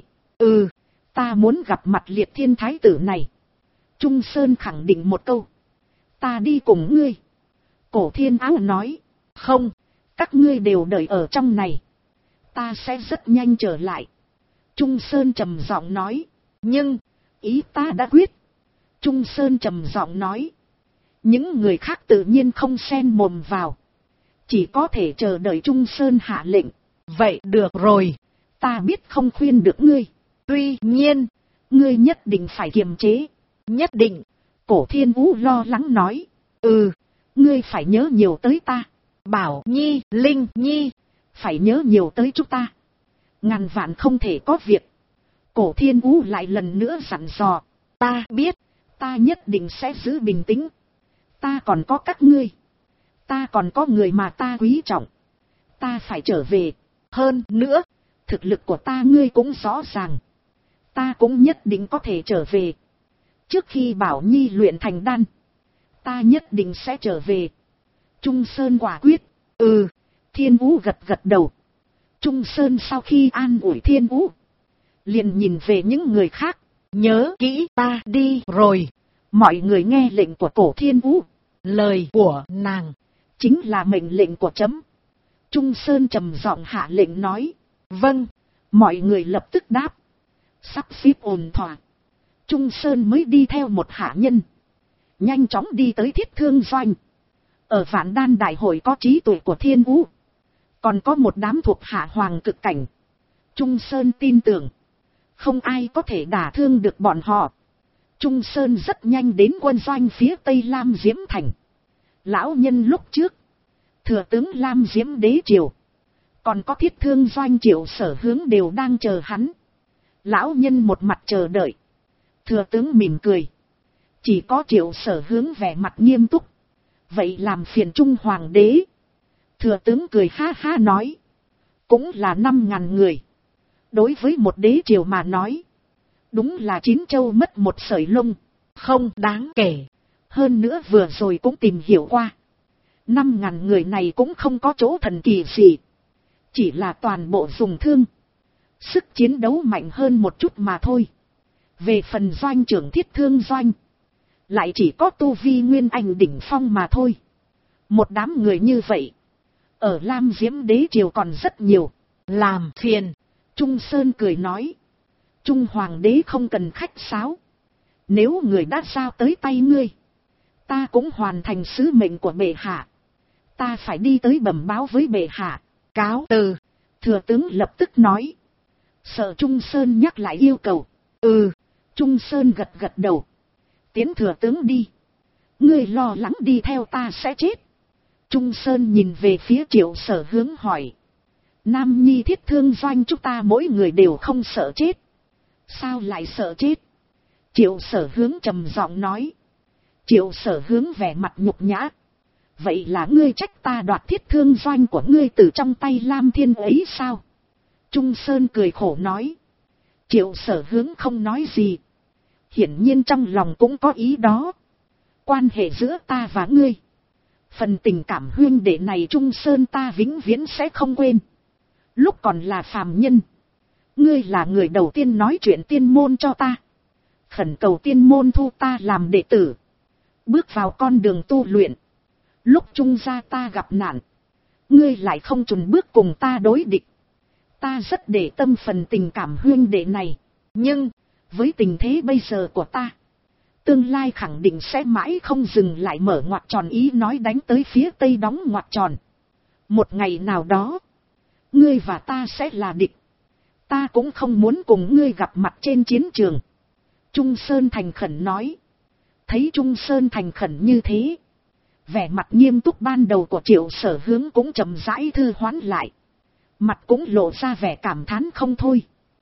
Ta muốn gặp mặt Liệt Thiên Thái tử này. Trung Sơn khẳng định một câu. Ta đi cùng ngươi. Cổ Thiên Áo nói. Không, các ngươi đều đợi ở trong này. Ta sẽ rất nhanh trở lại. Trung Sơn trầm giọng nói. Nhưng, ý ta đã quyết. Trung Sơn trầm giọng nói. Những người khác tự nhiên không xen mồm vào. Chỉ có thể chờ đợi Trung Sơn hạ lệnh. Vậy được rồi. Ta biết không khuyên được ngươi. Tuy nhiên, ngươi nhất định phải kiềm chế. Nhất định. Cổ Thiên Vũ lo lắng nói. Ngươi phải nhớ nhiều tới ta. Bảo Nhi, Linh Nhi, phải nhớ nhiều tới chúng ta. Ngàn vạn không thể có việc. Cổ Thiên Vũ lại lần nữa dặn dò. Ta biết, ta nhất định sẽ giữ bình tĩnh. Ta còn có các ngươi. Ta còn có người mà ta quý trọng. Ta phải trở về. Hơn nữa, thực lực của ta ngươi cũng rõ ràng. Ta cũng nhất định có thể trở về. Trước khi Bảo Nhi luyện thành đan, ta nhất định sẽ trở về. Trung Sơn quả quyết. Thiên Vũ gật đầu. Trung Sơn sau khi an ủi Thiên Vũ, liền nhìn về những người khác. Nhớ kỹ, ta đi rồi. Mọi người nghe lệnh của Cổ Thiên Vũ. Lời của nàng chính là mệnh lệnh của chấm. Trung Sơn trầm giọng hạ lệnh nói. Vâng. Mọi người lập tức đáp. Sắp xếp ổn thỏa, Trung Sơn mới đi theo một hạ nhân, nhanh chóng đi tới Thiết Thương Doanh. Ở Vạn Đan Đại hội có trí tuệ của Thiên Vũ, còn có một đám thuộc hạ hoàng cực cảnh. Trung Sơn tin tưởng, không ai có thể đả thương được bọn họ. Trung Sơn rất nhanh đến quân doanh phía tây Lam Diễm Thành. Lão nhân lúc trước, thừa tướng Lam Diễm Đế Triều, còn có Thiết Thương Doanh Triệu Sở Hướng đều đang chờ hắn. Lão nhân một mặt chờ đợi, thừa tướng mỉm cười. Chỉ có Triệu Sở Hướng vẻ mặt nghiêm túc. Vậy làm phiền Trung Hoàng Đế. Thừa tướng cười ha ha nói. Cũng là 5.000 người. Đối với một đế triều mà nói, đúng là 9 châu mất một sợi lông, không đáng kể. Hơn nữa vừa rồi cũng tìm hiểu qua, 5.000 người này cũng không có chỗ thần kỳ gì. Chỉ là toàn bộ dùng thương, sức chiến đấu mạnh hơn một chút mà thôi. Về phần doanh trưởng Thiết Thương Doanh, lại chỉ có tu vi nguyên anh đỉnh phong mà thôi. Một đám người như vậy, ở Lam Diễm Đế Triều còn rất nhiều. Làm phiền. Trung Sơn cười nói. Trung Hoàng Đế không cần khách sáo. Nếu người đã giao tới tay ngươi, ta cũng hoàn thành sứ mệnh của bệ hạ. Ta phải đi tới bẩm báo với bệ hạ. Cáo từ. Thừa tướng lập tức nói. Sợ Trung Sơn nhắc lại yêu cầu. Trung Sơn gật đầu. Tiến thừa tướng đi. Ngươi lo lắng đi theo ta sẽ chết. Trung Sơn nhìn về phía Triệu Sở Hướng hỏi. Nam Nhi Thiết Thương Doanh chúng ta mỗi người đều không sợ chết. Sao lại sợ chết? Triệu Sở Hướng trầm giọng nói. Triệu Sở Hướng vẻ mặt nhục nhã. Vậy là ngươi trách ta đoạt Thiết Thương Doanh của ngươi từ trong tay Lam Thiên ấy sao? Trung Sơn cười khổ nói. Triệu Sở Hướng không nói gì. Hiển nhiên trong lòng cũng có ý đó. Quan hệ giữa ta và ngươi, phần tình cảm huynh đệ này Trung Sơn ta vĩnh viễn sẽ không quên. Lúc còn là phàm nhân, ngươi là người đầu tiên nói chuyện tiên môn cho ta, khẩn cầu tiên môn thu ta làm đệ tử, bước vào con đường tu luyện. Lúc Trung gia ta gặp nạn, ngươi lại không chùn bước cùng ta đối địch. Ta rất để tâm phần tình cảm huynh đệ này, nhưng với tình thế bây giờ của ta, tương lai khẳng định sẽ mãi không dừng lại mở ngoặc tròn ý nói đánh tới phía tây đóng ngoặc tròn. Một ngày nào đó, ngươi và ta sẽ là địch. Ta cũng không muốn cùng ngươi gặp mặt trên chiến trường. Trung Sơn thành khẩn nói. Thấy Trung Sơn thành khẩn như thế, vẻ mặt nghiêm túc ban đầu của Triệu Sở Hướng cũng chậm rãi thư hoán lại. Mặt cũng lộ ra vẻ cảm thán không thôi.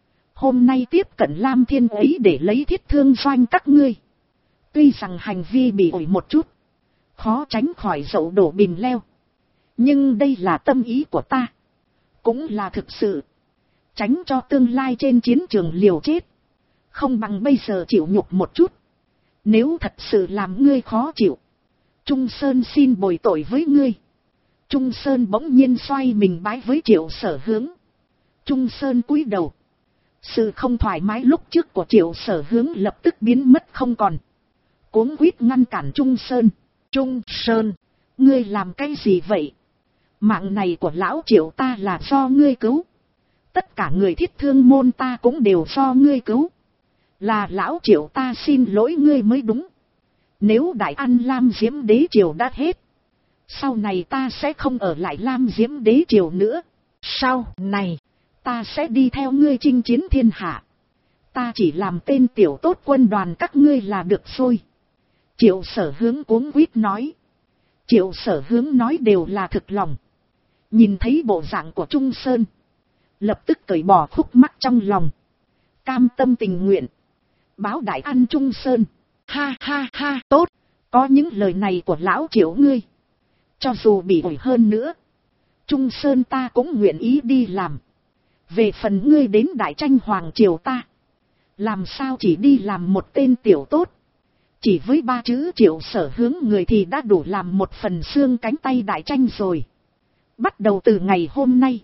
Hôm nay tiếp cận Lam Thiên ấy để lấy Thiết Thương Doanh các ngươi. Tuy rằng hành vi bị ổi một chút, khó tránh khỏi dậu đổ bìm leo. Nhưng đây là tâm ý của ta. Cũng là thực sự. Tránh cho tương lai trên chiến trường liều chết. Không bằng bây giờ chịu nhục một chút. Nếu thật sự làm ngươi khó chịu, Trung Sơn xin bồi tội với ngươi. Trung Sơn bỗng nhiên xoay mình bái với Triệu Sở Hướng. Trung Sơn cúi đầu. Sự không thoải mái lúc trước của Triệu Sở Hướng lập tức biến mất không còn. Cuống quýt ngăn cản Trung Sơn. Trung Sơn, ngươi làm cái gì vậy? Mạng này của lão Triệu ta là do ngươi cứu. Tất cả người Thiết Thương môn ta cũng đều do ngươi cứu. Là lão Triệu ta xin lỗi ngươi mới đúng. Nếu Đại An Lam Diễm Đế Triều đã hết, sau này ta sẽ không ở lại Lam Diễm Đế Triều nữa. Sau này, ta sẽ đi theo ngươi chinh chiến thiên hạ. Ta chỉ làm tên tiểu tốt quân đoàn các ngươi là được rồi. Triệu Sở Hướng cuống quýt nói. Triệu Sở Hướng nói đều là thực lòng. Nhìn thấy bộ dạng của Trung Sơn, lập tức cởi bỏ khúc mắc trong lòng. Cam tâm tình nguyện. Báo Đại An Trung Sơn. Ha ha ha, tốt. Có những lời này của lão Triệu ngươi, cho dù bị ổi hơn nữa, Trung Sơn ta cũng nguyện ý đi làm. Về phần ngươi đến Đại Tranh Hoàng Triều ta, làm sao chỉ đi làm một tên tiểu tốt. Chỉ với 3 chữ Triệu Sở Hướng người thì đã đủ làm một phần xương cánh tay Đại Tranh rồi. Bắt đầu từ ngày hôm nay,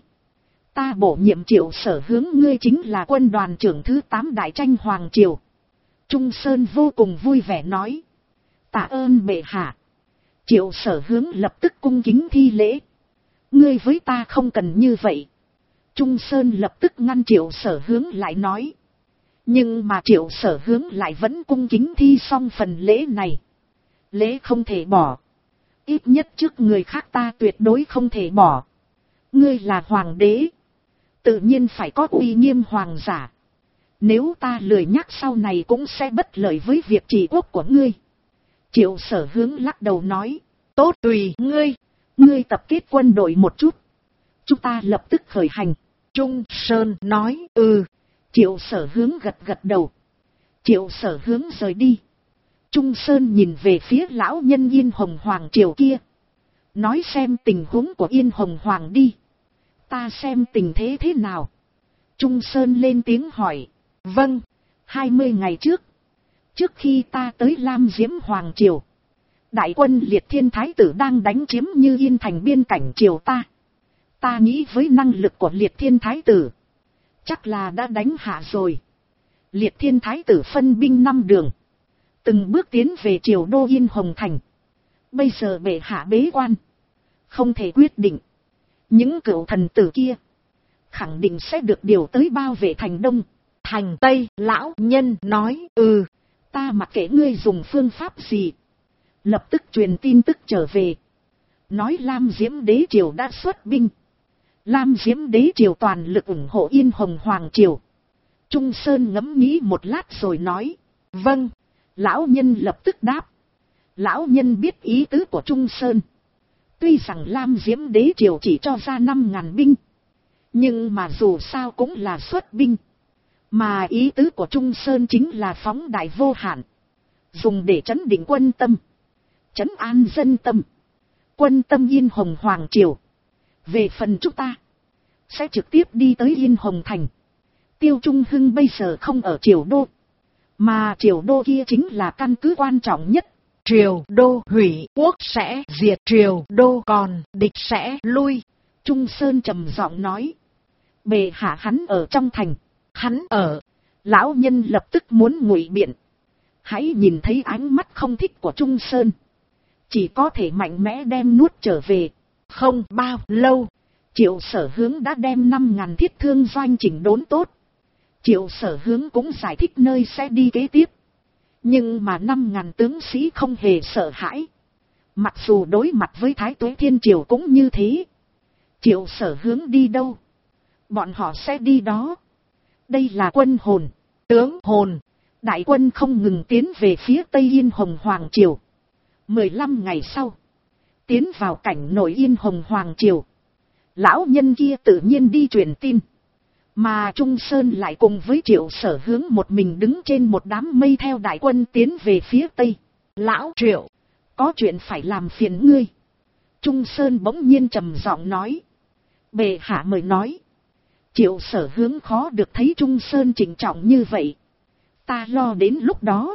ta bổ nhiệm Triệu Sở Hướng ngươi chính là quân đoàn trưởng thứ 8 Đại Tranh Hoàng Triều. Trung Sơn vô cùng vui vẻ nói. Tạ ơn bệ hạ. Triệu Sở Hướng lập tức cung kính thi lễ. Ngươi với ta không cần như vậy. Trung Sơn lập tức ngăn Triệu Sở Hướng lại nói. Nhưng mà Triệu Sở Hướng lại vẫn cung kính thi xong phần lễ này. Lễ không thể bỏ. Ít nhất trước người khác ta tuyệt đối không thể bỏ. Ngươi là hoàng đế, tự nhiên phải có uy nghiêm hoàng giả. Nếu ta lười nhắc sau này cũng sẽ bất lợi với việc trị quốc của ngươi. Triệu Sở Hướng lắc đầu nói. Tốt, tùy ngươi. Ngươi tập kết quân đội một chút, chúng ta lập tức khởi hành. Trung Sơn nói. Triệu Sở Hướng gật gật đầu. Triệu Sở Hướng rời đi. Trung Sơn nhìn về phía lão nhân Yên Hồng Hoàng Triều kia. Nói xem tình huống của Yên Hồng Hoàng đi. Ta xem tình thế thế nào. Trung Sơn lên tiếng hỏi. Vâng, 20 ngày trước, trước khi ta tới Lam Diễm Hoàng Triều, đại quân Liệt Thiên Thái Tử đang đánh chiếm Như Yên thành biên cảnh triều ta. Ta nghĩ với năng lực của Liệt Thiên Thái Tử, chắc là đã đánh hạ rồi. Liệt Thiên Thái Tử phân binh 5 đường, từng bước tiến về triều đô Yên Hồng thành. Bây giờ bệ hạ bế quan, không thể quyết định. Những cựu thần tử kia khẳng định sẽ được điều tới bao vệ thành Đông, thành Tây. Lão nhân nói. Ta mặc kệ ngươi dùng phương pháp gì, lập tức truyền tin tức trở về, nói Lam Diễm Đế Triều đã xuất binh. Lam Diễm Đế Triều toàn lực ủng hộ Yên Hồng Hoàng Triều. Trung Sơn ngẫm nghĩ một lát rồi nói. Vâng. Lão nhân lập tức đáp. Lão nhân biết ý tứ của Trung Sơn. Tuy rằng Lam Diễm Đế Triều chỉ cho ra 5.000 binh, nhưng mà dù sao cũng là xuất binh. Mà ý tứ của Trung Sơn chính là phóng đại vô hạn, dùng để trấn định quân tâm, trấn an dân tâm, quân tâm Yên Hồng Hoàng Triều. Về phần chúng ta, sẽ trực tiếp đi tới Yên Hồng Thành. Tiêu Trung Hưng bây giờ không ở Triều Đô, mà Triều Đô kia chính là căn cứ quan trọng nhất. Triều Đô hủy, quốc sẽ diệt; Triều Đô còn, địch sẽ lui. Trung Sơn trầm giọng nói. Bệ hạ hắn ở trong thành. Hắn ở. Lão nhân lập tức muốn ngụy biện. Hãy nhìn thấy ánh mắt không thích của Trung Sơn, chỉ có thể mạnh mẽ đem nuốt trở về. Không bao lâu, Triệu Sở Hướng đã đem 5.000 thiết thương doanh chỉnh đốn tốt. Triệu Sở Hướng cũng giải thích nơi sẽ đi kế tiếp. Nhưng mà 5.000 tướng sĩ không hề sợ hãi. Mặc dù đối mặt với Thái Tuế Thiên Triều cũng như thế. Triệu Sở Hướng đi đâu, bọn họ sẽ đi đó. Đây là quân hồn, tướng hồn. Đại quân không ngừng tiến về phía Tây Yên Hồng Hoàng Triều. 15 ngày sau, tiến vào cảnh nội Yên Hồng Hoàng Triều. Lão nhân kia tự nhiên đi truyền tin. Mà Trung Sơn lại cùng với Triệu Sở Hướng một mình đứng trên một đám mây theo đại quân tiến về phía Tây. Lão Triệu, có chuyện phải làm phiền ngươi. Trung Sơn bỗng nhiên trầm giọng nói. Bệ hạ mời nói. Triệu Sở Hướng khó được thấy Trung Sơn trịnh trọng như vậy. Ta lo đến lúc đó,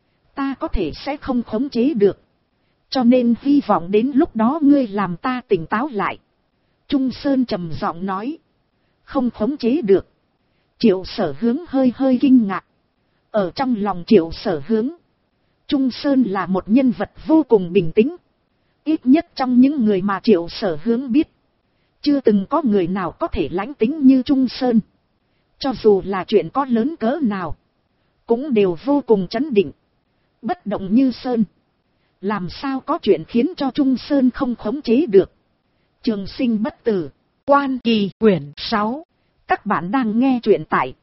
ta có thể sẽ không khống chế được. Cho nên hy vọng đến lúc đó ngươi làm ta tỉnh táo lại. Trung Sơn trầm giọng nói. Không khống chế được. Triệu Sở Hướng hơi hơi kinh ngạc. Ở trong lòng Triệu Sở Hướng, Trung Sơn là một nhân vật vô cùng bình tĩnh. Ít nhất trong những người mà Triệu Sở Hướng biết, chưa từng có người nào có thể lãnh tĩnh như Trung Sơn. Cho dù là chuyện có lớn cỡ nào, cũng đều vô cùng trấn định, bất động như sơn. Làm sao có chuyện khiến cho Trung Sơn không khống chế được. Trường Sinh bất tử, Quan Kỳ quyển 6. Các bạn đang nghe truyện tại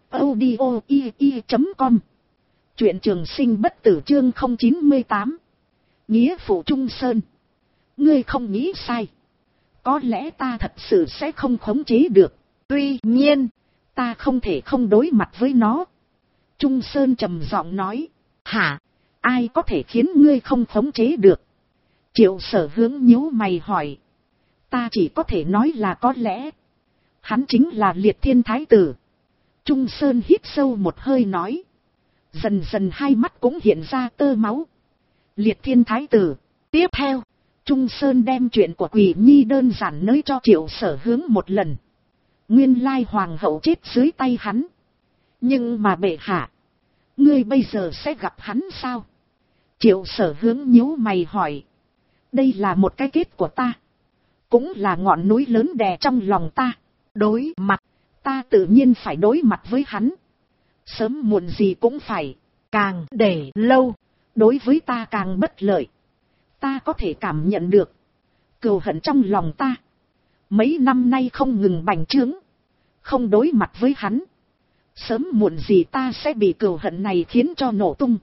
audio.ie.com. Truyện Trường Sinh bất tử chương 098. Nghĩa phụ Trung Sơn, ngươi không nghĩ sai. Có lẽ ta thật sự sẽ không khống chế được. Tuy nhiên, ta không thể không đối mặt với nó. Trung Sơn trầm giọng nói. Hả? Ai có thể khiến ngươi không khống chế được? Triệu Sở Hướng nhíu mày hỏi. Ta chỉ có thể nói là có lẽ. Hắn chính là Liệt Thiên Thái Tử. Trung Sơn hít sâu một hơi nói. Dần dần hai mắt cũng hiện ra tơ máu. Liệt Thiên Thái Tử. Tiếp theo, Trung Sơn đem chuyện của Quỷ Nhi đơn giản nói cho Triệu Sở Hướng một lần. Nguyên lai hoàng hậu chết dưới tay hắn. Nhưng mà bệ hạ, ngươi bây giờ sẽ gặp hắn sao? Triệu Sở Hướng nhíu mày hỏi. Đây là một cái kết của ta, cũng là ngọn núi lớn đè trong lòng ta. Đối mặt, ta tự nhiên phải đối mặt với hắn. Sớm muộn gì cũng phải. Càng để lâu, đối với ta càng bất lợi. Ta có thể cảm nhận được cừu hận trong lòng ta mấy năm nay không ngừng bành trướng. Không đối mặt với hắn, sớm muộn gì ta sẽ bị cừu hận này khiến cho nổ tung.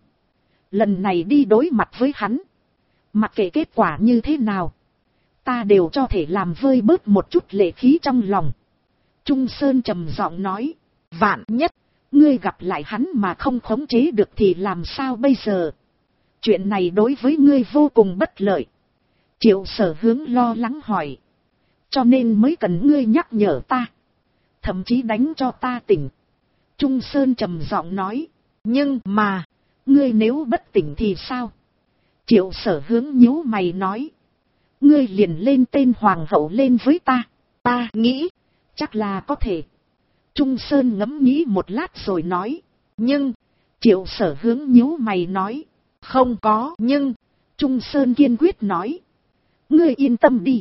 Lần này đi đối mặt với hắn, mặc kệ kết quả như thế nào, ta đều cho thể làm vơi bớt một chút lệ khí trong lòng. Trung Sơn trầm giọng nói. Vạn nhất, ngươi gặp lại hắn mà không khống chế được thì làm sao bây giờ? Chuyện này đối với ngươi vô cùng bất lợi. Triệu Sở Hướng lo lắng hỏi. Cho nên mới cần ngươi nhắc nhở ta, thậm chí đánh cho ta tỉnh. Trung Sơn trầm giọng nói. Nhưng mà, ngươi nếu bất tỉnh thì sao? Triệu Sở Hướng nhíu mày nói. Ngươi liền lên tên hoàng hậu lên với ta. Ta nghĩ, chắc là có thể. Trung Sơn ngẫm nghĩ một lát rồi nói. Nhưng, Triệu Sở Hướng nhíu mày nói. Không có nhưng. Trung Sơn kiên quyết nói. Ngươi yên tâm đi.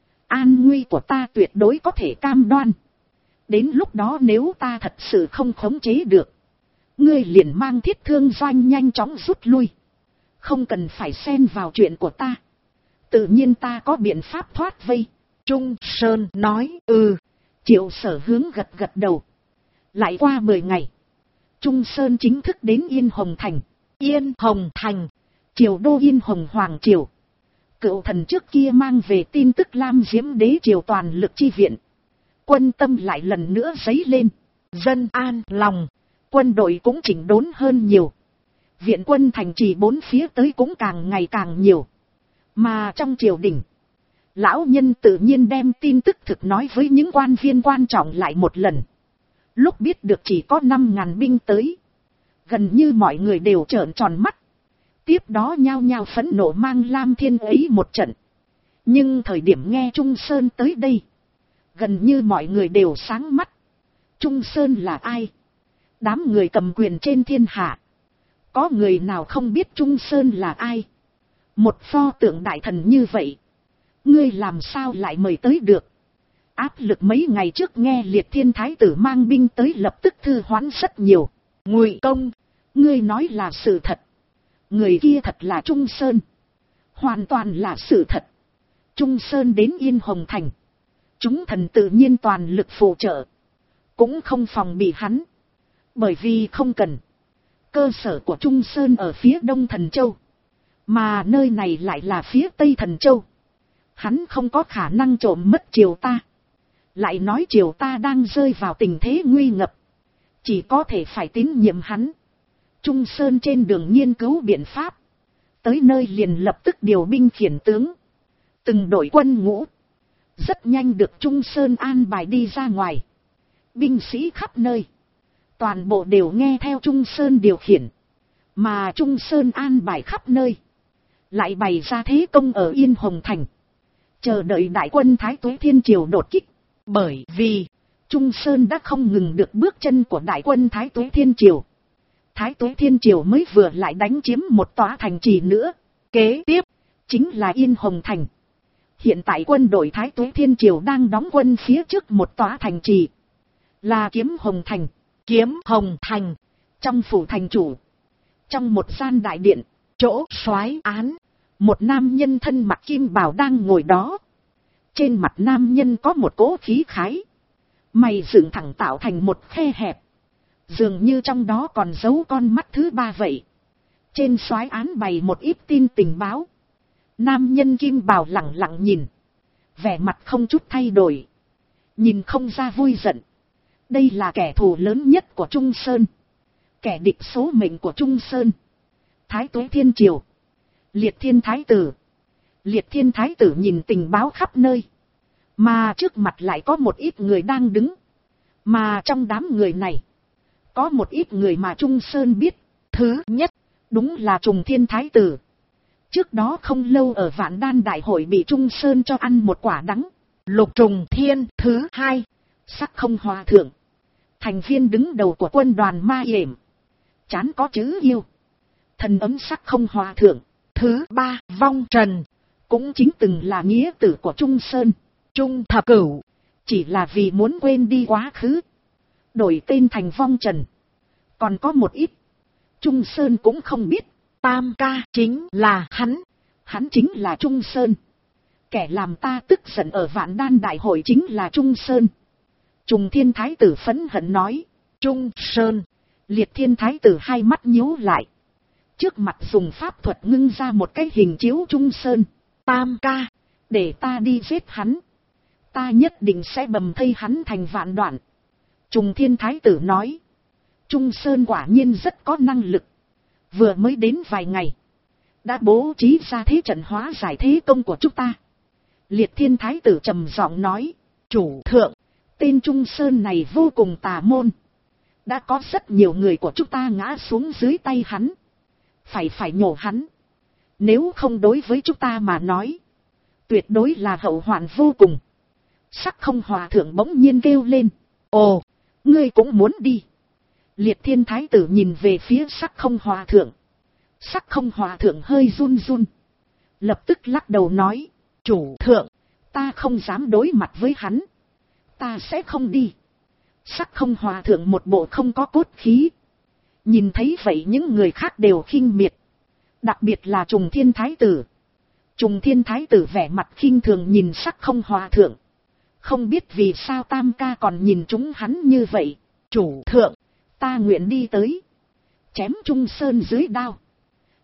An nguy của ta tuyệt đối có thể cam đoan. Đến lúc đó nếu ta thật sự không khống chế được, ngươi liền mang thiết thương doanh nhanh chóng rút lui. Không cần phải xen vào chuyện của ta. Tự nhiên ta có biện pháp thoát vây. Trung Sơn nói. Triệu Sở Hướng gật gật đầu. Lại qua 10 ngày, Trung Sơn chính thức đến Yên Hồng Thành. Yên Hồng Thành Triều đô Yên Hồng Hoàng Triều. Cựu thần trước kia mang về tin tức Lam Diễm Đế Triều toàn lực chi viện. Quân tâm lại lần nữa dấy lên. Dân an lòng. Quân đội cũng chỉnh đốn hơn nhiều. Viện quân thành trì bốn phía tới cũng càng ngày càng nhiều. Mà trong triều đình, lão nhân tự nhiên đem tin tức thực nói với những quan viên quan trọng lại một lần. Lúc biết được chỉ có 5.000 binh tới, gần như mọi người đều trợn tròn mắt. Tiếp đó nhao nhao phẫn nộ mang Lam Thiên ấy một trận. Nhưng thời điểm nghe Trung Sơn tới đây, gần như mọi người đều sáng mắt. Trung Sơn là ai? Đám người cầm quyền trên thiên hạ, có người nào không biết Trung Sơn là ai? Một pho tượng đại thần như vậy, ngươi làm sao lại mời tới được? Áp lực mấy ngày trước nghe Liệt Thiên Thái tử mang binh tới lập tức thư hoán rất nhiều. Ngụy Công, ngươi nói là sự thật. Người kia thật là Trung Sơn. Hoàn toàn là sự thật. Trung Sơn đến Yên Hồng Thành, chúng thần tự nhiên toàn lực phụ trợ, cũng không phòng bị hắn. Bởi vì không cần. Cơ sở của Trung Sơn ở phía đông Thần Châu, mà nơi này lại là phía tây Thần Châu. Hắn không có khả năng trộm mất triều ta. Lại nói triều ta đang rơi vào tình thế nguy ngập, chỉ có thể phải tín nhiệm hắn. Trung Sơn trên đường nghiên cứu biện pháp, tới nơi liền lập tức điều binh khiển tướng, từng đội quân ngũ. Rất nhanh được Trung Sơn an bài đi ra ngoài. Binh sĩ khắp nơi, toàn bộ đều nghe theo Trung Sơn điều khiển. Mà Trung Sơn an bài khắp nơi, lại bày ra thế công ở Yên Hồng Thành, chờ đợi đại quân Thái Tuế Thiên Triều đột kích. Bởi vì Trung Sơn đã không ngừng được bước chân của đại quân Thái Tuế Thiên Triều. Thái Tuế Thiên Triều mới vừa lại đánh chiếm một tòa thành trì nữa. Kế tiếp chính là Yên Hồng Thành. Hiện tại quân đội Thái Tuế Thiên Triều đang đóng quân phía trước một tòa thành trì, là Kiếm Hồng Thành. Kiếm Hồng Thành, trong phủ thành chủ, trong một gian đại điện, chỗ soái án, một nam nhân thân mặc kim bào đang ngồi đó. Trên mặt nam nhân có một cỗ khí khái, mày dựng thẳng tạo thành một khe hẹp, dường như trong đó còn giấu con mắt thứ ba vậy. Trên soái án bày một ít tin tình báo. Nam nhân kim bào lẳng lặng nhìn, vẻ mặt không chút thay đổi, nhìn không ra vui giận. Đây là kẻ thù lớn nhất của Trung Sơn, kẻ địch số mệnh của Trung Sơn. Thái Tuế Thiên Triều, Liệt Thiên Thái tử. Liệt Thiên Thái tử nhìn tình báo khắp nơi, mà trước mặt lại có một ít người đang đứng. Mà trong đám người này, có một ít người mà Trung Sơn biết. Thứ nhất, đúng là Trùng Thiên Thái tử. Trước đó không lâu ở Vạn Đan Đại hội bị Trung Sơn cho ăn một quả đắng. Lục Trùng Thiên. Thứ hai, Sắc Không Hòa thượng, thành viên đứng đầu của quân đoàn Ma Yểm, chán có chữ yêu, thần ấm Sắc Không Hòa thượng. Thứ ba, Vong Trần, cũng chính từng là nghĩa tử của Trung Sơn. Trung Thập Cửu, chỉ là vì muốn quên đi quá khứ, đổi tên thành Vong Trần. Còn có một ít, Trung Sơn cũng không biết. Tam ca chính là hắn chính là Trung Sơn. Kẻ làm ta tức giận ở Vạn Đan Đại hội chính là Trung Sơn. Trùng Thiên Thái tử phẫn hận nói. Trung Sơn. Liệt Thiên Thái tử hai mắt nhíu lại, trước mặt dùng pháp thuật ngưng ra một cái hình chiếu Trung Sơn. Tam ca, để ta đi giết hắn, ta nhất định sẽ bầm thây hắn thành vạn đoạn. Trùng Thiên Thái tử nói. Trung Sơn quả nhiên rất có năng lực, vừa mới đến vài ngày, đã bố trí ra thế trận hóa giải thế công của chúng ta. Liệt Thiên Thái tử trầm giọng nói. Chủ thượng, tên Trung Sơn này vô cùng tà môn, đã có rất nhiều người của chúng ta ngã xuống dưới tay hắn, phải nhổ hắn. Nếu không đối với chúng ta mà nói, tuyệt đối là hậu hoạn vô cùng. Sắc Không Hòa thượng bỗng nhiên kêu lên. Ồ, ngươi cũng muốn đi? Liệt Thiên Thái tử nhìn về phía Sắc Không Hòa thượng. Sắc Không Hòa thượng hơi run run, lập tức lắc đầu nói. Chủ thượng, ta không dám đối mặt với hắn, ta sẽ không đi. Sắc Không Hòa thượng một bộ không có cốt khí. Nhìn thấy vậy những người khác đều khinh miệt, đặc biệt là Trùng Thiên Thái tử. Trùng Thiên Thái tử vẻ mặt khinh thường nhìn Sắc Không Hòa thượng, không biết vì sao Tam ca còn nhìn chúng hắn như vậy. Chủ thượng, ta nguyện đi tới, chém Trung Sơn dưới đao,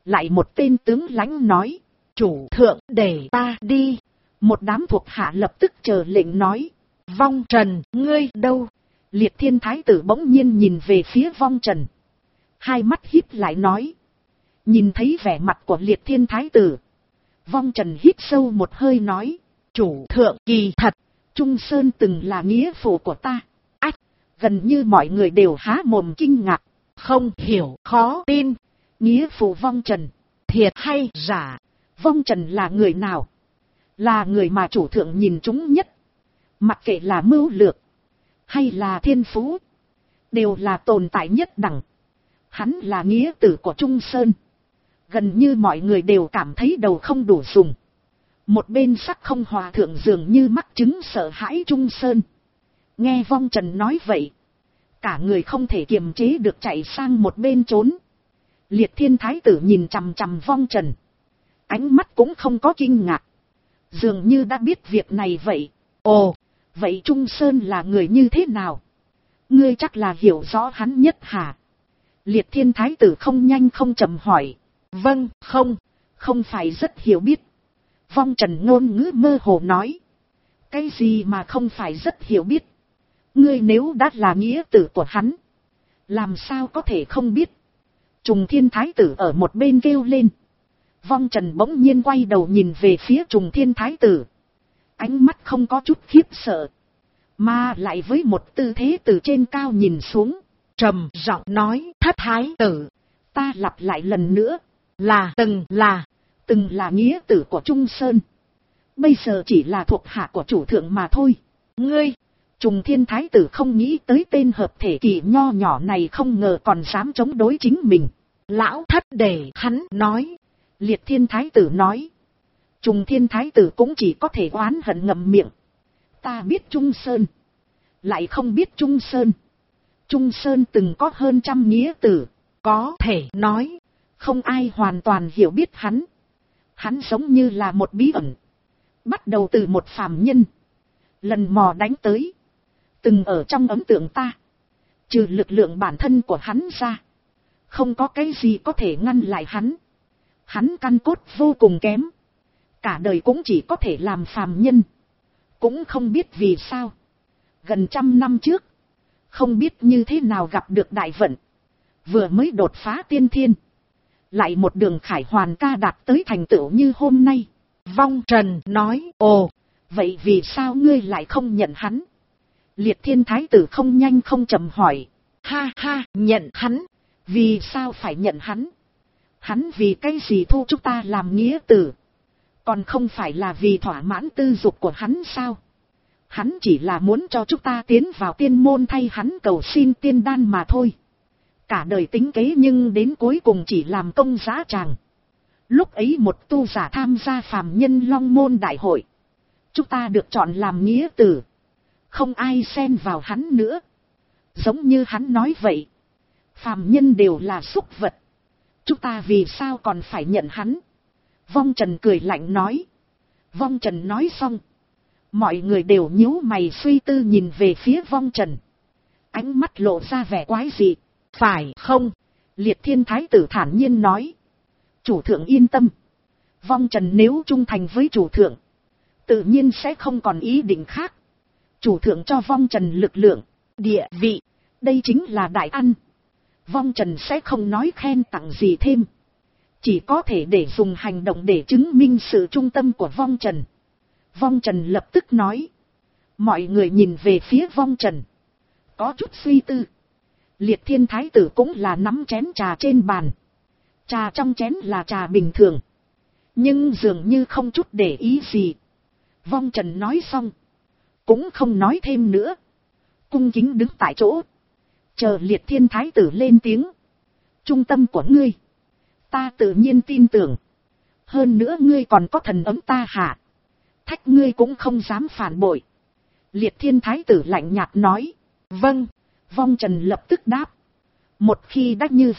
Lại một tên tướng lãnh nói. Chủ thượng để ta đi. Một đám thuộc hạ lập tức chờ lệnh nói. Vong Trần, ngươi đâu? Liệt Thiên Thái tử bỗng nhiên nhìn về phía Vong Trần. Hai mắt híp lại nói. Nhìn thấy vẻ mặt của Liệt Thiên Thái tử. Vong Trần hít sâu một hơi nói. Chủ thượng kỳ thật. Trung Sơn từng là nghĩa phụ của ta. Ách, gần như mọi người đều há mồm kinh ngạc. Không hiểu, khó tin. Nghĩa phụ Vong Trần. Thiệt hay giả? Vong Trần là người nào? Là người mà chủ thượng nhìn chúng nhất. Mặc kệ là mưu lược hay là thiên phú, đều là tồn tại nhất đẳng. Hắn là nghĩa tử của Trung Sơn. Gần như mọi người đều cảm thấy đầu không đủ dùng. Một bên sắc không hòa thượng dường như mắc chứng sợ hãi Trung Sơn. Nghe Vong Trần nói vậy, cả người không thể kiềm chế được chạy sang một bên trốn. Liệt Thiên Thái tử nhìn chằm chằm Vong Trần. Ánh mắt cũng không có kinh ngạc. Dường như đã biết việc này vậy. Ồ, vậy Trung Sơn là người như thế nào? Ngươi chắc là hiểu rõ hắn nhất hả? Liệt Thiên Thái tử không nhanh không chậm hỏi. Vâng, không phải rất hiểu biết. Vong Trần ngôn ngữ mơ hồ nói. Cái gì mà không phải rất hiểu biết? Ngươi nếu đã là nghĩa tử của hắn, làm sao có thể không biết? Trùng Thiên Thái tử ở một bên kêu lên. Vong Trần bỗng nhiên quay đầu nhìn về phía Trùng Thiên Thái tử. Ánh mắt không có chút khiếp sợ, mà lại với một tư thế từ trên cao nhìn xuống. Trầm giọng nói. Thất thái tử. Ta lặp lại lần nữa. Từng là nghĩa tử của Trung Sơn. Bây giờ chỉ là thuộc hạ của chủ thượng mà thôi. Ngươi. Trùng Thiên Thái tử không nghĩ tới tên hợp thể kỳ nho nhỏ này không ngờ còn dám chống đối chính mình. Lão thất để hắn nói. Liệt Thiên Thái tử nói. Trùng Thiên Thái tử cũng chỉ có thể oán hận ngậm miệng. Ta biết Trung Sơn, lại không biết Trung Sơn. Trung Sơn từng có hơn 100 nghĩa tử. Có thể nói, không ai hoàn toàn hiểu biết hắn. Hắn giống như là một bí ẩn. Bắt đầu từ một phàm nhân, lần mò đánh tới. Từng ở trong ấn tượng ta, trừ lực lượng bản thân của hắn ra, không có cái gì có thể ngăn lại hắn. Hắn căn cốt vô cùng kém. Cả đời cũng chỉ có thể làm phàm nhân. Cũng không biết vì sao. Gần 100 năm trước, không biết như thế nào gặp được đại vận. Vừa mới đột phá tiên thiên, lại một đường khải hoàn ca đạt tới thành tựu như hôm nay. Vong Trần nói. Ồ, vậy vì sao ngươi lại không nhận hắn? Liệt Thiên Thái tử không nhanh không chậm hỏi. Ha ha, nhận hắn. Vì sao phải nhận hắn? Hắn vì cái gì thu chúng ta làm nghĩa tử? Còn không phải là vì thỏa mãn tư dục của hắn sao? Hắn chỉ là muốn cho chúng ta tiến vào tiên môn thay hắn cầu xin tiên đan mà thôi. Cả đời tính kế nhưng đến cuối cùng chỉ làm công giá tràng. Lúc ấy một tu giả tham gia phàm nhân Long Môn đại hội, chúng ta được chọn làm nghĩa tử. Không ai xen vào hắn nữa. Giống như hắn nói vậy, phàm nhân đều là súc vật. Chúng ta vì sao còn phải nhận hắn? Vong Trần cười lạnh nói. Vong Trần nói xong, mọi người đều nhíu mày suy tư nhìn về phía Vong Trần. Ánh mắt lộ ra vẻ quái dị. Phải không? Liệt Thiên Thái tử thản nhiên nói. Chủ thượng yên tâm. Vong Trần nếu trung thành với chủ thượng, tự nhiên sẽ không còn ý định khác. Chủ thượng cho Vong Trần lực lượng, địa vị, đây chính là đại ăn. Vong Trần sẽ không nói khen tặng gì thêm. Chỉ có thể để dùng hành động để chứng minh sự trung tâm của Vong Trần. Vong Trần lập tức nói. Mọi người nhìn về phía Vong Trần, có chút suy tư. Liệt Thiên Thái tử cũng là nắm chén trà trên bàn. Trà trong chén là trà bình thường, nhưng dường như không chút để ý gì. Vong Trần nói xong, cũng không nói thêm nữa. Cung kính đứng tại chỗ, chờ Liệt Thiên Thái tử lên tiếng. Trung tâm của ngươi, ta tự nhiên tin tưởng. Hơn nữa ngươi còn có thần ấm ta hạ. Thách ngươi cũng không dám phản bội. Liệt Thiên Thái tử lạnh nhạt nói. Vâng. Vong Trần lập tức đáp. Một khi đã như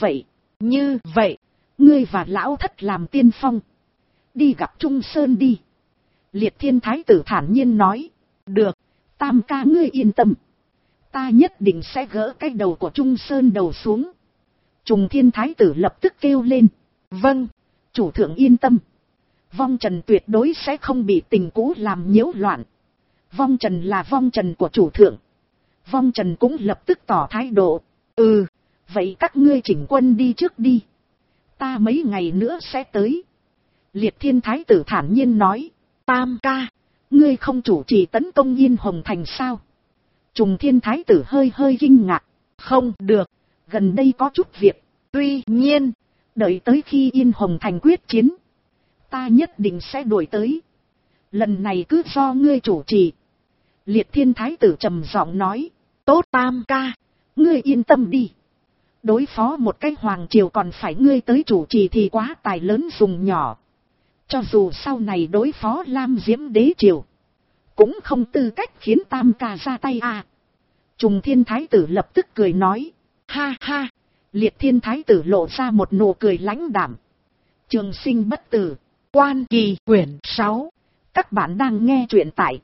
vậy, ngươi và lão thất làm tiên phong, đi gặp Trung Sơn đi. Liệt Thiên Thái tử thản nhiên nói. Được, Tam ca ngươi yên tâm. Ta nhất định sẽ gỡ cái đầu của Trung Sơn đầu xuống. Trùng Thiên Thái tử lập tức kêu lên. Vâng, chủ thượng yên tâm. Vong trần tuyệt đối sẽ không bị tình cũ làm nhiễu loạn. Vong trần là vong trần của chủ thượng. Vong trần cũng lập tức tỏ thái độ. Vậy các ngươi chỉnh quân đi trước đi. Ta mấy ngày nữa sẽ tới. Liệt Thiên Thái tử thản nhiên nói. Tam ca, ngươi không chủ trì tấn công Yên Hồng Thành sao? Trùng Thiên Thái tử hơi kinh ngạc. không được. Gần đây có chút việc. Tuy nhiên, đợi tới khi Yên Hồng Thành quyết chiến, ta nhất định sẽ đuổi tới. Lần này cứ do ngươi chủ trì. Liệt Thiên Thái tử trầm giọng nói. tốt tam ca, ngươi yên tâm đi. Đối phó một cái hoàng triều còn phải ngươi tới chủ trì thì quá tài lớn dùng nhỏ. Cho dù sau này đối phó Lam Diễm đế triều, cũng không tư cách khiến tam ca ra tay à. Trùng Thiên Thái tử lập tức cười nói. Ha ha. Liệt Thiên Thái tử lộ ra một nụ cười lãnh đạm. Trường sinh bất tử. Quan Kỳ quyển 6. Các bạn đang nghe truyện tại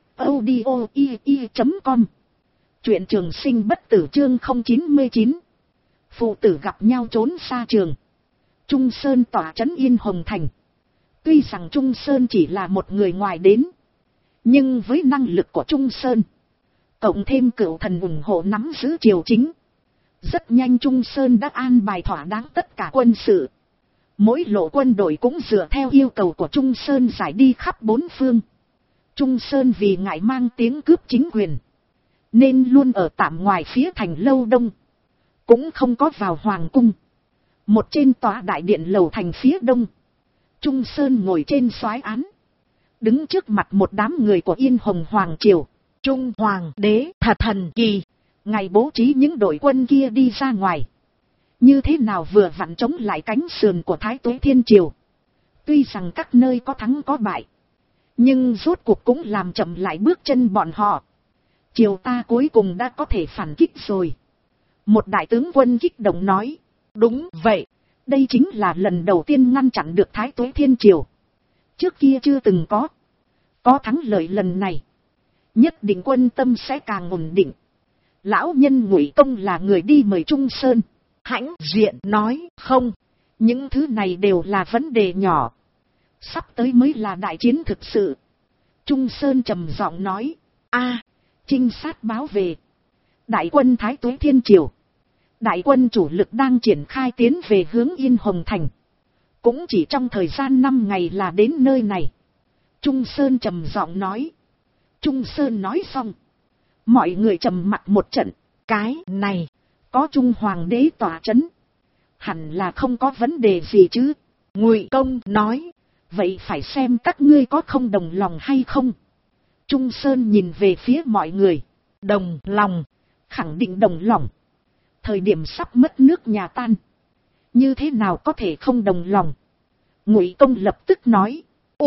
audio.com. Truyện Trường sinh bất tử chương 099. Phụ tử gặp nhau trốn xa trường. Trung Sơn tỏa trấn Yên Hồng Thành. Tuy rằng Trung Sơn chỉ là một người ngoài đến, nhưng với năng lực của Trung Sơn, cộng thêm cửu thần ủng hộ nắm giữ triều chính, rất nhanh Trung Sơn đã an bài thỏa đáng tất cả quân sự. Mỗi lộ quân đội cũng dựa theo yêu cầu của Trung Sơn giải đi khắp bốn phương. Trung Sơn vì ngại mang tiếng cướp chính quyền, nên luôn ở tạm ngoài phía thành Lâu Đông, cũng không có vào hoàng cung. Một trên tòa đại điện lầu thành phía đông, Trung Sơn ngồi trên soái án, đứng trước mặt một đám người của Yên Hồng Hoàng triều. Trung Hoàng đế thật thần kỳ. Ngài bố trí những đội quân kia đi ra ngoài, như thế nào vừa vặn chống lại cánh sườn của Thái Tuế Thiên triều. Tuy rằng các nơi có thắng có bại, nhưng rốt cuộc cũng làm chậm lại bước chân bọn họ. Triều ta cuối cùng đã có thể phản kích rồi. Một đại tướng quân kích động nói. Đúng vậy. Đây chính là lần đầu tiên ngăn chặn được Thái Tuế Thiên triều. Trước kia chưa từng có. Có thắng lợi lần này, nhất định quân tâm sẽ càng ổn định. Lão nhân Ngụy Công là người đi mời Trung Sơn. Hãnh diện nói. Không, những thứ này đều là vấn đề nhỏ. Sắp tới mới là đại chiến thực sự. Trung Sơn trầm giọng nói. Trinh sát báo về. Đại quân Thái Tuế Thiên triều, đại quân chủ lực đang triển khai tiến về hướng Yên Hồng Thành. Cũng chỉ trong thời gian 5 ngày là đến nơi này. Trung Sơn trầm giọng nói. Trung Sơn nói xong, mọi người trầm mặt một trận. Cái này, có Trung Hoàng đế tỏa trấn, hẳn là không có vấn đề gì chứ. Ngụy Công nói. Vậy phải xem các ngươi có không đồng lòng hay không. Trung Sơn nhìn về phía mọi người. Đồng lòng. Khẳng định đồng lòng. Thời điểm sắp mất nước nhà tan, như thế nào có thể không đồng lòng. Ngụy Công lập tức nói.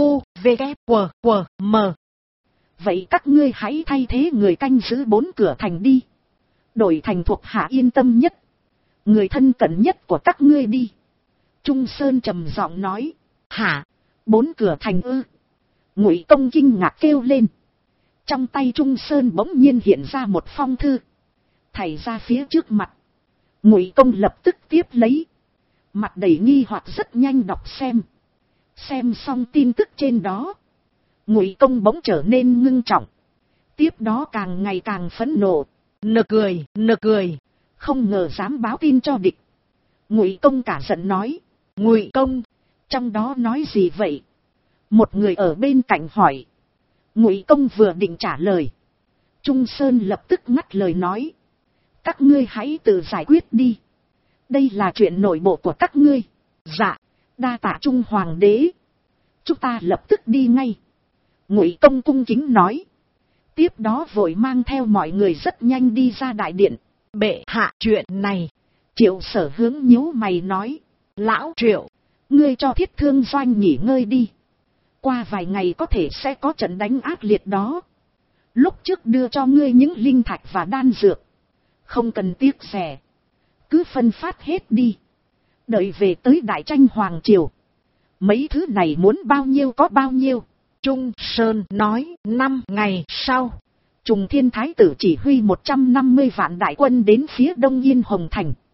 U-V-K-W-M. Vậy các ngươi hãy thay thế người canh giữ 4 cửa thành đi. Đổi thành thuộc hạ yên tâm nhất, người thân cận nhất của các ngươi đi. Trung Sơn trầm giọng nói. Hả? 4 cửa thành ư? Ngụy Công kinh ngạc kêu lên. Trong tay Trung Sơn bỗng nhiên hiện ra một phong thư, thảy ra phía trước mặt. Ngụy Công lập tức tiếp lấy, mặt đầy nghi hoặc rất nhanh đọc xem. Xem xong tin tức trên đó, Ngụy Công bỗng trở nên ngưng trọng, tiếp đó càng ngày càng phẫn nộ. Nực cười. Không ngờ dám báo tin cho địch. Ngụy Công cả giận nói. Ngụy Công, trong đó nói gì vậy? Một người ở bên cạnh hỏi. Ngụy Công vừa định trả lời, Trung Sơn lập tức ngắt lời nói. Các ngươi hãy tự giải quyết đi. Đây là chuyện nội bộ của các ngươi. Dạ. Đa tạ Trung Hoàng đế. Chúng ta lập tức đi ngay. Ngụy Công cung kính nói. Tiếp đó vội mang theo mọi người rất nhanh đi ra đại điện. Bệ hạ, chuyện này. Triệu Sở Hướng nhíu mày nói. Lão Triệu, ngươi cho Thiết Thương Doanh nghỉ ngơi đi. Qua vài ngày có thể sẽ có trận đánh ác liệt đó. Lúc trước đưa cho ngươi những linh thạch và đan dược, không cần tiếc rẻ, cứ phân phát hết đi. Đợi về tới đại tranh hoàng triều, mấy thứ này muốn bao nhiêu có bao nhiêu. Trung Sơn nói. 5 ngày sau, Trùng Thiên Thái tử chỉ huy 150 vạn đại quân đến phía đông Yên Hồng Thành.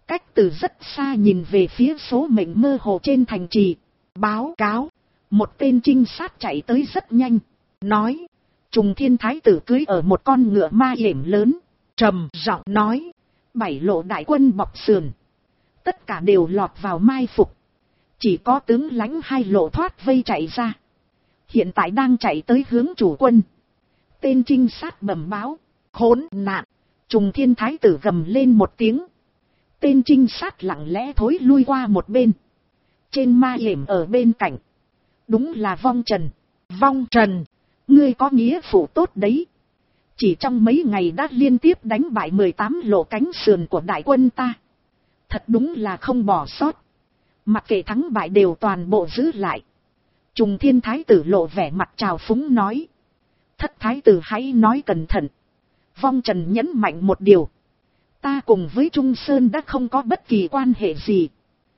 Cách từ rất xa nhìn về phía số mệnh mơ hồ trên thành trì. Báo cáo. Một tên trinh sát chạy tới rất nhanh. Nói. Trùng Thiên Thái tử cưỡi ở một con ngựa ma yểm lớn. Trầm giọng nói. 7 lộ đại quân bọc sườn. Tất cả đều lọt vào mai phục. Chỉ có tướng lãnh 2 lộ thoát vây chạy ra. Hiện tại đang chạy tới hướng chủ quân. Tên trinh sát bẩm báo. Khốn nạn. Trùng Thiên Thái tử gầm lên một tiếng. Tên trinh sát lặng lẽ thối lui qua một bên. Trên ma yểm ở bên cạnh. Đúng là Vong Trần. Vong Trần. Ngươi có nghĩa phụ tốt đấy. Chỉ trong mấy ngày đã liên tiếp đánh bại 18 lộ cánh sườn của đại quân ta. Thật đúng là không bỏ sót. Mặc kệ thắng bại đều toàn bộ giữ lại. Trùng Thiên Thái tử lộ vẻ mặt trào phúng nói. Thất thái tử hãy nói cẩn thận. Vong Trần nhấn mạnh một điều. Ta cùng với Trung Sơn đã không có bất kỳ quan hệ gì.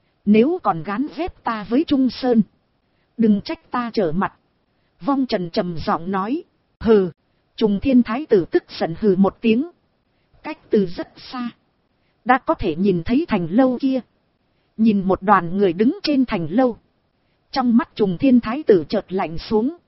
Nếu còn gán ghép ta với Trung Sơn, đừng trách ta trở mặt. Vong Trần trầm giọng nói. Hừ. Trùng Thiên Thái tử tức giận hừ một tiếng. Cách từ rất xa, đã có thể nhìn thấy thành lâu kia. Nhìn một đoàn người đứng trên thành lâu. Trong mắt Trùng Thiên Thái tử chợt lạnh xuống.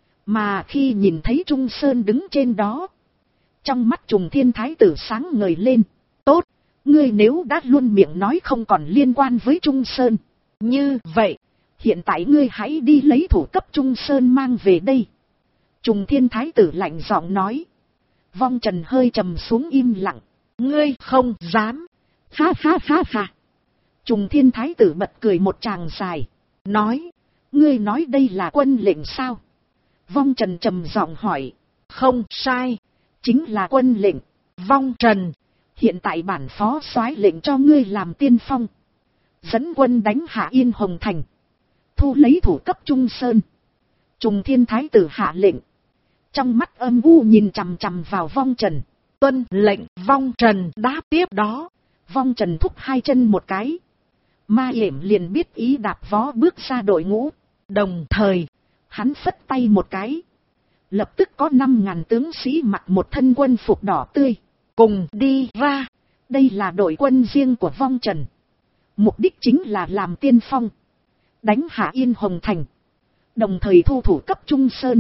Mà khi nhìn thấy Trung Sơn đứng trên đó, trong mắt Trùng Thiên Thái tử sáng ngời lên. Tốt, ngươi nếu đã luôn miệng nói không còn liên quan với Trung Sơn. Như vậy, hiện tại ngươi hãy đi lấy thủ cấp Trung Sơn mang về đây. Trùng Thiên Thái tử lạnh giọng nói. Vong Trần hơi trầm xuống im lặng. Ngươi không dám. Ha ha ha ha. Trùng Thiên Thái tử bật cười một tràng dài. Nói. Ngươi nói đây là quân lệnh sao? Vong Trần trầm giọng hỏi. Không sai. Chính là quân lệnh. Vong Trần. Hiện tại bản phó soái lệnh cho ngươi làm tiên phong. Dẫn quân đánh hạ Yên Hồng Thành. Thu lấy thủ cấp Trung Sơn. Trùng Thiên Thái tử hạ lệnh. Trong mắt âm u nhìn chằm chằm vào Vong Trần. Tuân lệnh. Vong Trần đáp tiếp đó. Vong Trần thúc 2 chân một cái. Ma yểm liền biết ý đạp vó bước ra đội ngũ. Đồng thời, hắn phất tay một cái. Lập tức có 5.000 tướng sĩ mặc một thân quân phục đỏ tươi. Cùng đi ra. Đây là đội quân riêng của Vong Trần. Mục đích chính là làm tiên phong. Đánh hạ Yên Hồng Thành. Đồng thời thu thủ cấp Trung Sơn.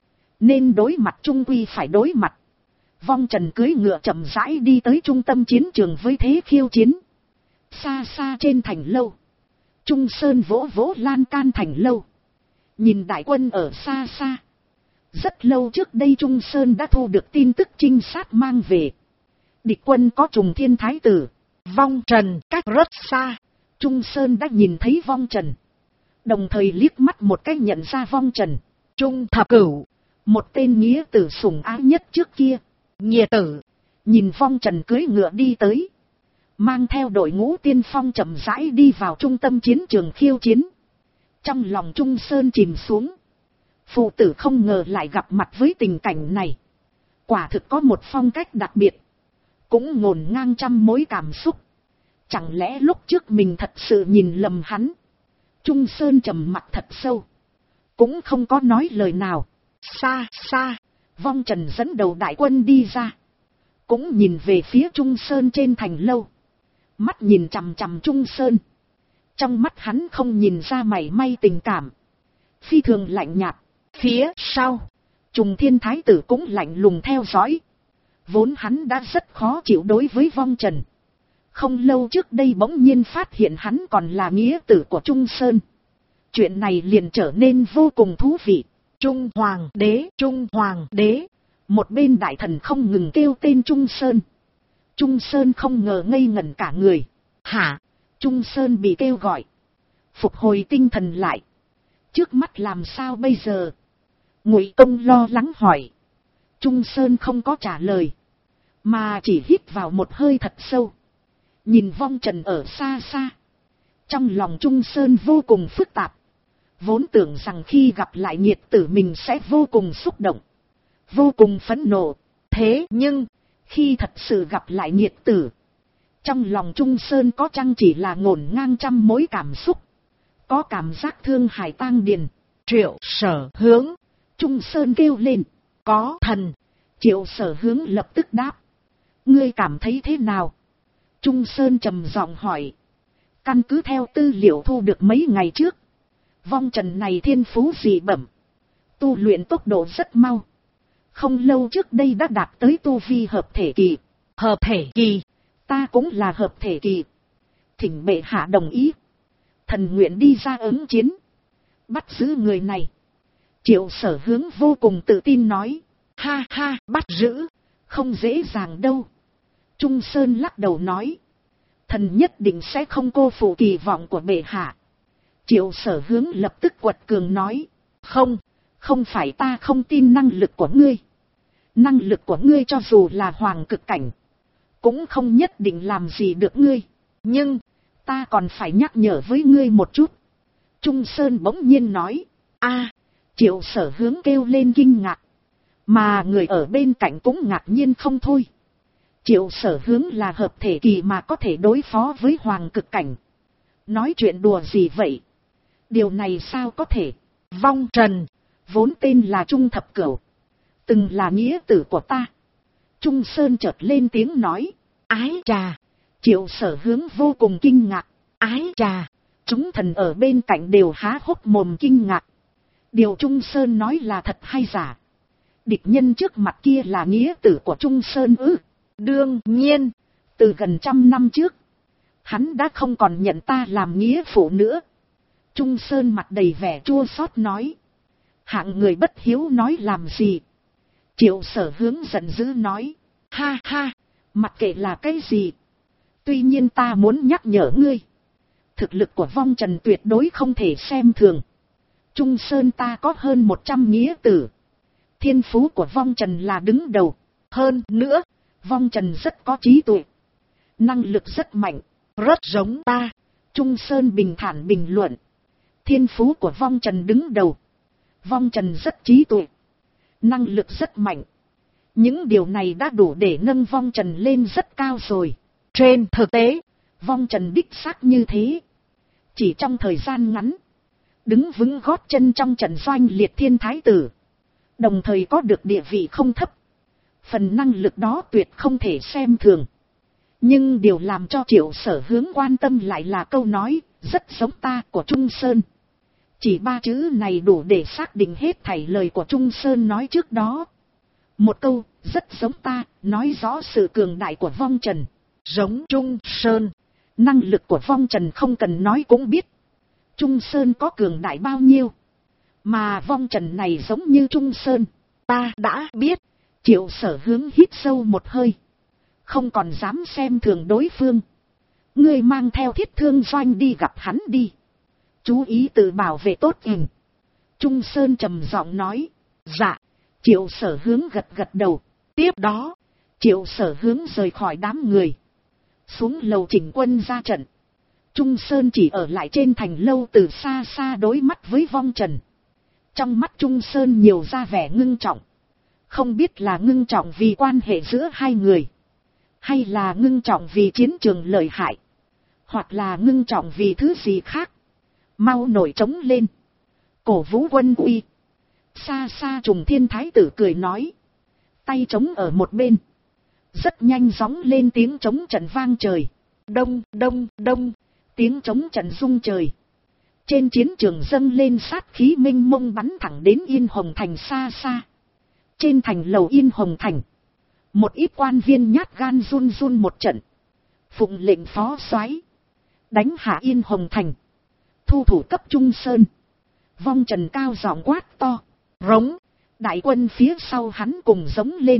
Nên đối mặt trung quy phải đối mặt. Vong Trần cưỡi ngựa chậm rãi đi tới trung tâm chiến trường với thế khiêu chiến. Xa xa trên thành lâu. Trung Sơn vỗ vỗ lan can thành lâu. Nhìn đại quân ở xa xa. Rất lâu trước đây Trung Sơn đã thu được tin tức trinh sát mang về. Địch quân có Trùng Thiên Thái tử. Vong Trần cách rất xa. Trung Sơn đã nhìn thấy Vong Trần. Đồng thời liếc mắt một cái nhận ra Vong Trần. Trung Thập Cửu. Một tên nghĩa tử sủng ái nhất trước kia. Nghĩa tử. Nhìn Vong Trần cưỡi ngựa đi tới. Mang theo đội ngũ tiên phong chậm rãi đi vào trung tâm chiến trường khiêu chiến. Trong lòng Trung Sơn chìm xuống. Phụ tử không ngờ lại gặp mặt với tình cảnh này. Quả thực có một phong cách đặc biệt. Cũng ngổn ngang trăm mối cảm xúc. Chẳng lẽ lúc trước mình thật sự nhìn lầm hắn. Trung Sơn trầm mặt thật sâu. Cũng không có nói lời nào. Xa xa, Vong Trần dẫn đầu đại quân đi ra. Cũng nhìn về phía Trung Sơn trên thành lâu. Mắt nhìn chằm chằm Trung Sơn. Trong mắt hắn không nhìn ra mảy may tình cảm. Phi thường lạnh nhạt. Phía sau, Trùng Thiên Thái tử cũng lạnh lùng theo dõi. Vốn hắn đã rất khó chịu đối với Vong Trần. Không lâu trước đây bỗng nhiên phát hiện hắn còn là nghĩa tử của Trung Sơn. Chuyện này liền trở nên vô cùng thú vị. Trung Hoàng đế, Trung Hoàng đế. Một bên đại thần không ngừng kêu tên Trung Sơn. Trung Sơn không ngờ ngây ngẩn cả người. Hả? Trung Sơn bị kêu gọi. Phục hồi tinh thần lại. Trước mắt làm sao bây giờ? Ngụy Công lo lắng hỏi. Trung Sơn không có trả lời. Mà chỉ hít vào một hơi thật sâu. Nhìn Vong Trần ở xa xa. Trong lòng Trung Sơn vô cùng phức tạp. Vốn tưởng rằng khi gặp lại nghiệt tử mình sẽ vô cùng xúc động. Vô cùng phẫn nộ. Thế nhưng, khi thật sự gặp lại nghiệt tử. Trong lòng Trung Sơn có chăng chỉ là ngổn ngang trăm mối cảm xúc. Có cảm giác thương hải tang điền. Triệu Sở Hướng. Trung Sơn kêu lên. Có thần. Triệu Sở Hướng lập tức đáp. Ngươi cảm thấy thế nào? Trung Sơn trầm giọng hỏi. Căn cứ theo tư liệu thu được mấy ngày trước, vong trần này thiên phú dị bẩm, tu luyện tốc độ rất mau. Không lâu trước đây đã đạt tới tu vi hợp thể kỳ. Hợp thể kỳ? Ta cũng là hợp thể kỳ. Thỉnh bệ hạ đồng ý, thần nguyện đi ra ứng chiến, bắt giữ người này. Triệu Sở Hướng vô cùng tự tin nói. Ha ha, bắt giữ? Không dễ dàng đâu. Trung Sơn lắc đầu nói. Thần nhất định sẽ không cô phụ kỳ vọng của bệ hạ. Triệu Sở Hướng lập tức quật cường nói. Không phải ta không tin năng lực của ngươi. Năng lực của ngươi cho dù là hoàng cực cảnh, cũng không nhất định làm gì được ngươi. Nhưng, ta còn phải nhắc nhở với ngươi một chút. Trung Sơn bỗng nhiên nói. Triệu Sở Hướng kêu lên kinh ngạc. Mà người ở bên cạnh cũng ngạc nhiên không thôi. Triệu Sở Hướng là hợp thể kỳ mà có thể đối phó với hoàng cực cảnh. Nói chuyện đùa gì vậy? Điều này sao có thể? Vong Trần, vốn tên là Trung Thập Cửu, từng là nghĩa tử của ta. Trung Sơn chợt lên tiếng nói. Ái chà! Triệu Sở Hướng vô cùng kinh ngạc. Ái chà! Chúng thần ở bên cạnh đều há hốc mồm kinh ngạc. Điều Trung Sơn nói là thật hay giả? Địch nhân trước mặt kia là nghĩa tử của Trung Sơn ư? Đương nhiên, từ gần 100 năm trước, hắn đã không còn nhận ta làm nghĩa phụ nữa. Trung Sơn mặt đầy vẻ chua xót nói. Hạng người bất hiếu nói làm gì? Triệu Sở Hướng giận dữ nói. Ha ha, mặc kệ là cái gì. Tuy nhiên ta muốn nhắc nhở ngươi. Thực lực của vong trần tuyệt đối không thể xem thường. Trung Sơn ta có hơn 100 nghĩa tử. Thiên phú của vong trần là đứng đầu. Hơn nữa, vong trần rất có trí tuệ, năng lực rất mạnh, rất giống ta. Trung Sơn bình thản bình luận. Thiên phú của vong trần đứng đầu. Vong trần rất trí tuệ, năng lực rất mạnh. Những điều này đã đủ để nâng vong trần lên rất cao rồi. Trên thực tế, vong trần đích xác như thế. Chỉ trong thời gian ngắn, đứng vững gót chân trong trận doanh liệt thiên thái tử, đồng thời có được địa vị không thấp. Phần năng lực đó tuyệt không thể xem thường. Nhưng điều làm cho Triệu Sở Hướng quan tâm lại là câu nói rất giống ta của Trung Sơn. Chỉ 3 chữ này đủ để xác định hết thảy lời của Trung Sơn nói trước đó. Một câu rất giống ta nói rõ sự cường đại của vong trần. Giống Trung Sơn, năng lực của vong trần không cần nói cũng biết. Trung Sơn có cường đại bao nhiêu, mà vong trần này giống như Trung Sơn. Ta đã biết. Triệu Sở Hướng hít sâu một hơi, không còn dám xem thường đối phương. Ngươi mang theo Thiết Thương Doanh đi gặp hắn đi, chú ý tự bảo vệ tốt ình. Trung Sơn trầm giọng nói. Dạ. Triệu Sở Hướng gật gật đầu. Tiếp đó, Triệu Sở Hướng rời khỏi đám người, xuống lầu chỉnh quân ra trận. Trung Sơn chỉ ở lại trên thành lâu từ xa xa đối mắt với vong trần. Trong mắt Trung Sơn nhiều ra vẻ ngưng trọng. Không biết là ngưng trọng vì quan hệ giữa hai người, hay là ngưng trọng vì chiến trường lợi hại, hoặc là ngưng trọng vì thứ gì khác. Mau nổi trống lên, cổ vũ quân uy. Xa xa Trùng Thiên Thái tử cười nói, tay trống ở một bên. Rất nhanh gióng lên tiếng trống trận vang trời. Đông đông đông, tiếng trống trận rung trời. Trên chiến trường dâng lên sát khí mênh mông bắn thẳng đến Yên Hồng Thành xa xa. Trên thành lầu Yên Hồng Thành, một ít quan viên nhát gan run run một trận. Phụng lệnh phó soái đánh hạ Yên Hồng Thành, thu thủ cấp Trung Sơn. Vong trần cao giọng quát to. Rống. Đại quân phía sau hắn cùng giống lên,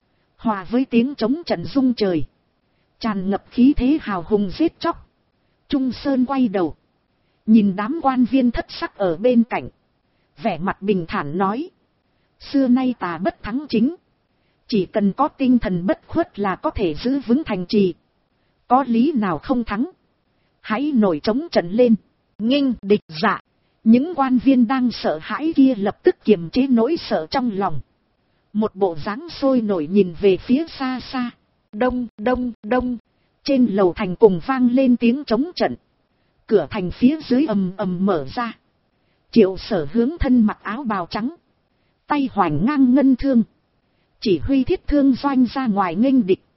hòa với tiếng trống trận rung trời, tràn ngập khí thế hào hùng giết chóc. Trung Sơn quay đầu, nhìn đám quan viên thất sắc ở bên cạnh, vẻ mặt bình thản nói. Xưa nay ta bất thắng chính, chỉ cần có tinh thần bất khuất là có thể giữ vững thành trì. Có lý nào không thắng? Hãy nổi trống trận lên, nghênh địch. Dạ. Những quan viên đang sợ hãi kia lập tức kiềm chế nỗi sợ trong lòng, một bộ dáng sôi nổi nhìn về phía xa xa. Đông đông đông, trên lầu thành cùng vang lên tiếng trống trận. Cửa thành phía dưới ầm ầm mở ra. Triệu Sở Hướng thân mặc áo bào trắng, tay hoành ngang ngân thương, chỉ huy Thiết Thương Doanh ra ngoài nghênh địch.